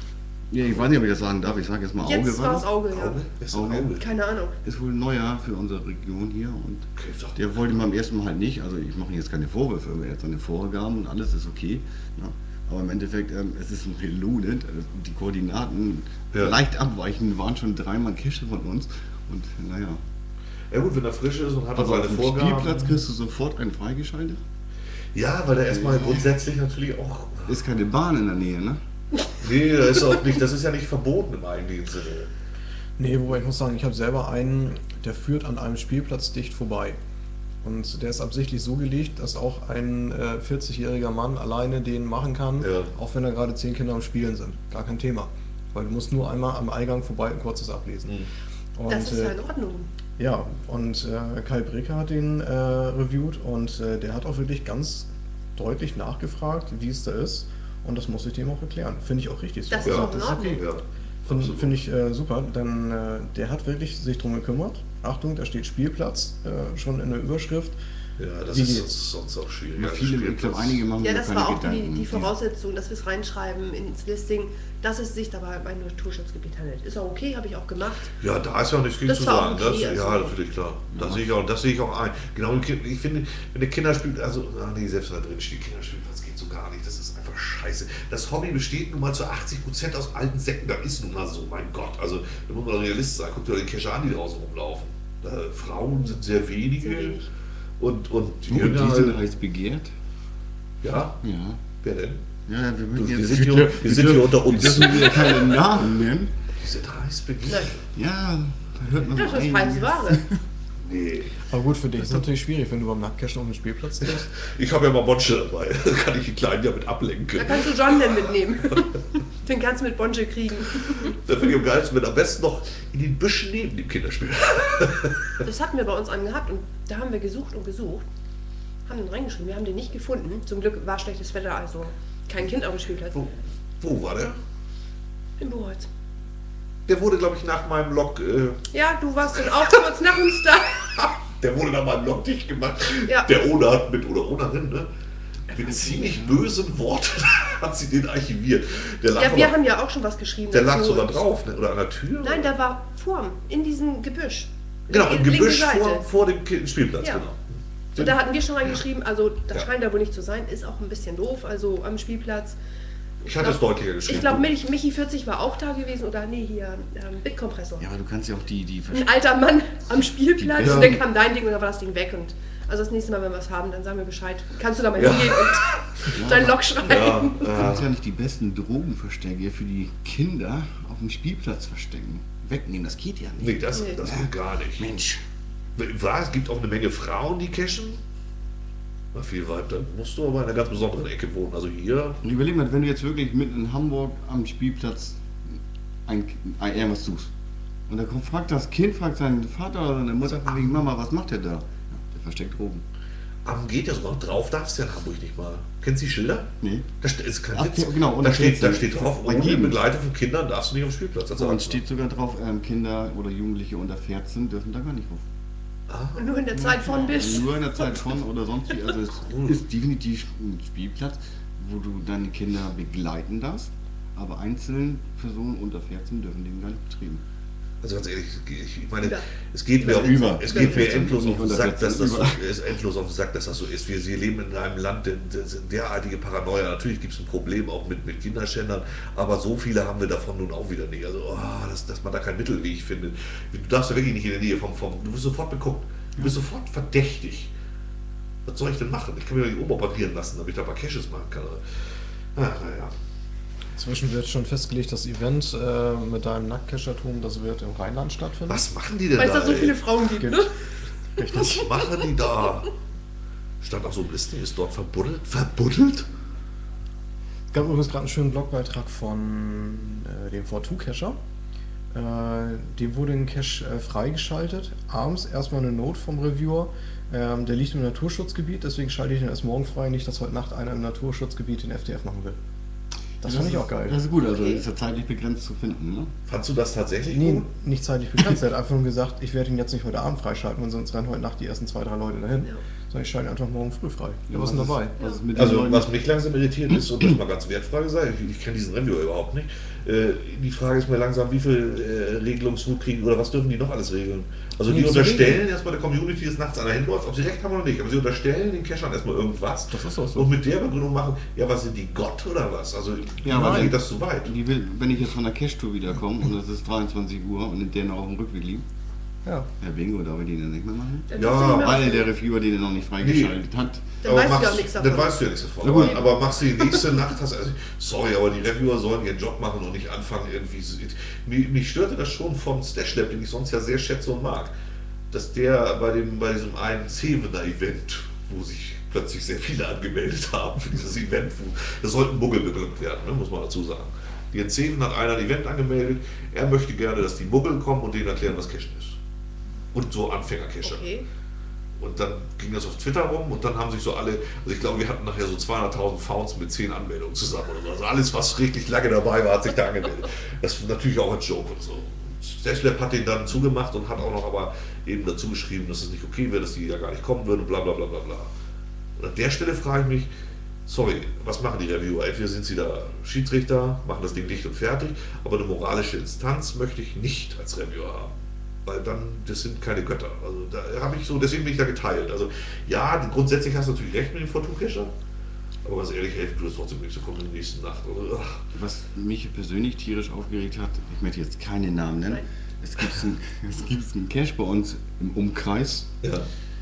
Ja, ich weiß nicht, ob ich das sagen darf. Ich sage jetzt mal Auge. jetzt war es das? Auge, ja. Auge? Wer ist denn Auge. Auge? Keine Ahnung. Ist wohl ein neuer für unsere Region hier und Okay, ich dachte- der wollte beim ersten Mal halt nicht. Also ich mache ihm jetzt keine Vorwürfe, aber er hat seine Vorgaben und alles ist okay. Ja. Aber im Endeffekt, ähm, es ist ein Reloaded. Also die Koordinaten Ja. leicht abweichend waren schon dreimal Cache von uns. Und naja. Ja gut, wenn er frisch ist und hat Also seine auf dem Vorgaben. Spielplatz kriegst du sofort einen freigeschaltet. Ja, weil er erstmal grundsätzlich natürlich auch. Ist keine Bahn in der Nähe, ne? Nee, das ist auch nicht, das ist ja nicht verboten im eigentlichen Sinne. Nee, wobei ich muss sagen, ich habe selber einen, der führt an einem Spielplatz dicht vorbei. Und der ist absichtlich so gelegt, dass auch ein äh, vierzigjähriger Mann alleine den machen kann, Ja. auch wenn da gerade zehn Kinder am Spielen sind. Gar kein Thema. Weil du musst nur einmal am Eingang vorbei ein kurzes ablesen. Und, Das ist ja äh, in Ordnung. ja, und äh, Kai Breker hat den äh, reviewed und äh, der hat auch wirklich ganz deutlich nachgefragt, wie es da ist. Und das muss ich dem auch erklären. Finde ich auch richtig so. Das ist Ja, auch in das ist okay. Ordnung. Ja. Finde Absolut. find ich äh, super, denn äh, der hat wirklich sich drum gekümmert. Achtung, da steht Spielplatz äh, schon in der Überschrift. Ja, das Wie ist geht's? sonst, sonst auch schwierig. Ja, Ja, viele, ich glaube, Spielplatz. einige machen Ja, sich das keine war auch die, Gedanken. die Voraussetzung, dass wir es reinschreiben ins Listing, dass es sich dabei um ein Naturschutzgebiet handelt. Ist auch okay, habe ich auch gemacht. Ja, da ist ja auch nichts gegen Das zu war sagen. okay, Das, also- ja, natürlich, klar. Das, sehe ich auch, das sehe ich auch ein. Genau, ich finde, wenn der Kinder spielt, also, ach nee, selbst wenn da drin steht, Kinderspielplatz geht so gar nicht. Das ist einfach scheiße. Das Hobby besteht nun mal zu achtzig Prozent aus alten Säcken. Das ist nun mal so, mein Gott. Also, da muss man Realist sein. Guckt dir die Kescher an, die draußen rumlaufen. Da, Frauen sind sehr wenige. Sehr wenig. Und, und Oh, die sind heiß begehrt. ja, Ja. wer denn? Ja, ja, wir, Du, müssen wir jetzt, sind wir, hier- dür- wir sind hier dür- unter uns. Wir dürfen wieder keine Namen nennen. Die sind heiß begehrt. Ja, da hört man Das so ist einiges. heiße Ware. Nee. Aber gut, für dich ist es natürlich schwierig, wenn du beim Nacktcachen auf den Spielplatz gehst. Ich habe ja mal Bonsche dabei. Da kann ich die Kleinen ja mit ablenken. Da kannst du John denn mitnehmen. Den kannst du mit Bonche kriegen. Da finde ich am geilsten, wenn am besten noch in den Büschen neben dem Kinderspiel. Das hatten wir bei uns angehabt und da haben wir gesucht und gesucht. Haben den reingeschrieben, wir haben den nicht gefunden. Zum Glück war schlechtes Wetter, also kein Kind auf dem Spielplatz. Wo, wo war der? In Buchholz. Der wurde, glaube ich, nach meinem Log, äh, Ja, du warst dann auch kurz nach uns da. der wurde nach meinem Log dicht gemacht. Ja. Der Owner hat mit, oder Ownerin, ne? Mit ziemlich bösen Worten hat sie den archiviert. Der lag, Ja, wir aber, haben ja auch schon was geschrieben. der lag dazu. sogar drauf, ne? Oder an der Tür. Nein, der war vorm, in diesem Gebüsch. Genau, im Linke Gebüsch Seite. vor, vor dem Ki- Spielplatz, Ja. genau. Und da hatten wir schon reingeschrieben, also das Ja. scheint da wohl nicht zu sein, ist auch ein bisschen doof, also am Spielplatz. Ich hatte es deutlicher geschrieben. Ich glaube, Michi, Michi vierzig war auch da gewesen, oder nee, hier, ähm, Bitkompressor. Ja, aber du kannst ja auch die, die Ein alter Mann am Spielplatz Ja. und dann kam dein Ding und dann war das Ding weg. Und also das nächste Mal, wenn wir es haben, dann sagen wir Bescheid. Kannst du da mal Ja. hingehen und deinen Log schreiben? Ja, Du äh, kannst ja nicht die besten Drogenverstecke für die Kinder auf dem Spielplatz verstecken. Wegnehmen, das geht ja nicht. nee, das, Nee. das geht gar nicht. Mensch. War, es gibt auch eine Menge Frauen, die cashen. Na, viel weit, dann musst du aber in einer ganz besonderen Ecke wohnen. Also hier, Und überleg mal, wenn du jetzt wirklich mitten in Hamburg am Spielplatz ein, ein irgendwas suchst. Und da kommt, fragt das Kind, fragt seinen Vater oder seine Mutter, von wegen, Mama, was macht der da? Ja, der versteckt Drogen. am geht ja sogar drauf, darfst du ja in Hamburg nicht mal. Kennst du die Schilder? Nee. Da steht, ist kein Ach, Witz. ja, genau, und da, da steht, steht- da steht drauf, bei ohne jedem. Begleitung von Kindern darfst du nicht am Spielplatz. Also Und steht sogar drauf, ähm, Kinder oder Jugendliche unter vierzehn dürfen da gar nicht rauf. Und nur in der Zeit von bis. Nur in der Zeit von oder sonst wie. Also es ist definitiv ein Spielplatz, wo du deine Kinder begleiten darfst, aber einzelne Personen unter vierzehn dürfen den gar nicht betrieben. Also ganz ehrlich, ich ich meine, Über. es geht mir, Über. auch, es geht mir Über. endlos auf den Über. Sack, dass das so, Über. ist endlos auf den Sack, dass das so ist. Wir, wir leben in einem Land, der, der, derartige Paranoia. Natürlich gibt es ein Problem auch mit, mit Kinderschändern, aber so viele haben wir davon nun auch wieder nicht. Also, oh, dass, dass man da keinen Mittelweg findet. Du darfst ja wirklich nicht in der Nähe vom, vom du wirst sofort beguckt. Du bist sofort verdächtig. Was soll ich denn machen? Ich kann mir doch nicht umoperieren lassen, damit ich da ein paar Caches machen kann. Ah, naja. Inzwischen wird schon festgelegt, das Event äh, mit deinem Nacktcachertum, das wird im Rheinland stattfinden. Was machen die denn Weil es da? da so ey? viele Frauen gibt, Gibt. ne? Richtig. Was machen die da? Stand auf so einem Listing, ist dort verbuddelt? Verbuddelt? Es gab übrigens gerade einen schönen Blogbeitrag von äh, dem V zwei Cacher. Äh, dem wurde ein Cache äh, freigeschaltet. Abends erstmal eine Note vom Reviewer. Ähm, der liegt im Naturschutzgebiet, deswegen schalte ich den erst morgen frei. Nicht, dass heute Nacht einer im Naturschutzgebiet den F D F machen will. Das fand ich auch geil. Das ist gut, also Okay. ist ja zeitlich begrenzt zu finden, ne? Fandst du das tatsächlich Nee, gut? nicht zeitlich begrenzt. Er hat einfach nur gesagt, ich werde ihn jetzt nicht heute Abend freischalten und sonst rennen heute Nacht die ersten zwei, drei Leute dahin. Ja. Sondern ich schalte ihn einfach morgen früh frei. Ja, Ja, was ist denn dabei? Was ist mit den Also, Leuten? was mich langsam irritiert ist, und das mal ganz wertfrei gesagt, ich, ich kenne diesen Reviewer überhaupt nicht. Äh, die Frage ist mir langsam, wie viel äh, Regelungswut kriegen oder was dürfen die noch alles regeln? Also, die Nichts zu unterstellen erstmal der Community, dass nachts einer hinläuft, ob sie recht haben oder nicht, aber sie unterstellen den Cachern erstmal irgendwas. Das ist auch so. Und mit der Begründung machen, ja, was sind die Gott oder was? Also, Ja, ja, aber geht das zu weit? Die will, wenn ich jetzt von der Cash-Tour wiederkomme und es ist dreiundzwanzig Uhr und der noch auf dem Rückweg liegt, Ja. ja Bingo, darf ich den dann nicht mehr machen? Dann Ja, darfst du nicht mehr Weil machen. der Reviewer den noch nicht freigeschaltet hat. Dann Aber weißt du ja machst- nichts davon. Dann weißt du ja nichts davon. Na gut. Aber, aber machst du die nächste Nacht, hast, also, sorry, aber die Reviewer sollen ihren Job machen und nicht anfangen irgendwie. so- Mich, mich störte das schon vom Stash Lab, den ich sonst ja sehr schätze und mag, dass der bei, dem, bei diesem einen Zevener-Event, wo sich plötzlich sehr viele angemeldet haben für dieses Event, wo, das sollten Muggel beglückt werden, ne, muss man dazu sagen. Die in Zeven hat einer ein Event angemeldet, er möchte gerne, dass die Muggel kommen und denen erklären, was Cashen ist. Und so Anfänger-Cacher. Okay. Und dann ging das auf Twitter rum und dann haben sich so alle, also ich glaube, wir hatten nachher so zweihunderttausend Founds mit zehn Anmeldungen zusammen oder so. Also alles, was richtig lange dabei war, hat sich da angemeldet. Das ist natürlich auch ein Joke und so. Stashlab hat den dann zugemacht und hat auch noch aber eben dazu geschrieben, dass es nicht okay wäre, dass die ja gar nicht kommen würden und bla bla bla bla bla. Und an der Stelle frage ich mich, sorry, was machen die Reviewer? Entweder sind sie da Schiedsrichter, machen das Ding dicht und fertig, aber eine moralische Instanz möchte ich nicht als Reviewer haben. Weil dann, das sind keine Götter. Also da habe ich so, deswegen bin ich da geteilt. Also ja, grundsätzlich hast du natürlich recht mit dem Fortune-Cacher, aber ganz ehrlich, helfen tut es trotzdem nicht, so kommen in der nächsten Nacht. Oder? Ach, Was mich persönlich tierisch aufgeregt hat, ich möchte jetzt keine Namen nennen, Nein. es gibt einen, es gibt einen Cache bei uns im Umkreis, ja.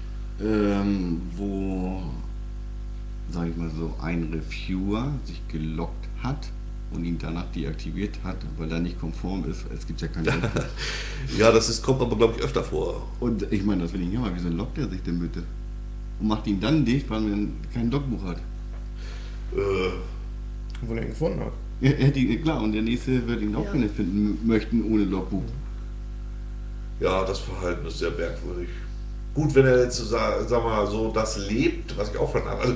ähm, wo, sage ich mal so, ein Reviewer sich gelockt hat und ihn danach deaktiviert hat, weil er nicht konform ist. Es gibt ja keinen Logbuch. ja, das ist, kommt aber, glaube ich, öfter vor. Und ich meine, das will ich nicht mal, wieso lockt er sich denn bitte? Und macht ihn dann dicht, weil man kein Logbuch hat. Äh, Wo er ihn gefunden hat. Ja, er die, klar, und der nächste wird ihn auch Ja. gerne finden m- möchten ohne Logbuch. ja, das Verhalten ist sehr merkwürdig. Gut, wenn er jetzt, sag, sag mal, so das lebt, was ich auch verstanden habe. Also,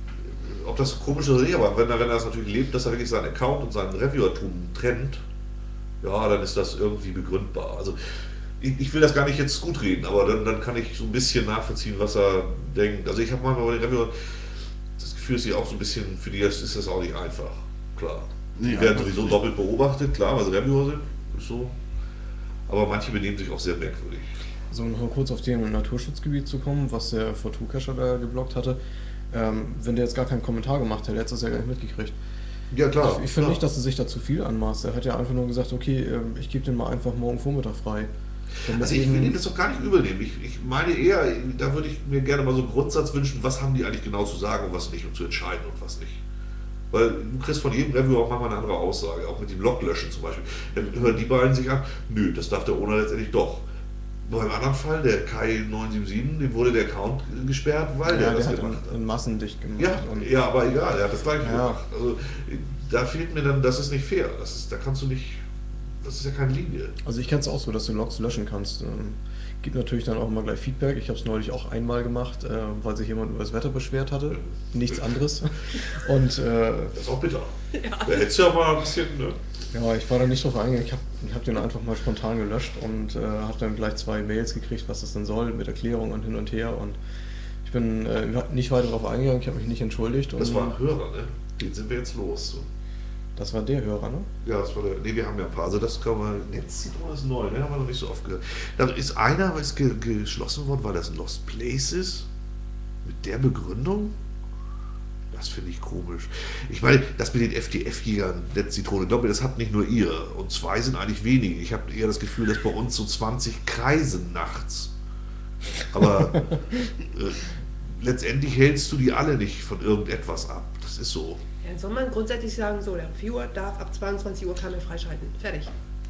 ob das so komisch ist oder nicht, aber wenn er, wenn er das natürlich lebt, dass er wirklich seinen Account und seinen Reviewertum trennt, ja, dann ist das irgendwie begründbar. Also ich, ich will das gar nicht jetzt gut reden, aber dann, dann kann ich so ein bisschen nachvollziehen, was er denkt. Also ich habe manchmal bei den Reviewer das Gefühl, dass sie auch so ein bisschen, für die ist das auch nicht einfach. Klar. Die Nee, werden einfach sowieso nicht. doppelt beobachtet, klar, weil sie Reviewer sind, ist so. Aber manche benehmen sich auch sehr merkwürdig. So, noch mal kurz auf den Naturschutzgebiet zu kommen, was der V zwei Cacher da geblockt hatte. Ähm, wenn der jetzt gar keinen Kommentar gemacht hätte, hätte es ja gar nicht mitgekriegt. Ja, klar. ich ich finde klar. nicht, dass er sich da zu viel anmaßt. Er hat ja einfach nur gesagt, okay, ähm, ich gebe den mal einfach morgen Vormittag frei. Damit Also ich will eben- Ihnen das doch gar nicht übel nehmen. Ich, ich meine eher, da würde ich mir gerne mal so einen Grundsatz wünschen, was haben die eigentlich genau zu sagen und was nicht und zu entscheiden und was nicht. Weil du kriegst von jedem Review auch manchmal eine andere Aussage, auch mit dem Loglöschen zum Beispiel. Dann hören die beiden sich an, nö, das darf der Owner letztendlich doch. Beim anderen Fall, der Kai neun sieben sieben, dem wurde der Account gesperrt, weil ja, der der das hat gemacht in, hat. in Massen dicht gemacht. Ja, Und ja, aber egal, er hat das gleiche Ja. gemacht. Also da fehlt mir dann, das ist nicht fair. Das ist, da kannst du nicht, das ist ja keine Linie. Also ich kenne es auch so, dass du Logs löschen kannst. Ähm, gibt natürlich dann auch immer gleich Feedback. Ich habe es neulich auch einmal gemacht, äh, weil sich jemand über das Wetter beschwert hatte. Nichts anderes. Und äh, Das ist auch bitter. Da hättest du ja mal ein bisschen, ne? ja, ich war da nicht drauf eingegangen. Ich habe ich hab den einfach mal spontan gelöscht und äh, habe dann gleich zwei Mails gekriegt, was das denn soll, mit Erklärung und hin und her. Und ich bin äh, nicht weiter darauf eingegangen, ich habe mich nicht entschuldigt. Und Das war ein Hörer, ne? Den sind wir jetzt los. So. das war der Hörer, ne? Ja, das war der. Ne, wir haben ja ein paar. Also das kann man. Netzzitron ist neu, ne? Haben wir noch nicht so oft gehört. Da ist einer ist ge geschlossen worden, weil das ein Lost Place ist. Mit der Begründung? Das finde ich komisch. Ich meine, das mit den F D F-Jägern, Netzitrone, ich glaube, das hat nicht nur ihr. Und zwei sind eigentlich wenige. Ich habe eher das Gefühl, dass bei uns so zwanzig kreisen nachts. Aber äh, letztendlich hältst du die alle nicht von irgendetwas ab. Das ist so. Ja, dann soll man grundsätzlich sagen, so, der Viewer darf ab zweiundzwanzig Uhr Kamera freischalten. Fertig.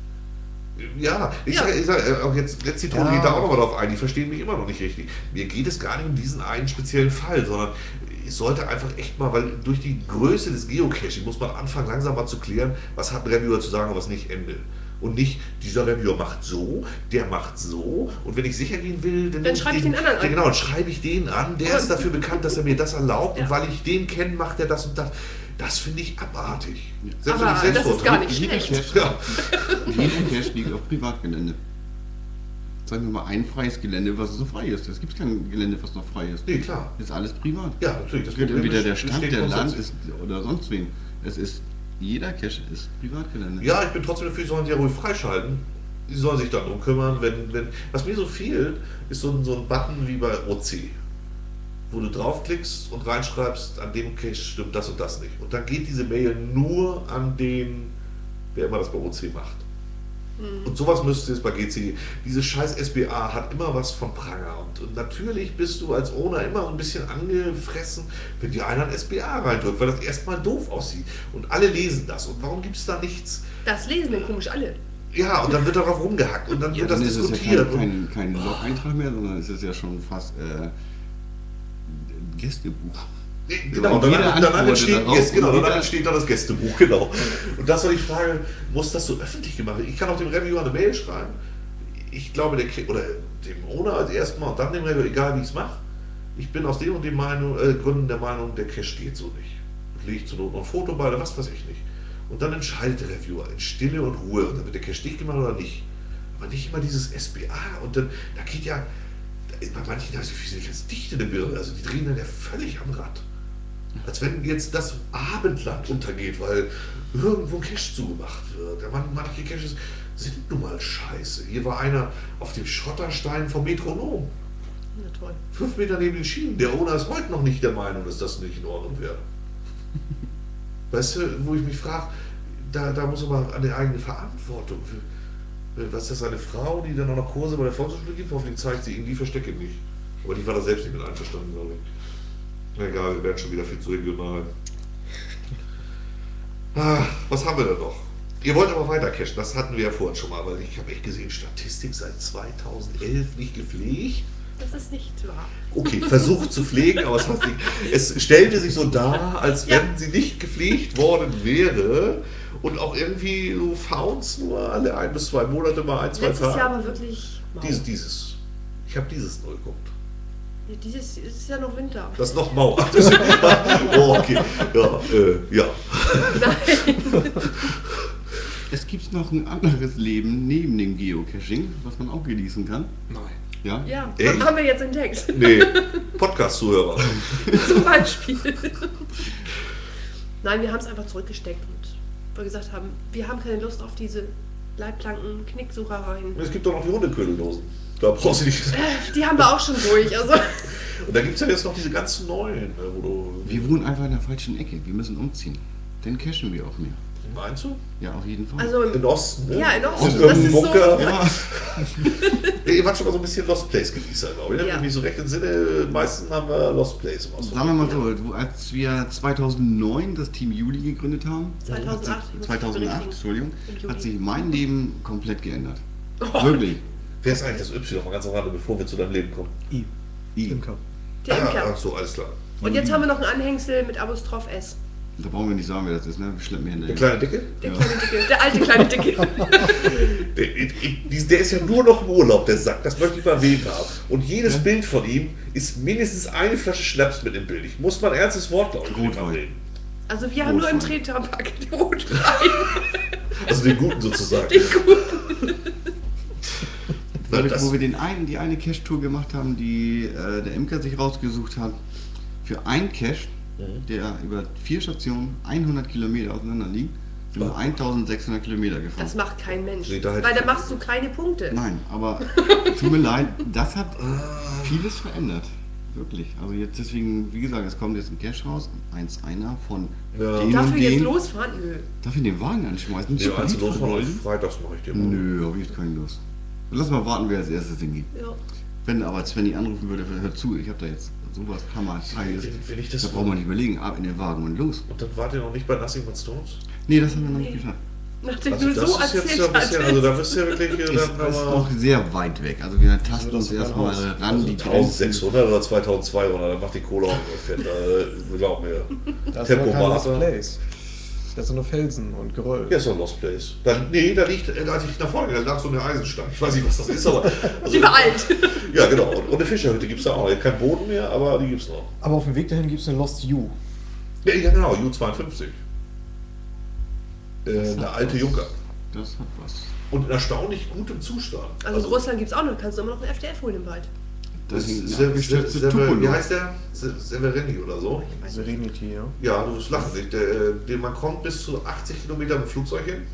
Ja, ich Ja. sage ich sag, äh, auch jetzt, jetzt die Toni Ja. geht da auch nochmal drauf ein, die verstehen mich immer noch nicht richtig. Mir geht es gar nicht um diesen einen speziellen Fall, sondern es sollte einfach echt mal, weil durch die Größe des Geocaching muss man anfangen, langsam mal zu klären, was hat ein Reviewer zu sagen und was nicht, Ende. Und nicht, dieser Reviewer macht so, der macht so. Und wenn ich sicher gehen will, dann, Dann schreibe ich den anderen an. Genau, dann schreibe ich den an, der ist dafür bekannt, dass er mir das erlaubt. Ja. Und weil ich den kenne, macht er das und das. Das finde ich abartig. Selbst Aber wenn ich das ist gar nicht Jeder schlecht. Cache, Ja. jeder Cache liegt auf Privatgelände. Sagen wir mal ein freies Gelände, was so frei ist. Es gibt kein Gelände, was noch frei ist. Nee, klar. Das ist alles privat. Ja, natürlich. Das wird entweder der steht Stadt, der Land grundsätzlich. ist oder sonst wen. Es ist, jeder Cache ist Privatgelände. Ja, ich bin trotzdem dafür, die sollen sich ja ruhig freischalten. Die sollen sich darum kümmern, wenn, wenn. Was mir so fehlt, ist so ein, so ein Button wie bei O C. Wo du draufklickst und reinschreibst, an dem Cache stimmt das und das nicht. Und dann geht diese Mail nur an den, wer immer das bei O C macht. Und sowas müsste es bei G C G. Diese scheiß S B A hat immer was von Pranger. Und, und natürlich bist du als Owner immer ein bisschen angefressen, wenn dir einer ein S B A reindrückt, weil das erstmal doof aussieht. Und alle lesen das. Und warum gibt es da nichts? Das lesen wir komisch alle. Ja, und dann wird darauf rumgehackt und dann Ja, wird dann das ist es ja diskutiert. kein, und- kein, kein Blog-Eintrag mehr, sondern es ist ja schon fast äh, Gästebuch. Nee, Genau, Jeder danach, danach, antwortet entsteht, darauf yes, genau, und danach jeder- entsteht dann das Gästebuch, genau. Und das war die Frage, muss das so öffentlich gemacht werden? Ich kann auch dem Reviewer eine Mail schreiben. Ich glaube, der kriegt, oder dem Owner als erstmal und dann dem Reviewer, egal wie ich es mache. Ich bin aus den und den Meinung, äh, Gründen der Meinung, der Cache steht so nicht. Und lege ich zur Not noch ein Foto bei oder was weiß ich nicht. Und dann entscheidet der Reviewer in Stille und Ruhe. Und dann wird der Cache dicht gemacht oder nicht. Aber nicht immer dieses S B A. Und dann, da geht ja, bei manchen, da ist die Füße ganz dicht in der Birne. Also die drehen dann ja völlig am Rad. Als wenn jetzt das Abendland untergeht, weil irgendwo ein Cache zugemacht wird. Ja, man, manche Caches sind nun mal scheiße. Hier war einer auf dem Schotterstein vom Metronom. Na toll. Fünf Meter neben den Schienen. Der Owner ist heute noch nicht der Meinung, dass das nicht in Ordnung wäre. Weißt du, wo ich mich frage, da, da muss man an die eigene Verantwortung. Für, was ist das, eine Frau, die dann auch noch Kurse bei der Volkshochschule gibt? Hoffentlich zeigt sie ihnen die Verstecke nicht. Aber die war da selbst nicht mit einverstanden, glaube ich. Na egal, wir werden schon wieder viel zu regional. Ah, was haben wir denn noch? Ihr wollt aber weiter cashen, das hatten wir ja vorhin schon mal, weil ich habe echt gesehen, Statistik seit zweitausendelf nicht gepflegt. Das ist nicht wahr. Okay, versucht zu pflegen, aber es, hat sich, es stellte sich so dar, als wenn Ja. sie nicht gepflegt worden wäre und auch irgendwie so Founds nur alle ein bis zwei Monate mal ein, zwei Letztes Tage. Jahr war wirklich mau. Dieses, dieses. Ich habe dieses nur geguckt. Ja, dieses es ist ja noch Winter. Das ist noch mau. Das, oh, okay. Ja, äh, ja. Nein. Es gibt noch ein anderes Leben neben dem Geocaching, was man auch genießen kann. Nein. Ja? Ja, Echt? haben wir jetzt entdeckt. Nee, Podcast-Zuhörer. Zum Beispiel. Nein, wir haben es einfach zurückgesteckt und wir gesagt haben, wir haben keine Lust auf diese Leitplanken, Knicksuchereien. Es gibt doch noch die Hundeködeldosen. Da brauchst du nicht. Die haben wir auch schon durch. Also Und da gibt es ja jetzt noch diese ganzen neuen, ne, wo du. Wir wohnen einfach in der falschen Ecke. Wir müssen umziehen. Dann cashen wir auch mehr. Meinst du? Ja, auf jeden Fall. Also In Osten, ne? ja, in Osten. Aus Das irgendeinem ist so. Bunker. ja, Ihr wart schon mal so ein bisschen Lost Place Genießer, glaube ich. Ne? Ja. Wenn ich mich so recht entsinne, meistens haben wir Lost Place im Osten. sagen wir mal so, wo- als wir zweitausendneun das Team Juli gegründet haben, zweitausendacht. ich muss zweitausendacht, berichtigen. Entschuldigung, Im Juli. hat sich mein Leben komplett geändert. Oh. Wirklich. Wer ist eigentlich das Y mal ganz am Rande, bevor wir zu deinem Leben kommen? I. I. Imker. Der Ah, Imker. ach so, alles klar. Und jetzt haben wir noch ein Anhängsel mit Apostroph S. Da brauchen wir nicht sagen, wer das ist, ne? Wir schleppen mir Der hinterher. kleine Dicke? Der Ja. kleine Dicke, der alte kleine Dicke. Der, der, der ist ja nur noch im Urlaub, der Sack. Das möchte ich mal erwähnt haben. Und jedes Bild von ihm ist mindestens eine Flasche Schnaps mit im Bild. Ich muss mal ein ernstes Wort, glaube ich, mit ihm Rotwein. reden. Also wir haben nur im Rotwein. Treterpack den Rotwein. Also den guten sozusagen. Den guten. Wo wir, Das- wo wir den einen, die eine Cache-Tour gemacht haben, die äh, der Imker sich rausgesucht hat, für einen Cache, Mhm. der über vier Stationen hundert Kilometer auseinander liegt, sind wir eintausendsechshundert Kilometer gefahren. Das macht kein Mensch. Nee, da hätte Weil ich- da machst du keine Punkte. Nein, aber tut mir leid, das hat vieles verändert. Wirklich. Also jetzt deswegen, wie gesagt, es kommt jetzt ein Cache raus, eins einer von Ja. den Dafür und jetzt den. losfahren? Nö. Darf ich den Wagen anschmeißen? Nee, eins Sprit los von vergolden? Freitags mache ich dir mal. Nö, habe ich jetzt keine Lust. Lass mal warten, wer als erstes hingeht. Ja. Wenn aber Svenny anrufen würde, hört zu, ich habe da jetzt sowas Hammer. Wenn- wenn ich das- Da braucht man nicht überlegen, ab in den Wagen und los. Und dann wart ihr noch nicht bei Nothing But Stones? Nee, das haben wir noch nicht Nee. geschafft. Nachdem Also du das so ist jetzt ja erzählt ein bisschen, hattest. also da bist du ja wirklich, Ist, dann ist haben noch sehr weit weg. Also wir tasten das uns ist mein erstmal Haus. ran, also die Grenzen. eintausendsechshundert oder zweitausendzweihundert, dann macht die Kohle auch nicht fett. Also, glaub mir. Da ist aber kein Lost Tempomater. Place. Das sind nur Felsen und Geröll. Ja, ist doch ein Lost Place. Dann, nee, da liegt, äh, als ich nach vorne gegangen lag so eine Eisenstange. Ich weiß nicht, was das ist, aber. Also, Die war alt. Ja, genau. Und, und eine Fischerhütte gibt es da auch. Kein Boden mehr, aber die gibt es noch. Aber auf dem Weg dahin gibt es eine Lost U. Ja, ja genau, U zweiundfünfzig. Äh, eine alte Junker. Das hat was. Und in erstaunlich gutem Zustand. Also in Russland gibt es auch noch, kannst du immer noch einen F D F holen im Wald. Das Das ist ist ein Se- abgestürzte Se- Se- Tupolo. Wie heißt der? Se- Severini oder so? Serenity, ja. Ja, du wirst lachen nicht. Der, äh, der, man kommt bis zu achtzig Kilometer mit dem Flugzeug hin.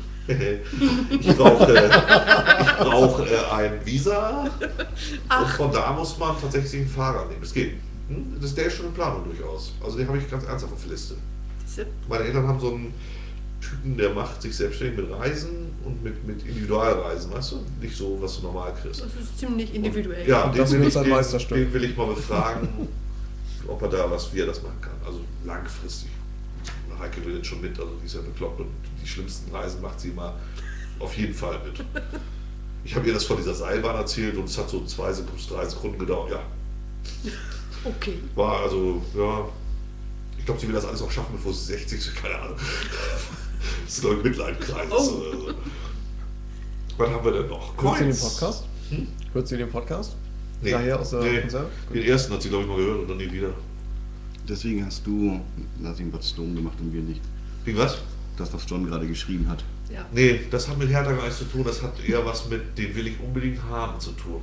ich brauche, ich brauche äh, ein Visa. Ach. Und von da muss man tatsächlich sich einen Fahrer nehmen. Das geht. Hm? Das, der ist schon in Planung durchaus. Also den habe ich ganz ernsthaft auf der Liste. Diese- Meine Eltern haben so einen Typen, der macht sich selbstständig mit Reisen und mit, mit Individualreisen, weißt du? Nicht so, was du normal kriegst. Das ist ziemlich individuell. Ja, Und den das will, wird ich, sein den, Meisterstück. den will ich mal befragen, ob er da was, wie er das machen kann. Also langfristig. Heike will jetzt schon mit, also die ist ja bekloppt und die schlimmsten Reisen macht sie immer auf jeden Fall mit. Ich habe ihr das von dieser Seilbahn erzählt und es hat so zwei, drei Sekunden gedauert. Ja, Okay. war also, ja, ich glaube, sie will das alles auch schaffen, bevor sie sechzig ist, keine Ahnung. Das ist doch ein Mitleidkreis. Oh. Also. Was haben wir denn noch? Hört sie den Coins. Podcast? Hm? Hört sie den Podcast? Nee. Daher aus der nee. Konserve? Den ersten hat sie, glaube ich, mal gehört und dann nie wieder. Deswegen hast du Nothing But Stone gemacht und wir nicht. Wie was? Das, was John gerade geschrieben hat. Ja. Nee, das hat mit Hertha gar nichts zu tun, das hat eher was mit den will ich unbedingt haben zu tun.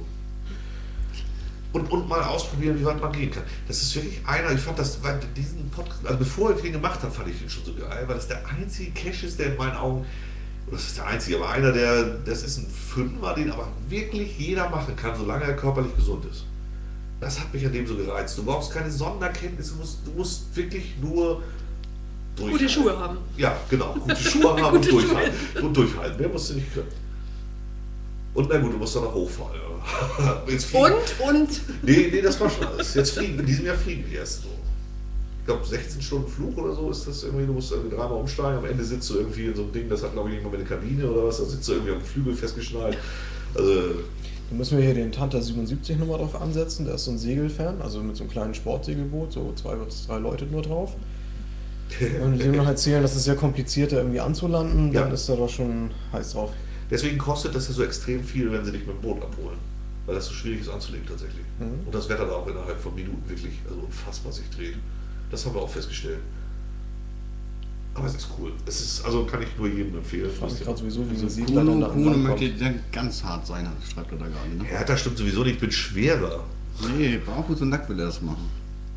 Und, und mal ausprobieren, wie weit man gehen kann. Das ist wirklich einer, ich fand das, weil diesen Podcast, also bevor ich den gemacht habe, fand ich den schon so geil, weil das der einzige Cache ist, der in meinen Augen, oder das ist der einzige, aber einer, der, das ist ein Fünfer, den aber wirklich jeder machen kann, solange er körperlich gesund ist. Das hat mich an dem so gereizt. Du brauchst keine Sonderkenntnisse, du musst, du musst wirklich nur Gute durchhalten. Schuhe haben. Ja, genau. Gute Schuhe haben und Gute durchhalten. Und durchhalten. Mehr musst du nicht können. Und na gut, du musst dann noch hochfahren. Ja. Jetzt fliegen. Und, und, Nee, nee, das war schon alles. Jetzt fliegen, in diesem Jahr fliegen die erst so. Ich glaube, sechzehn Stunden Flug oder so ist das irgendwie. Du musst irgendwie dreimal umsteigen. Am Ende sitzt du irgendwie in so einem Ding, das hat, glaube ich, irgendwann mit der Kabine oder was. Da sitzt du irgendwie am Flügel festgeschnallt. Also, Dann müssen wir hier den Tanta siebenundsiebzig nochmal drauf ansetzen. Der ist so ein Segelfan, also mit so einem kleinen Sportsegelboot, so zwei bis drei Leute nur drauf. Wenn wir dem noch erzählen, das ist sehr kompliziert, da irgendwie anzulanden, dann Ja. ist er doch schon heiß drauf. deswegen kostet das ja so extrem viel, wenn sie dich mit dem Boot abholen. Weil das so schwierig ist anzulegen tatsächlich. Mhm. Und das Wetter da auch innerhalb von Minuten wirklich also unfassbar sich dreht. Das haben wir auch festgestellt. Aber es ist cool. Es ist, also kann ich nur jedem empfehlen. Ich frage mich gerade sowieso, wie so ein Also Segler dann Kuno, da Kuno an möchte kommt. dann ganz hart sein, schreibt er da gerade. Ne? Ja, das stimmt sowieso nicht. Ich bin schwerer. Nee, barfuß und nackt will er das machen.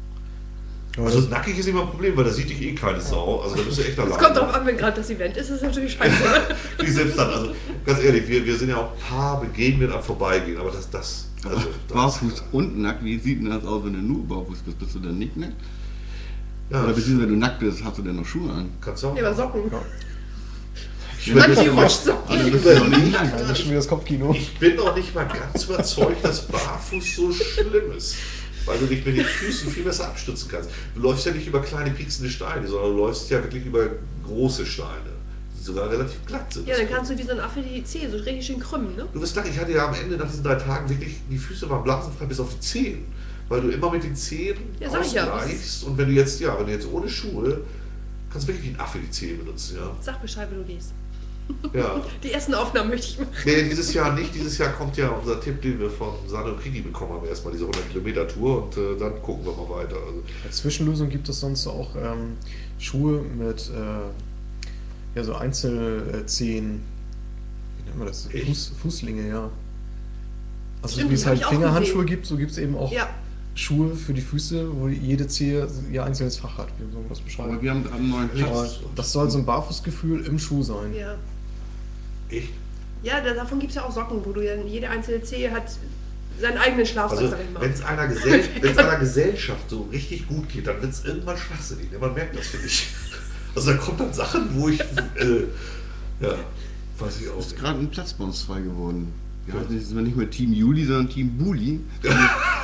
Also nackig ist immer ein Problem, weil da sieht dich eh keine Sau. Also da bist du echt es allein. kommt drauf an, wenn gerade das Event ist, ist es natürlich scheiße. Wie selbst dann, also ganz ehrlich, wir, wir sind ja auch ein paar Begegnet am Vorbeigehen, aber das, das, also, das Barfuß und nackt, wie sieht denn das aus, wenn du nur barfuß bist? Bist du dann nicht nackt? ja, Oder das beziehungsweise wenn du nackt bist, hast du denn noch Schuhe an? kannst du auch. Ja, aber Socken. Ja. Ich Anti-Rutschsocken. Also bist du noch nicht nackt. Das ist schon wieder das Kopfkino. Ich bin noch nicht mal ganz überzeugt, dass Barfuß so schlimm ist. Weil du dich mit den Füßen viel besser abstützen kannst. Du läufst ja nicht über kleine pieksende Steine, sondern du läufst ja wirklich über große Steine, die sogar relativ glatt sind. Ja, dann kannst du wie so ein Affe die Zehe so richtig schön krümmen, ne? Du wirst lachen, ich hatte ja am Ende nach diesen drei Tagen wirklich, die Füße waren blasenfrei bis auf die Zehen. Weil du immer mit den Zehen Ja, sag ich ja. ausgleichst. Und wenn du jetzt, ja, wenn du jetzt ohne Schuhe, kannst du wirklich wie ein Affe die Zehen benutzen, ja. Sag Bescheid, wenn du gehst. Ja. Die ersten Aufnahmen möchte ich machen. Nee, dieses Jahr nicht. Dieses Jahr kommt ja unser Tipp, den wir von Sano Krigi bekommen haben. Erstmal diese hundert Kilometer Tour und äh, dann gucken wir mal weiter. Also, Als Zwischenlösung gibt es sonst auch ähm, Schuhe mit äh, ja, so Einzelzehen. Wie nennt man das? Echt? Fuß, Fußlinge, ja. Also Stimmt, wie es die hab halt ich auch Fingerhandschuhe gesehen. gibt, so gibt es eben auch Ja, Schuhe für die Füße, wo jede Zehe ihr einzelnes Fach hat. Wie soll man das Aber beschreiben? wir haben einen neuen Ja. Aber Platz. das soll so ein Barfußgefühl im Schuh sein. ja. echt? Ja, da- davon gibt es ja auch Socken, wo du dann, jede einzelne Zehe hat seinen eigenen Schlafsack, Also, sag ich mal. wenn es einer, Gesell wenn's einer Gesellschaft so richtig gut geht, dann wird es irgendwann schwachsinnig. Ne? Man merkt das, finde ich. Also, da kommt dann Sachen, wo ich. Äh, ja, weiß ich auch Ist nicht. gerade ein Platz bei uns frei geworden. Wir heißen jetzt nicht mehr Team Juli, sondern Team Buli.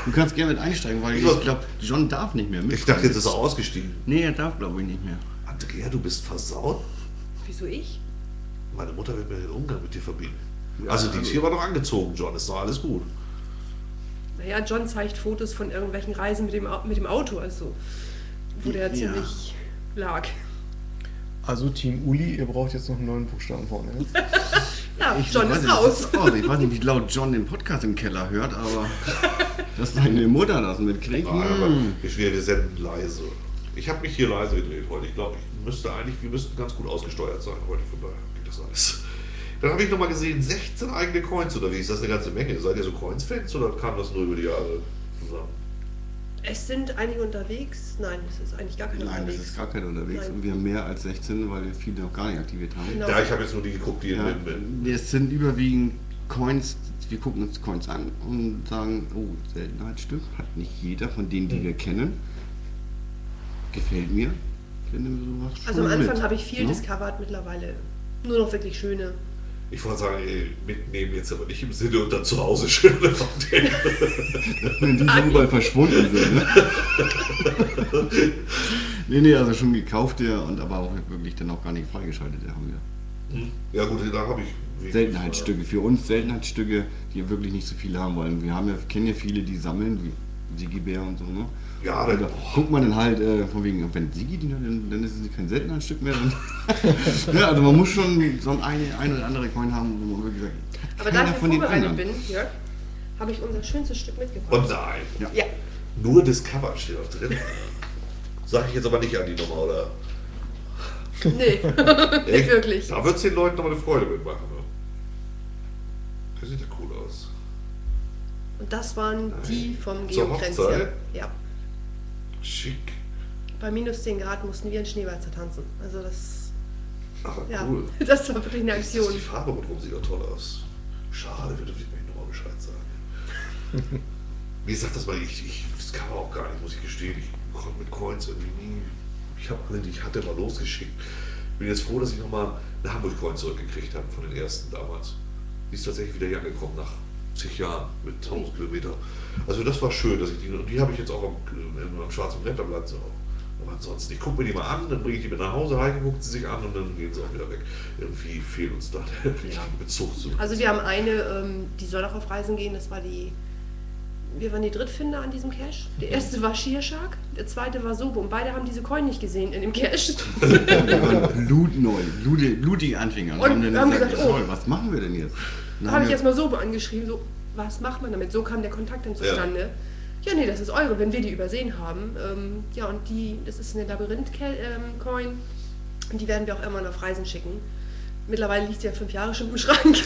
Du kannst gerne mit einsteigen, weil ich Wieso? glaube, John darf nicht mehr mit. Ich dachte, jetzt ist er ausgestiegen. Nee, er darf glaube ich nicht mehr. Andrea, du bist versaut. Wieso ich? Meine Mutter wird mir den Umgang mit dir verbieten. Ja, also die ist also- hier aber noch angezogen, John. Ist doch alles gut. Naja, John zeigt Fotos von irgendwelchen Reisen mit dem, Au- mit dem Auto, also wo der Ja. ziemlich lag. Also Team Uli, ihr braucht jetzt noch einen neuen Buchstaben vorne. Ne? Ja, Ich John weiß ist nicht, raus. das Ich weiß nicht, wie laut John den Podcast im Keller hört, aber dass seine Mutter das mitkriegt. Nein, aber hm. wir, wir senden leise. Ich habe mich hier leise gedreht heute. Ich glaube, ich müsste eigentlich, wir müssten ganz gut ausgesteuert sein heute. Von daher geht das alles. Dann habe ich nochmal gesehen, sechzehn eigene Coins unterwegs. Das ist eine ganze Menge. Seid ihr so Coins-Fans oder kam das nur über die Jahre zusammen? Es sind einige unterwegs. Nein, es ist eigentlich gar keiner Nein, das unterwegs. ist gar keiner unterwegs. Nein. Und wir haben mehr als sechzehn, weil wir viele noch gar nicht aktiviert haben. Genau. Ja, ich habe jetzt nur die geguckt, die Ja, in, in, es sind überwiegend Coins, wir gucken uns Coins an und sagen, oh, Seltenheitsstück, hat nicht jeder von denen, die wir kennen. Gefällt mir. Ich finde sowas schon Also am Anfang mit, habe ich viel ne? discovered, mittlerweile nur noch wirklich schöne. ich wollte sagen, ey, mitnehmen jetzt aber nicht im Sinne und dann zu Hause schön verteilen. Wenn die so überall verschwunden sind. Ne? nee, nee, also schon gekaufte und aber auch wirklich dann auch gar nicht freigeschaltete haben wir. Ja gut, da habe ich... wie- Seltenheitsstücke. Für uns Seltenheitsstücke, die wirklich nicht so viele haben wollen. Wir haben ja, kennen ja viele, die sammeln, wie Sigi-Bär und so, ne? Ja, Oder dann, guckt man dann halt äh, von wegen, wenn Sigi die hat, dann, dann ist es kein Seltenheitsstück mehr. Dann ja, also man muss schon so eine, eine oder andere Coin haben, wo man wirklich sagt, hat Aber da keiner ich von ja den vorbereitet anderen. bin, Jörg, habe ich unser schönstes Stück mitgebracht. und nein, Ja. Ja, nur Discover steht auch drin. Sag ich jetzt aber nicht an die Nummer, oder? nee, nicht Echt? wirklich. Da wird es den Leuten noch eine Freude mitmachen. Ne? Das sieht ja cool aus. Und das waren die vom Zur Geokränzchen. Hochzeit? Ja. Schick. Bei minus zehn Grad mussten wir in Schneewalzer tanzen. Also das, Aber ja, cool. das war wirklich eine Aktion. Die Farbe rundherum sieht doch toll aus. Schade, wir dürfen nicht nochmal Bescheid sagen. Wie gesagt, das mal, ich, ich das kann man auch gar nicht, muss ich gestehen. Ich konnte mit Coins irgendwie nie. Ich habe alle, die ich hatte, mal losgeschickt. Bin jetzt froh, dass ich nochmal eine Hamburg-Coin zurückgekriegt habe von den ersten damals. Die ist tatsächlich wieder hier angekommen nach zig Jahren mit tausend Kilometer. Also das war schön, dass ich die, und die habe ich jetzt auch am, am schwarzen Bretterblatt so. Aber ansonsten, ich gucke mir die mal an, dann bringe ich die mit nach Hause, Heike guckt sie sich an und dann gehen sie auch wieder weg. Irgendwie fehlt uns da der richtige Bezug zu. Also wir haben eine, ähm, die soll auch auf Reisen gehen, das war die, wir waren die Drittfinder an diesem Cache. Der erste war Shearshark, der zweite war Sobo und beide haben diese Coin nicht gesehen in dem Cache. Wir waren blutneu, blutige, blutige Anfänger. Und, Und haben dann haben gesagt, gesagt, oh. toll, was machen wir denn jetzt? Da habe ich erstmal Sobo angeschrieben, so, was macht man damit? So kam der Kontakt dann zustande. Ja, nee, das ist eure, wenn wir die übersehen haben. Ähm, ja, und die, das ist eine Labyrinth-Coin und die werden wir auch irgendwann auf Reisen schicken. Mittlerweile liegt sie ja fünf Jahre schon im Schrank.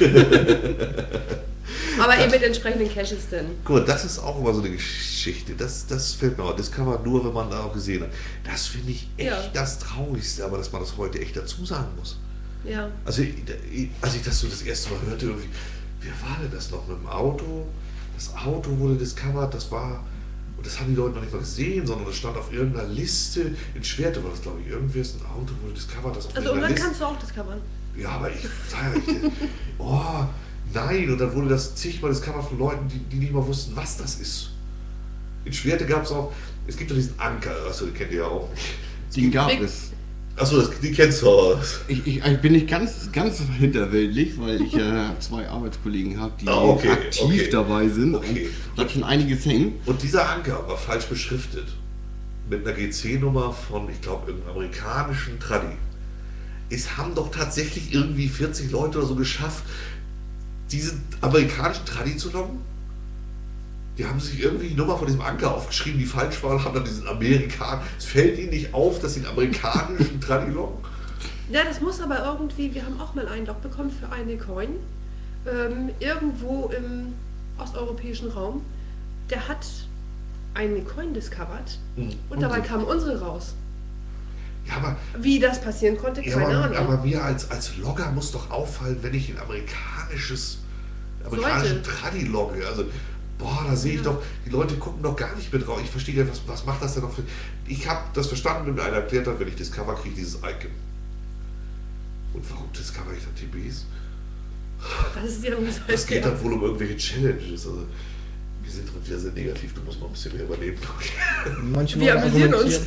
Aber eben mit entsprechenden Caches dann. Guck mal, das ist auch immer so eine Geschichte. Das, das fällt mir auch. Das kann man nur, wenn man da auch gesehen hat. Das finde ich echt Ja. das Traurigste, aber dass man das heute echt dazu sagen muss. Ja. Also, als ich das so das erste Mal hörte, irgendwie, wie war denn das noch mit dem Auto? Das Auto wurde discovered, das war, und das haben die Leute noch nicht mal gesehen, sondern das stand auf irgendeiner Liste, in Schwerte war das, glaube ich, irgendwie ist ein Auto wurde discovered, das auf Also irgendeiner irgendwann Liste. kannst du auch discovern. Ja, aber ich sage ich, oh, nein, und dann wurde das zigmal discovered von Leuten, die, die nicht mal wussten, was das ist. In Schwerte gab es auch, es gibt doch diesen Anker, achso, den kennt ihr ja auch. Den gab Big- es. Achso, die kennst du auch. Ich, ich, ich bin nicht ganz, ganz hinterweltlich, weil ich äh, zwei Arbeitskollegen habe, die Ah, okay, aktiv okay. dabei sind Okay. und bleibt schon einiges hängen. Und dieser Anker war falsch beschriftet. Mit einer G C-Nummer von, ich glaube, irgendeinem amerikanischen Tradi. Es haben doch tatsächlich irgendwie vierzig Leute oder so geschafft, diesen amerikanischen Tradi zu loggen. Die haben sich irgendwie die Nummer von diesem Anker aufgeschrieben, die falsch war, und haben dann diesen Amerikaner. Es fällt ihnen nicht auf, dass sie einen amerikanischen Tradi loggen. Ja, das muss aber irgendwie, wir haben auch mal einen Log bekommen für eine Coin, ähm, irgendwo im osteuropäischen Raum. Der hat eine Coin discovered Mhm. und dabei kam unsere raus. Ja, aber, Wie das passieren konnte, ja, keine aber, Ahnung. aber mir als, als Logger muss doch auffallen, wenn ich ein amerikanisches, amerikanischen Sollte. Tradi logge. Also, boah, da sehe ich Ja. doch, die Leute gucken doch gar nicht mit drauf. Ich verstehe gar nicht, was, was macht das denn noch für. Ich habe das verstanden, wenn mir einer erklärt hat, wenn ich Discover kriege, dieses Icon. Und warum Discover ich dann T Bs? Das ist die andere Das Seite. geht dann wohl um irgendwelche Challenges. Also, Wir sind wieder sehr negativ, du musst noch ein bisschen mehr übernehmen. Manche Wir Leute amüsieren argumentieren-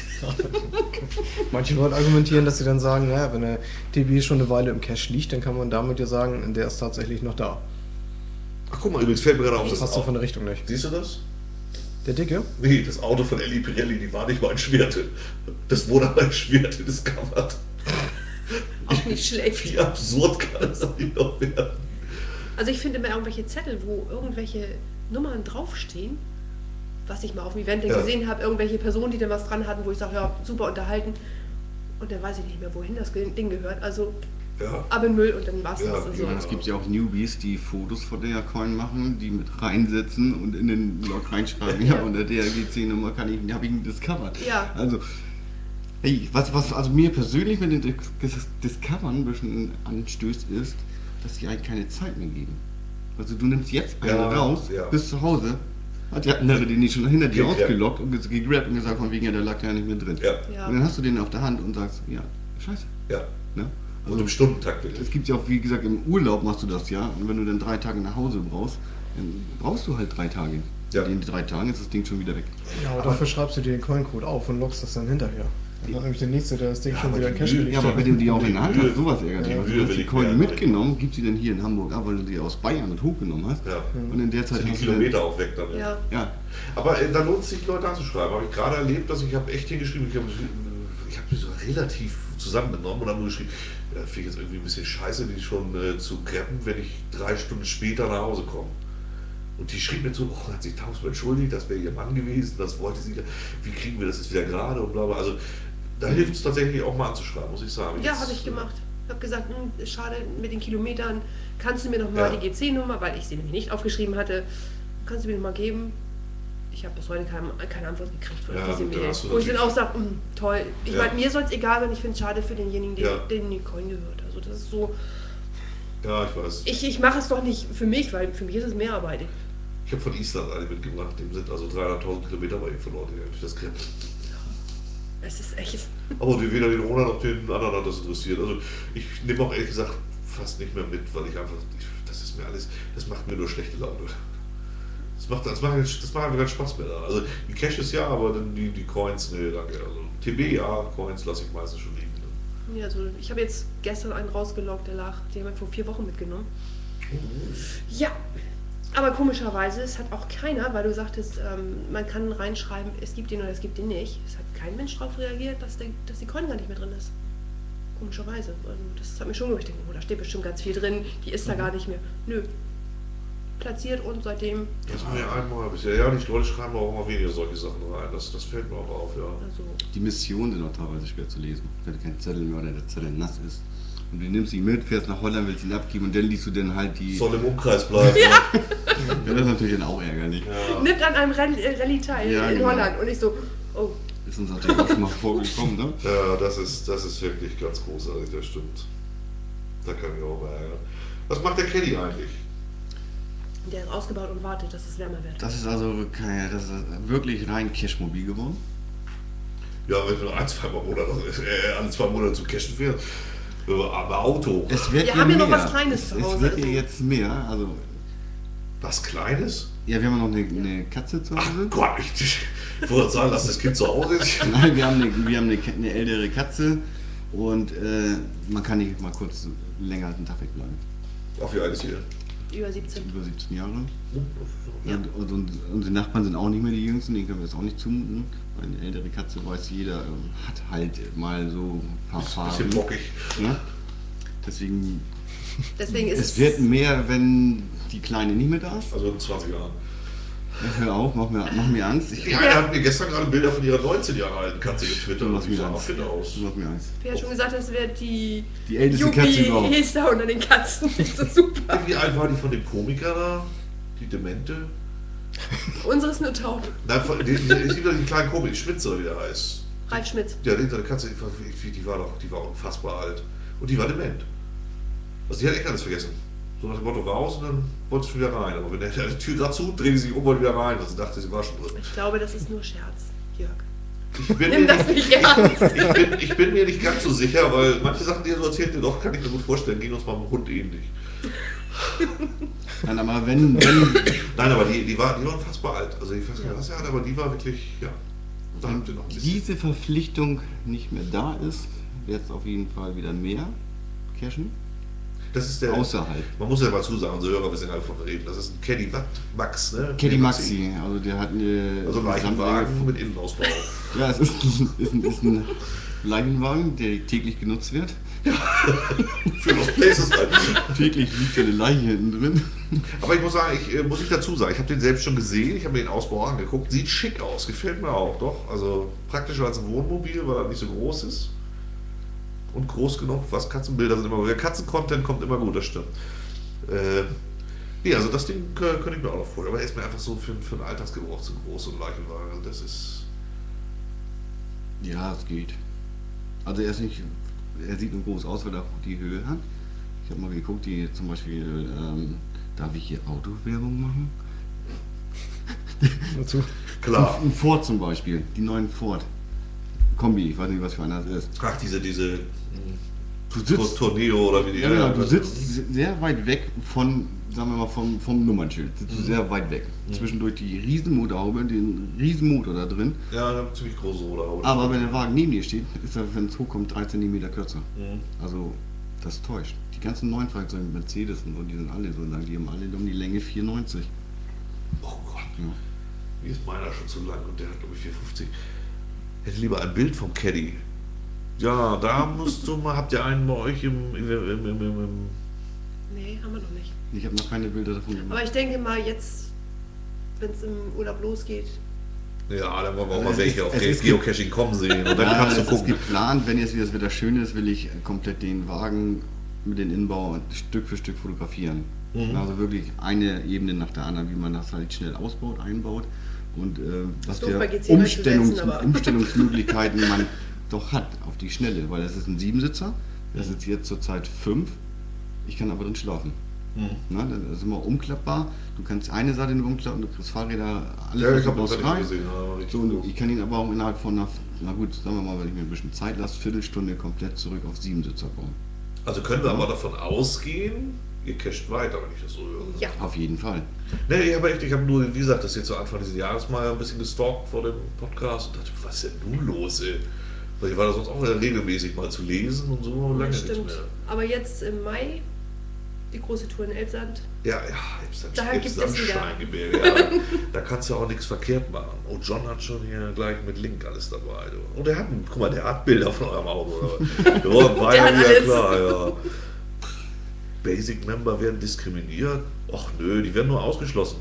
Manche Leute argumentieren, dass sie dann sagen, naja, wenn der T B schon eine Weile im Cache liegt, dann kann man damit ja sagen, der ist tatsächlich noch da. Ach guck mal, übrigens fällt mir gerade auf, Das das passt doch Auto. von der Richtung nicht. Siehst du das? Der Dicke? Nee, das Auto von Elli Pirelli, die war nicht mal in Schwerte. Das wurde aber in Schwerte discovered. Auch nicht schlecht. Wie absurd kann das doch nicht noch werden? Also ich finde immer irgendwelche Zettel, wo irgendwelche Nummern draufstehen, was ich mal auf dem Event Ja. gesehen habe, irgendwelche Personen, die da was dran hatten, wo ich sage, ja, super unterhalten. Und dann weiß ich nicht mehr, wohin das Ding gehört. Also Ja. ab in den Müll und dann war's Ja, das. Also, ja. Es gibt ja auch Newbies, die Fotos von der Coin machen, die mit reinsetzen und in den Log reinschreiben, ja, Ja. unter der G C-Nummer kann ich, habe ich ihn discovered. Ja. Also, hey, was, was also mir persönlich mit dem Dis Dis Discovern ein bisschen anstößt, ist, dass die eigentlich keine Zeit mehr geben. Also du nimmst jetzt eine Ja, raus, ja. bis zu Hause, hat die andere den nicht schon hinter dir Gegrabt. ausgelockt und ge- gegrabt und gesagt, von wegen, ja, der lag ja nicht mehr drin. Ja. Ja. Und dann hast du den auf der Hand und sagst, ja, scheiße. Ja. Ne? Und im Stundentakt Es wirklich. gibt ja auch, wie gesagt, im Urlaub machst du das ja. Und wenn du dann drei Tage nach Hause brauchst, dann brauchst du halt drei Tage. Ja. In den drei Tagen ist das Ding schon wieder weg. Ja, aber dafür schreibst du dir den Coincode auf und lockst das dann hinterher. Dann hat nämlich der Nächste, der das Ding Ja, schon aber wieder in die Cache Mühe- gelegt Ja, aber hat. wenn du die auch in der Hand Mühe- hast, sowas ärgert dich. Ja, Also Mühe du hast will die ich Coin mehr mitgenommen, gibst sie dann hier in Hamburg ab, weil du die aus Bayern mit hochgenommen hast. Ja. Und in der Zeit Sind die hast du dann- Kilometer auch weg dann. ja. Ja, Aber äh, da lohnt es sich, die Leute anzuschreiben. Habe ich gerade erlebt, dass ich habe echt hingeschrieben, ich habe ich hab mich so relativ zusammengenommen und habe nur geschrieben, ja, finde ich jetzt irgendwie ein bisschen scheiße, die schon äh, zu kreppen, wenn ich drei Stunden später nach Hause komme. Und die schrieb mir zu, oh, hat sich tausendmal entschuldigt, das wäre ihr Mann gewesen, das wollte sie, wie kriegen wir das jetzt wieder gerade und bla bla. Also da hilft es tatsächlich auch mal anzuschreiben, muss ich sagen. Ja, Jetzt, habe ich gemacht. Ich habe gesagt, hm, schade mit den Kilometern, kannst du mir noch mal Ja. die G C-Nummer, weil ich sie nämlich nicht aufgeschrieben hatte, kannst du mir noch mal geben? Ich habe bis heute keine, keine Antwort gekriegt von Ja, diese gut, dann Mail. hast du Wo ich dann natürlich- auch sage, hm, toll. Ich Ja. meine, mir soll es egal sein, ich finde es schade für denjenigen, den, Ja. den die Coin gehört. Also das ist so, Ja, ich weiß. ich, ich mache es doch nicht für mich, weil für mich ist es Mehrarbeit. Ich habe von Island eine mitgebracht, dem sind also dreihunderttausend Kilometer bei ihm verloren gegangen durch das Kreppen. Es ist echt. Aber die- weder den Roland noch den anderen hat das interessiert. Also ich nehme auch ehrlich gesagt fast nicht mehr mit, weil ich einfach, ich, das ist mir alles, das macht mir nur schlechte Laune. Das macht, das macht, das macht mir keinen Spaß mehr da. Also die Caches ja, aber dann die, die Coins, nee, danke. Also T B ja, Coins lasse ich meistens schon liegen. Ne? Ja, also ich habe jetzt gestern einen rausgeloggt, der lag, den haben wir vor vier Wochen mitgenommen. Ja, aber komischerweise, es hat auch keiner, weil du sagtest, ähm, man kann reinschreiben, es gibt den oder es gibt den nicht. Es hat kein Mensch darauf reagiert, dass, der, dass die Coin gar nicht mehr drin ist. Komischerweise. Also das hat mich schon gedacht, oh, da steht bestimmt ganz viel drin, die ist da gar nicht mehr. Nö. Platziert und seitdem, Das war ja einmal bisher. Ja, die Leute schreiben auch immer weniger solche Sachen rein. Das, das fällt mir auch auf, ja. also die Missionen sind auch teilweise schwer zu lesen, wenn kein Zettel mehr oder der Zettel nass ist. Und du nimmst ihn mit, fährst nach Holland, willst ihn abgeben und dann liest du dann halt die... Soll im Umkreis bleiben. Ja. Ja, das ist natürlich dann auch ärgerlich. Ja. nimmt an einem Rallye äh, Rallye teil Ja, in genau. Holland und ich so, oh, Ist uns natürlich auch schon mal vorgekommen, ne? Ja, das ist, das ist wirklich ganz großartig, das stimmt. Da kann ich auch mal ärgern. Was macht der Kenny eigentlich? der ist ausgebaut und wartet, dass es wärmer wird. Das ist also keine, das ist wirklich rein Cashmobil geworden. Ja, wenn du ein, zwei Mal Monate, äh, alle zwei Monate zu cashen fährst, äh, aber Auto. Es wird Wir ja haben hier mehr. noch was Kleines es, zu Es Hause, wird also- ja jetzt mehr. Also, Was Kleines? ja, wir haben noch eine, eine Katze zu Ach Hause. Gott, ich, ich wollte sagen, dass das Kind zu Hause ist. Nein, wir haben eine, wir haben eine, eine ältere Katze und äh, man kann nicht mal kurz länger als einen Tag wegbleiben. Auf wie alt ist hier? Über siebzehn. Über siebzehn Jahre. Ja. Und, und, und unsere Nachbarn sind auch nicht mehr die Jüngsten, denen können wir das auch nicht zumuten. Weil eine ältere Katze, weiß jeder, ähm, hat halt mal so ein paar Bisschen Farben. bockig. Ne? Deswegen, Deswegen ist es wird mehr, wenn die Kleine nicht mehr da ist. Also in zwanzig Jahren. Hör auf, mach mir, mach mir Angst. Ich Die eine hat mir gestern gerade Bilder von ihrer neunzehn Jahre alten Katze getwittert Du und machst die mir sah auch Angst. fit aus. Du machst mir Angst. Wer hat schon gesagt, das wäre die Die älteste Katze überhaupt. Hester unter den Katzen. Das ist so super. Wie alt war die von dem Komiker da? Die Demente? Unsere ist nur taub. Nein, von, die, die, die, die kleinen Komik, Schmitzer, wie der heißt. Ralf Schmitz. Ja, die hintere Katze, die war, die, die war doch, die war unfassbar alt. Und die war dement. Also die hat echt alles vergessen. So nach dem Motto raus und dann wollte sie wieder rein. Aber wenn der, die Tür gerade zu, drehte sie sich um und wieder rein. Also dachte, sie war schon drin. Ich glaube, das ist nur Scherz, Jörg. Ich bin, Nimm mir das nicht, nicht ernst. ich, bin, ich bin mir nicht ganz so sicher, weil manche Sachen, die er so erzählt, doch kann ich mir gut vorstellen, gehen uns mal dem Hund ähnlich. Nein, aber wenn, wenn, Nein, aber die, die, war, die war unfassbar alt. Also ich weiß nicht, was er hat, aber die war wirklich, ja, da habt ihr noch ein wenn bisschen. diese Verpflichtung nicht mehr da ist, wird es auf jeden Fall wieder mehr cashen. Das ist der, Außerhalb. man muss ja mal zusagen, unsere Hörer wissen ja davon reden. Das ist ein Caddy Watt Max, ne? Caddy Nee, Maxi, also der hat eine Also ein Leichenwagen mit Innenausbau. Ja, es ist, ist, ein, ist ein Leichenwagen, der täglich genutzt wird. Für Lost Places halt. Täglich liegt eine Leiche hinten drin. Aber ich muss sagen, ich äh, muss ich dazu sagen, ich habe den selbst schon gesehen, ich habe mir den Ausbau angeguckt, sieht schick aus, gefällt mir auch, doch. Also praktischer als ein Wohnmobil, weil er nicht so groß ist. Und groß genug, was Katzenbilder sind immer gut. Der Katzen-Content kommt immer gut, das stimmt. Äh, nee, also das Ding äh, könnte ich mir auch noch vorstellen, aber er ist mir einfach so für, für einen Alltagsgebrauch zu groß und Leichenwagen. Also das ist. Ja, es geht. Also er ist nicht, er sieht nur groß aus, weil er auch die Höhe hat. Ich habe mal geguckt, die zum Beispiel, ähm, darf ich hier Autowerbung machen? Dazu. Klar. Ein Ford zum Beispiel, die neuen Ford Kombi, ich weiß nicht, was für einer das ist. Ach, diese, diese Du Tor- sitzt, Tornado oder wie die ja, genau, du also- sitzt sehr weit weg von, sagen wir mal, vom, vom Nummernschild. Sitzt du sehr weit weg. Zwischendurch die Riesenmotorhaube, den Riesenmotor da drin. Ja, eine ziemlich große oder Aber wenn der Wagen neben dir steht, ist er, wenn es hochkommt, drei Zentimeter kürzer. Mhm. Also, das täuscht. Die ganzen neuen Fahrzeuge, Mercedes und so, die sind alle so lang, die haben alle um die Länge vier neunzig. Oh Gott, Ja. mir ist meiner schon zu lang und der hat glaube ich vier fünfzig. Hätte lieber ein Bild vom Caddy. Ja, da musst du mal, habt ihr einen bei euch im, im, im, im, im Nee, haben wir noch nicht. Ich habe noch keine Bilder davon gemacht. Aber ich denke mal, jetzt, wenn es im Urlaub losgeht, ja, dann wollen wir auch mal Es welche ist- auf es ist- Geocaching kommen sehen und dann Ja, kannst du es ist gucken. geplant, wenn jetzt wieder das Wetter schön ist, will ich komplett den Wagen mit dem Innenbau Stück für Stück fotografieren. Mhm. Also wirklich eine Ebene nach der anderen, wie man das halt schnell ausbaut, einbaut und äh, was doof, für bei G zehn Umstellungs einzusetzen, aber- Umstellungsmöglichkeiten man doch hat auf die Schnelle, weil das ist ein Siebensitzer, das ist jetzt zurzeit fünf, ich kann aber drin schlafen. Mhm. Na, das ist immer umklappbar, du kannst eine Seite nur umklappen, du kriegst Fahrräder, alles Ja, was ich du habe das brauchst, nicht rein. gesehen. Ja, richtig So, und gut. ich kann ihn aber auch innerhalb von einer, na gut, sagen wir mal, wenn ich mir ein bisschen Zeit lasse, Viertelstunde komplett zurück auf Siebensitzer bauen. Also können wir aber davon ausgehen, ihr casht weiter, wenn ich das so höre. ja. Auf jeden Fall. Nee, ich habe echt, ich habe nur, wie gesagt, das jetzt so Anfang dieses Jahres mal ein bisschen gestalkt vor dem Podcast und dachte, was ist denn nun los, ey? Weil ich war da sonst auch regelmäßig mal zu lesen und so, lange Das nichts stimmt. mehr. Aber jetzt im Mai, die große Tour in Elbsand. Ja, ja, Elbsand, Da gibt es Elbsand wieder. Steingebirge, ja. Da kannst du auch nichts verkehrt machen. Und John hat schon hier gleich mit Link alles dabei. Du. Und er hat, guck mal, der hat Bilder von eurem Auto. Oder? Ja, war Der ja hat wieder alles. klar, ja. Basic Member werden diskriminiert. Och nö, die werden nur ausgeschlossen.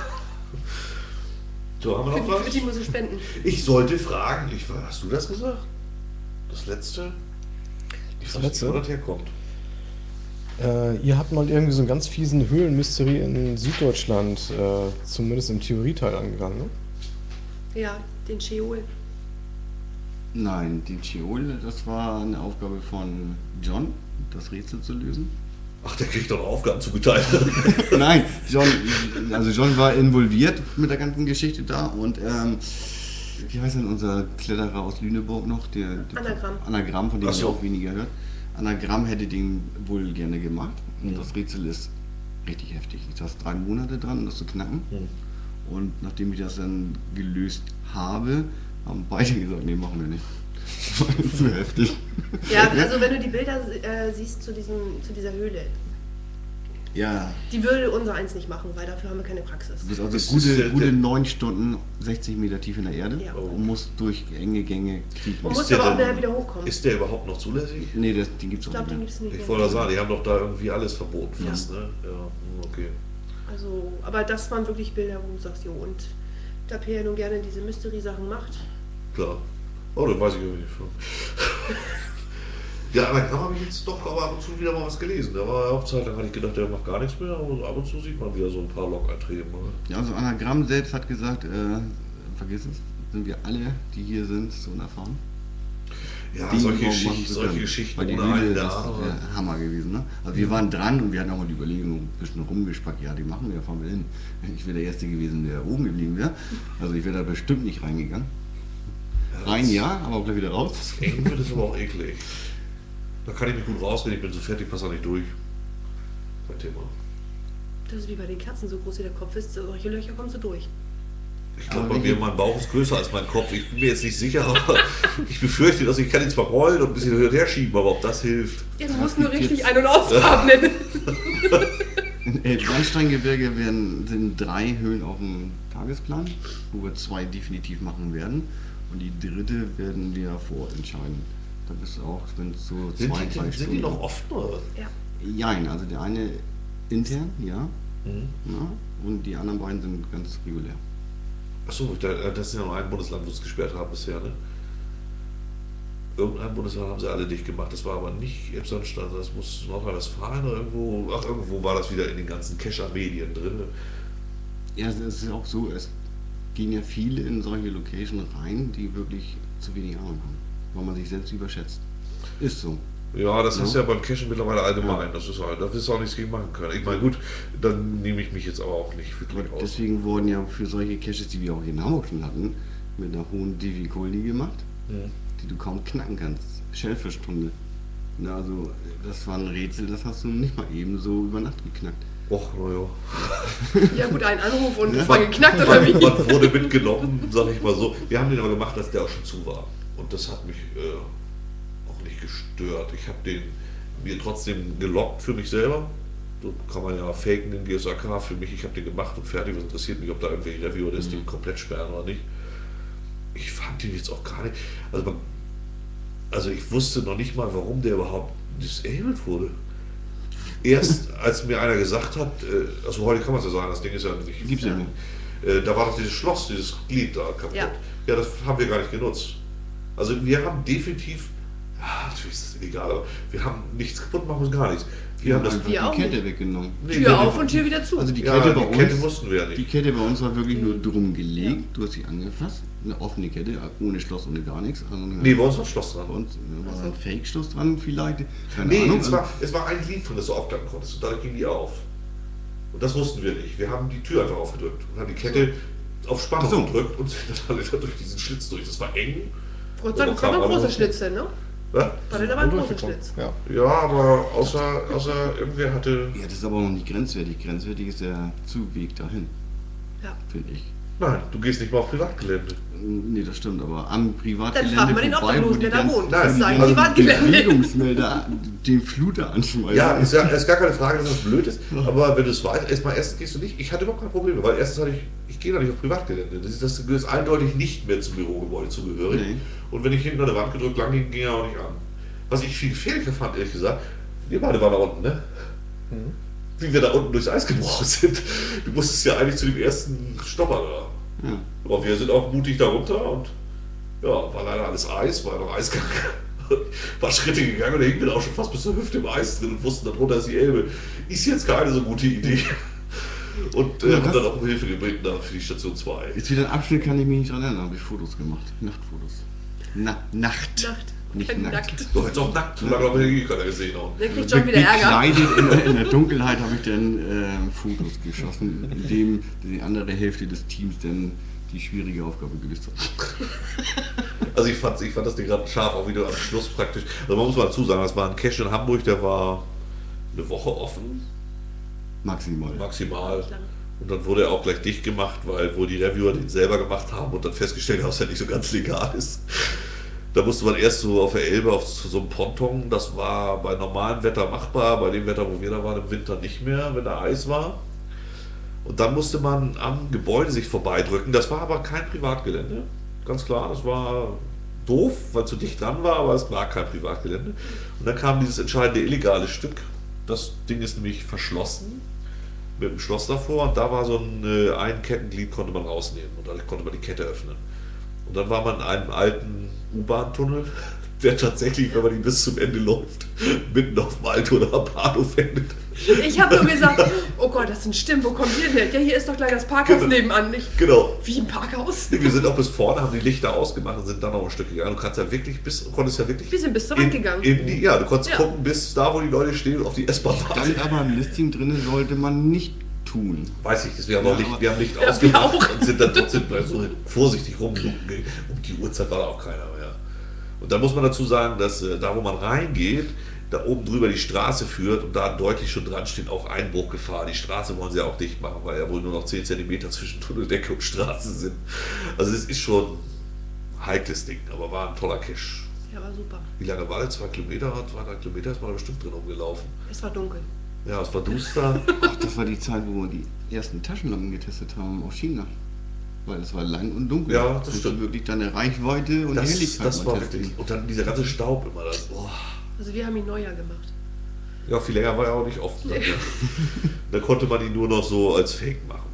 So, haben wir noch Für, für was? die muss ich spenden. Ich sollte fragen, ich, hast du das gesagt? Das letzte? Ich Das weiß letzte? nicht, wo das herkommt. Äh, ihr habt mal irgendwie so einen ganz fiesen Höhlenmystery in Süddeutschland, äh, zumindest im Theorieteil angegangen, ne? Ja, den Scheol. Nein, die Cheol, das war eine Aufgabe von John, das Rätsel zu lösen. Ach, der kriegt doch Aufgaben zugeteilt. Nein, John, also John war involviert mit der ganzen Geschichte da und ähm, wie heißt denn unser Kletterer aus Lüneburg noch? Der, der Anagramm. Anagramm, von dem Ach so. ihr auch weniger hört. Anagramm hätte den wohl gerne gemacht und Mhm. das Rätsel ist richtig heftig. Ich saß drei Monate dran, um das zu knacken. Und nachdem ich das dann gelöst habe, haben beide gesagt, nee, machen wir nicht. Das war zu heftig. Ja, also wenn du die Bilder äh, siehst zu, diesem, zu dieser Höhle, Ja, die würde unser eins nicht machen, weil dafür haben wir keine Praxis. du bist also Das ist der- gute, gute der- neun Stunden, sechzig Meter tief in der Erde Ja. und musst durch enge Gänge kriechen. Man Ist muss der aber auch denn- nachher wieder hochkommen. Ist der überhaupt noch zulässig? Nee, das, den gibt's Ich auch glaube, den nicht gibt es nicht Ich mehr. wollte sagen, die haben doch da irgendwie alles verboten Ja. fast, ne? Ja, hm, okay. Also, aber das waren wirklich Bilder, wo du sagst, jo, und da Peer nun gerne diese Mystery-Sachen macht. Klar. Oh, das weiß ich irgendwie schon. Ja, aber da habe ich jetzt doch aber ab und zu wieder mal was gelesen. Da war auch Zeit lang, hatte ich gedacht, der macht gar nichts mehr, aber ab und zu sieht man wieder so ein paar Log-Einträge. Ne? Ja, also Anagramm selbst hat gesagt, äh, vergiss es, sind wir alle, die hier sind, so unerfahren. Ja, Den solche, Raum Geschichten, machen zu solche können. Geschichten Weil die ohne einen Höhle, da. das aber- wäre Hammer gewesen. Ne? Also wir waren dran und wir hatten auch mal die Überlegung, ein bisschen rumgespackt, ja, die machen wir, fahren wir hin. Ich wäre der Erste gewesen, der oben geblieben wäre. Also ich wäre da bestimmt nicht reingegangen. Rein ja, aber auch gleich wieder raus. Eng wird es aber auch eklig. Da kann ich mich gut rausreden, ich bin so fertig, passe auch nicht durch. Kein Thema. Das ist wie bei den Katzen, so groß wie der Kopf ist, solche Löcher kommen so durch. Ich glaube, bei mir, mein Bauch ist größer als mein Kopf. Ich bin mir jetzt nicht sicher, aber ich befürchte, dass ich kann ihn zwar rollen und ein bisschen hin und her schieben, aber ob das hilft. Ja, du musst nur richtig ein- und ausatmen. In Elbsandsteingebirge werden, sind drei Höhlen auf dem Tagesplan, wo wir zwei definitiv machen werden. Und die dritte werden wir vor Ort entscheiden. Da bist du auch, wenn es so Sind, zwei, die, drei sind Stunden. die noch offen? Oder? Ja. Jein, also der eine intern, ja. Mhm. ja. Und die anderen beiden sind ganz regulär. Achso, das ist ja nur ein Bundesland, wo sie es gesperrt haben bisher, ne? Irgendein Bundesland haben sie alle dicht gemacht. Das war aber nicht Elbsandstein, das muss Nordrhein-Westfalen oder irgendwo. Ach, irgendwo war das wieder in den ganzen Kescher-Medien drin. Ja, es ist auch so, es gehen ja viele in solche Locations rein, die wirklich zu wenig Ahnung haben, weil man sich selbst überschätzt. Ist so. Ja, das Ja. ist ja beim Cashen mittlerweile allgemein. Ja. Das ist halt, da wirst du auch nichts gegen machen können. Ich meine, gut, dann nehme ich mich jetzt aber auch nicht wirklich Aber aus. deswegen wurden ja für solche Caches, die wir auch hier in Hamburg schon hatten, mit einer hohen Difficulty gemacht, Hm. die du kaum knacken kannst. Schellfischstunde. Na, also, das war ein Rätsel, das hast du nicht mal eben so über Nacht geknackt. Och, naja. Ja gut, ein Anruf und Ja. es war geknackt oder wie? Man wurde mitgenommen, sag ich mal so. Wir haben den aber gemacht, dass der auch schon zu war. Und das hat mich äh, auch nicht gestört. Ich habe den mir trotzdem gelockt für mich selber. So kann man ja faken, den G S A K für mich. Ich habe den gemacht und fertig. Was interessiert mich, ob da irgendwelche Reviewer das Ding komplett sperren oder nicht. Ich fand den jetzt auch gar nicht. Also, man, also ich wusste noch nicht mal, warum der überhaupt disabled wurde. Erst als mir einer gesagt hat, äh, also heute kann man es ja sagen, das Ding ist ja nicht. Gibt's ja nicht. Äh, da war doch dieses Schloss, dieses Glied da kaputt. Ja. Ja, das haben wir gar nicht genutzt. Also wir haben definitiv, ja, natürlich ist das illegal, aber wir haben nichts kaputt machen müssen, gar nichts. Wir haben das. einfach Wir auch die Kette nicht. weggenommen. Nee, Tür wir- auf und Tür wieder zu. Also die Ja, Kette bei die Kette uns. mussten wir ja Die nicht. Kette bei uns war wirklich nur drum gelegt. Du hast sie angefasst. Eine offene Kette, ohne Schloss, ohne gar nichts. Also Nee, bei uns war Schloss dran. bei uns äh, war ein Fake-Schloss dran vielleicht. Keine Nee, Ahnung. es war, es war ein Glied drin, das du aufklappen konntest und dadurch ging die auf. Und das wussten wir nicht. Wir haben die Tür einfach aufgedrückt und haben die Kette auf Spannung Ach so. gedrückt und sind dann alle durch diesen Schlitz durch. Das war eng. Gott sei Dank, das war aber ein großer Schlitz denn, ne? Ja, War denn aber ein großer Schlitz. Ja. ja aber außer, außer irgendwer hatte. Ja, das ist aber noch nicht grenzwertig. Grenzwertig ist der Zugweg dahin, Ja. finde ich. Nein, du gehst nicht mal auf Privatgelände. Nee, das stimmt, aber am Privatgelände Dann fragen wir den vorbei, wo Obdachlosen, die der da ganzen- wohnt. Nein, Das ist sein also Privatgelände. Bewegungsmelder, den Fluter anschmeißen. Ja, ist ja ist gar keine Frage, dass das blöd ist. Aber wenn du es weißt, erstmal erstens gehst du nicht. Ich hatte überhaupt kein Problem, weil erstens hatte ich, ich gehe da nicht auf Privatgelände. Das ist, das ist eindeutig nicht mehr zum Bürogebäude zugehörig. Nee. Und wenn ich hinten an der Wand gedrückt lang ging, ging er auch nicht an. Was ich viel gefährlicher fand, ehrlich gesagt, wir beide waren da unten, ne? Mhm. Wie wir da unten durchs Eis gebrochen sind. Du musstest ja eigentlich zu dem ersten Stopper da. Ja. Aber wir sind auch mutig da runter und ja, war leider alles Eis, war noch Eisgang. War Schritte gegangen und da hingen wir da auch schon fast bis zur Hüfte im Eis drin und wussten, darunter ist die Elbe. Ist jetzt keine so gute Idee. Und äh, Ja, haben das- dann auch um Hilfe gebeten da für die Station zwei. Jetzt wieder ein Abschnitt, kann ich mich nicht dran erinnern, habe ich Fotos gemacht. Nachtfotos. Na, Nacht. Nacht. Nicht Kein nackt. Nackt. Du hättest auch nackt, so lange haben wir den keiner gesehen. Auch. Der kriegt schon wieder Ärger. Bekleidet in, der- in der Dunkelheit habe ich dann äh, Fotos geschossen, in dem die andere Hälfte des Teams dann die schwierige Aufgabe gelöst hat. Also ich fand, ich fand das Ding gerade scharf, auch wieder am Schluss praktisch. Also man muss mal dazu sagen, das war ein Cache in Hamburg, der war eine Woche offen, Maximal. maximal. Und dann wurde er auch gleich dicht gemacht, weil wohl die Reviewer den selber gemacht haben und dann festgestellt haben, dass er nicht so ganz legal ist. Da musste man erst so auf der Elbe auf so einem Ponton, das war bei normalem Wetter machbar, bei dem Wetter, wo wir da waren, im Winter nicht mehr, wenn da Eis war. Und dann musste man am Gebäude sich vorbeidrücken. Das war aber kein Privatgelände, ganz klar. Das war doof, weil es zu dicht dran war, aber es war kein Privatgelände. Und dann kam dieses entscheidende illegale Stück. Das Ding ist nämlich verschlossen mit einem Schloss davor und da war so ein, äh, ein Kettenglied, konnte man rausnehmen und dadurch konnte man die Kette öffnen. Und dann war man in einem alten U-Bahn-Tunnel, der tatsächlich, wenn man ihn bis zum Ende läuft, mitten auf dem Altonaer Bahnhof endet. Ich habe nur gesagt, oh Gott, das sind Stimmen, wo kommt ihr denn her? Ja, hier ist doch gleich das Parkhaus Genau. nebenan. Nicht Genau. wie im Parkhaus. Wir sind auch bis vorne, haben die Lichter ausgemacht und sind dann noch ein Stück gegangen. Du kannst ja wirklich bis, du konntest ja wirklich. Wir sind bis zur Wand in, gegangen. In die, ja, du konntest Ja. gucken, bis da, wo die Leute stehen, auf die S-Bahn warten. Stand aber im Listing drin, sollte man nicht tun. Weiß ich, wir haben Ja, noch Licht, aber- wir haben Licht Ja, ausgemacht wir auch. und sind dann trotzdem so vorsichtig rumgegangen. Um die Uhrzeit war da auch keiner mehr. Und da muss man dazu sagen, dass äh, da, wo man reingeht, da oben drüber die Straße führt und da deutlich schon dran steht, auch Einbruchgefahr. Die Straße wollen sie ja auch dicht machen, weil ja wohl nur noch zehn Zentimeter zwischen Tunneldecke und Straße sind. Also es ist schon ein heikles Ding, aber war ein toller Cache. Ja, war super. Wie lange war das? Zwei Kilometer? Zwei, drei Kilometer ist man da bestimmt drin rumgelaufen. Es war dunkel. Ja, es war duster. Ach, das war die Zeit, wo wir die ersten Taschenlampen getestet haben aus China. Weil es war lang und dunkel. Ja, das Musst stimmt. du wirklich deine Reichweite und Das, Helligkeit das mal war testen. wirklich. Und dann dieser ganze Staub immer. Das, boah. Also wir haben ihn Neujahr gemacht. Ja, viel länger war er auch nicht oft. Nee. Da konnte man ihn nur noch so als Fake machen.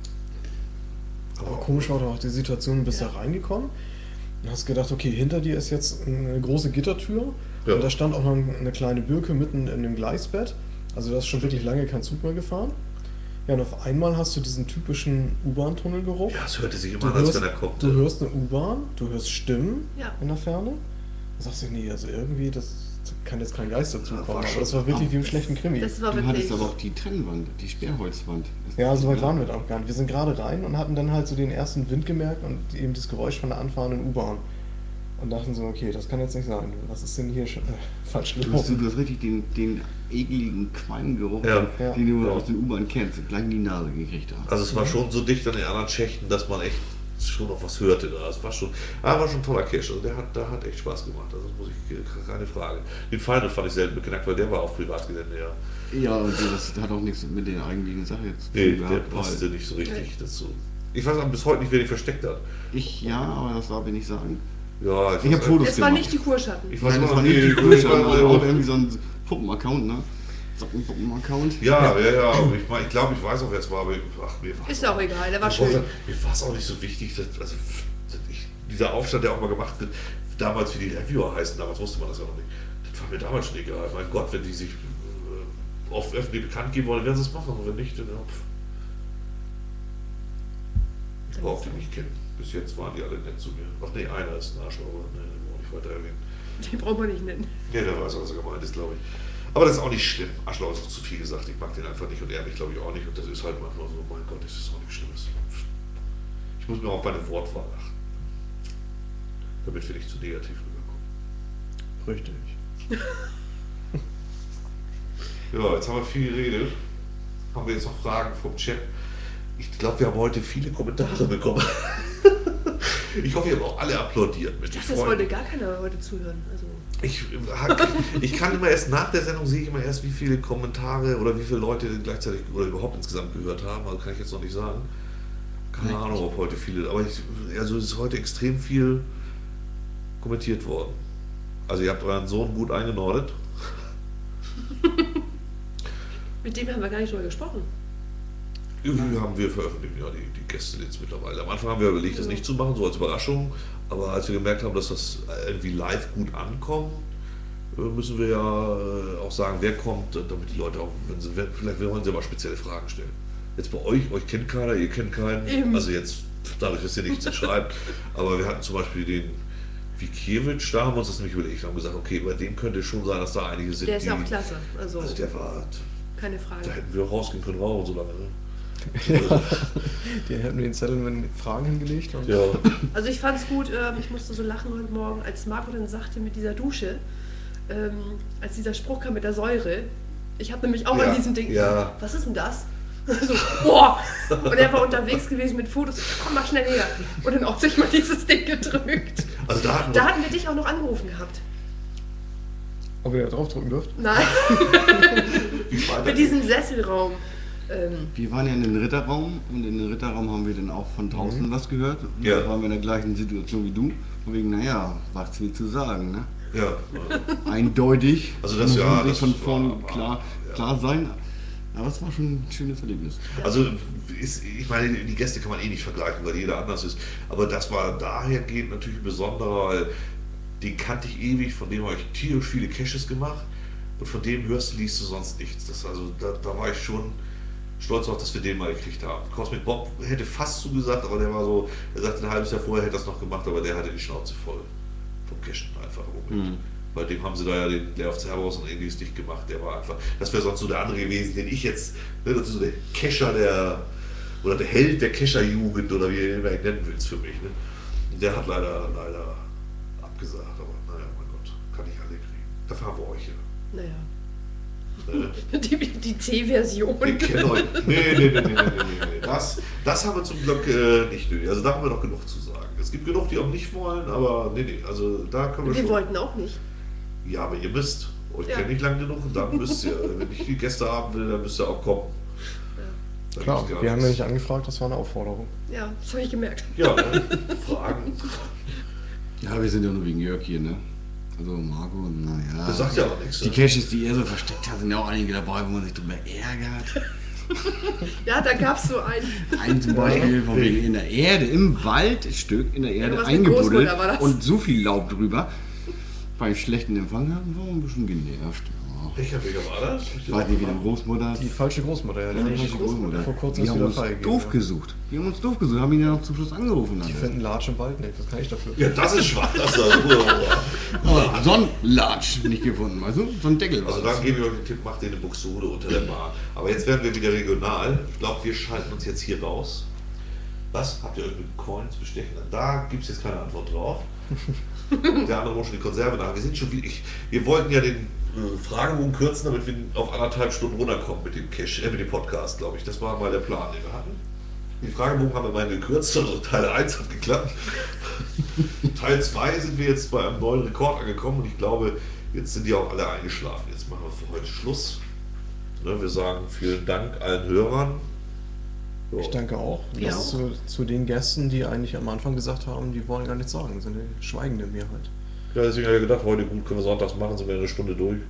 Aber komisch war doch auch die Situation, du bist Ja. da reingekommen und hast gedacht, okay, hinter dir ist jetzt eine große Gittertür Ja. und da stand auch noch eine kleine Birke mitten in dem Gleisbett. Also da ist schon wirklich lange kein Zug mehr gefahren. Ja, und auf einmal hast du diesen typischen U-Bahn-Tunnelgeruch. Ja, es hörte sich immer Du an, als hörst, wenn er kommt. du hörst eine U-Bahn, du hörst Stimmen Ja. in der Ferne. Da sagst du, nee, also irgendwie, das kann jetzt kein Geist dazu Ja, kommen. war Aber schon- das war wirklich wie im schlechten Krimi. Das war Du wirklich. hattest aber auch die Trennwand, die Sperrholzwand. Ja, so weit waren wir da auch gar nicht. Wir sind gerade rein und hatten dann halt so den ersten Wind gemerkt und eben das Geräusch von der anfahrenden U-Bahn. Und dachten so, okay, das kann jetzt nicht sein. Was ist denn hier schon äh, falsch Du hast, gelaufen? du hast richtig den, den ekligen Qualmgeruch, Ja. Ja. den du Ja. aus den U-Bahn kennst, gleich in die Nase gekriegt hast. Also es war schon so dicht an den anderen Schächten, dass man echt schon noch was hörte da. Es war schon, ah, war schon ein toller Cache. Also der hat, der hat echt Spaß gemacht. Also das muss ich, keine Frage. Den Final fand ich selten beknackt, weil der war auf Privatgelände, ja. Ja, und das hat auch nichts mit der eigentlichen Sache jetzt Nee, tun der gehabt, passte weil nicht so richtig dazu. Ich weiß auch bis heute nicht, wer den versteckt hat. Ich ja, aber das darf ich nicht sagen. Ja, Ich hab Fotos Es war gemacht. nicht die Kurschatten. Ich weiß Nein, das immer war noch nicht die ich Größe, weiß aber auch- auch irgendwie so ein Puppen-Account, ne? Socken-Puppen-Account. Ja, ja, ja. aber Ich, mein, ich glaube, ich weiß auch, wer es war, aber ich, ach, mir war Ist auch egal, der war mir schön. Mir war es auch nicht so wichtig, dass, also, dass ich, dieser Aufstand, der auch mal gemacht wird, damals wie die Reviewer heißen, damals wusste man das ja noch nicht. Das war mir damals schon egal. Mein Gott, wenn die sich äh, oft öffentlich bekannt geben wollen, werden sie es machen. Und wenn nicht, dann ja, pff. Ich brauche die nicht kennen. Bis jetzt waren die alle nett zu mir. Ach nee, einer ist ein Arschloch, aber nee, den brauche ich weiter erwähnen. Die braucht man nicht nennen. Ja, der weiß, was er gemeint ist, glaube ich. Aber das ist auch nicht schlimm. Arschloch ist auch zu viel gesagt. Ich mag den einfach nicht und er mich, glaube ich, auch nicht. Und das ist halt manchmal so, mein Gott, das ist auch nichts Schlimmes. Ich muss mir auch bei der Wortwahl achten. Damit wir nicht zu negativ rüberkommen. Richtig. Ja, jetzt haben wir viel geredet. Haben wir jetzt noch Fragen vom Chat? Ich glaube, wir haben heute viele Kommentare bekommen. Ich hoffe, ihr habt auch alle applaudiert. Mit Ich dachte, das wollte gar keiner heute zuhören. Also, Ich, ich kann immer erst nach der Sendung sehe ich immer erst, wie viele Kommentare oder wie viele Leute gleichzeitig oder überhaupt insgesamt gehört haben. Also kann ich jetzt noch nicht sagen. Keine Nein. Ahnung, ob heute viele. Aber ich, also es ist heute extrem viel kommentiert worden. Also ihr habt euren Sohn gut eingenordet. mit dem haben wir gar nicht drüber gesprochen. Irgendwie haben wir veröffentlicht, ja, die, die Gäste jetzt mittlerweile. Am Anfang haben wir überlegt, das nicht zu machen, so als Überraschung. Aber als wir gemerkt haben, dass das irgendwie live gut ankommt, äh, müssen wir ja äh, auch sagen, wer kommt, damit die Leute auch, wenn sie, wenn, vielleicht wollen sie aber spezielle Fragen stellen. Jetzt bei euch, euch kennt keiner, ihr kennt keinen. Eben. Also jetzt, dadurch, dass ihr nichts schreibt. Aber wir hatten zum Beispiel den Vikiewicz, da haben wir uns das nämlich überlegt, haben gesagt, okay, bei dem könnte es schon sein, dass da einige sind, Der ist die... ja auch klasse. Also, Also der war, keine Frage. da hätten wir rausgehen können, rauchen so lange. Ne? Ja, die hätten wir den Zettel mit Fragen hingelegt. Und Ja. Also ich fand es gut, ähm, ich musste so lachen heute Morgen, als Marco dann sagte mit dieser Dusche, ähm, als dieser Spruch kam mit der Säure. Ich habe nämlich auch Ja, an diesem Ding, ja. was ist denn das? So, boah! Und er war unterwegs gewesen mit Fotos, komm mal schnell her. Und dann auch sich mal dieses Ding gedrückt. Also da hatten Da wir, hatten wir dich auch noch angerufen gehabt. Ob ihr da draufdrücken dürft? Nein, wie war mit diesem Sesselraum. Ähm, Wir waren ja in den Ritterraum und in den Ritterraum haben wir dann auch von draußen was gehört. Und Ja. Da waren wir in der gleichen Situation wie du. Von wegen, naja, was willst du sagen, ne? Ja, Eindeutig. Also das- Muss ja, sich das von war- vorn war- klar, ja. klar sein. Aber es war schon ein schönes Erlebnis. also ist, ich meine, die Gäste kann man eh nicht vergleichen, weil jeder anders ist. Aber das war dahergehend natürlich ein besonderer, weil den kannte ich ewig, von dem habe ich tierisch viele Caches gemacht und von dem hörst du, liest du sonst nichts. Das, also da, da war ich schon stolz auf, dass wir den mal gekriegt haben. Cosmic Bob hätte fast zugesagt, aber der war so, er sagte ein halbes Jahr vorher hätte er das noch gemacht, aber der hatte die Schnauze voll vom Cachen einfach im Moment. Mhm. Bei dem haben sie da ja den Leer auf Cerberus und ähnliches dicht gemacht. Der war einfach, das wäre sonst so der andere gewesen, den ich jetzt, ne, das ist so der Cacher der, oder der Held der Cacher-Jugend oder wie du ihn nennen willst für mich. Ne? Und der hat leider, leider abgesagt, aber naja, mein Gott, kann ich alle kriegen. Dafür haben wir euch ja. naja. Die, die C-Version. Wir kennen euch. Nee, nee, nee, nee, nee, nee, nee. Das, das haben wir zum Glück äh, nicht nötig. Also da haben wir noch genug zu sagen. Es gibt genug, die auch nicht wollen, aber nee, nee, also da können wir, Wir schon. wollten auch nicht. Ja, aber ihr müsst. Euch Ja. kenne ich lang genug und dann müsst ihr. Wenn ich die Gäste haben will, dann müsst ihr auch kommen. Dann Klar, gibt's gar wir haben nichts. nämlich angefragt, das war eine Aufforderung. Ja, das habe ich gemerkt. Ja, ne? Fragen. Ja, wir sind ja nur wegen Jörg hier, ne? Also Marco, naja. Das sagt ja auch nichts. Die Ne? Caches, die er so versteckt hat, sind ja auch einige dabei, wo man sich drüber ärgert. Ja, da gab es so einen. Einen zum Beispiel von wegen in der Erde, im Wald, ein Stück in der Erde Irgendwas mit eingebuddelt Großmutter war das. und so viel Laub drüber. Beim schlechten Empfang haben wir ein bisschen genervt. Ja. Welcher Weger war das? Ich weiß nicht, wie die Großmutter. Die falsche Großmutter, ja. die Die, falsche Großmutter. vor kurzem die ist haben wieder uns freigegeben, doof ja. gesucht. Die haben uns doof gesucht, haben ihn ja noch zum Schluss angerufen. die Dann. finden Latsch im Wald nicht, das kann ich dafür. Ja, das ist schwach. Das ist Aber so ein Latsch nicht gefunden, weißt du? So ein Deckel war Also das. dann gebe ich euch den Tipp, macht ihr eine Buxtehude unter der Bahn. Aber jetzt werden wir wieder regional. Ich glaube, wir schalten uns jetzt hier raus. Was? Habt ihr euch mit Coins bestechen? Da gibt es jetzt keine Antwort drauf. Der andere muss schon die Konserve nach. Wir sind schon wie ich. Wir wollten ja den äh, Fragebogen kürzen, damit wir auf anderthalb Stunden runterkommen mit dem Cache, äh, mit dem Podcast, glaube ich. Das war mal der Plan, den wir hatten. Den Fragebogen haben wir mal gekürzt, also Teil eins hat geklappt. Teil zwei sind wir jetzt bei einem neuen Rekord angekommen und ich glaube, jetzt sind die auch alle eingeschlafen. Jetzt machen wir für heute Schluss. Ne, wir sagen vielen Dank allen Hörern. Ja. Ich danke auch. Wir Das auch. Zu, zu den Gästen, die eigentlich am Anfang gesagt haben, die wollen gar nichts sagen, sind die schweigende Mehrheit. Ja, deswegen habe ich gedacht, heute gut, können wir sonntags machen, sind wir eine Stunde durch.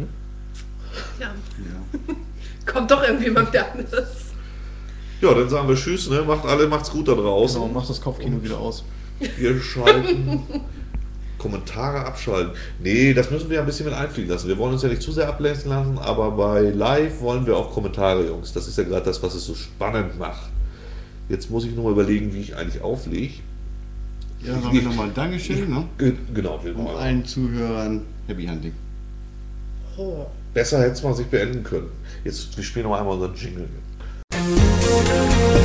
Ja, Ja. kommt doch irgendwie mal wieder anders. Ja, dann sagen wir Tschüss, ne? Macht alle, macht's gut da draußen. Genau, mach das Kopfkino wieder aus. Wir schalten. Kommentare abschalten. Nee, das müssen wir ein bisschen mit einfliegen lassen. Wir wollen uns ja nicht zu sehr ablenken lassen, aber bei Live wollen wir auch Kommentare, Jungs. Das ist ja gerade das, was es so spannend macht. Jetzt muss ich nur mal überlegen, wie ich eigentlich auflege. Ja, dann sagen wir nochmal Dankeschön, ne? Ge- Genau, wir Und wollen. allen Zuhörern Happy Hunting. Oh. Besser hätte es mal sich beenden können. Jetzt, wir spielen noch einmal unseren Jingle.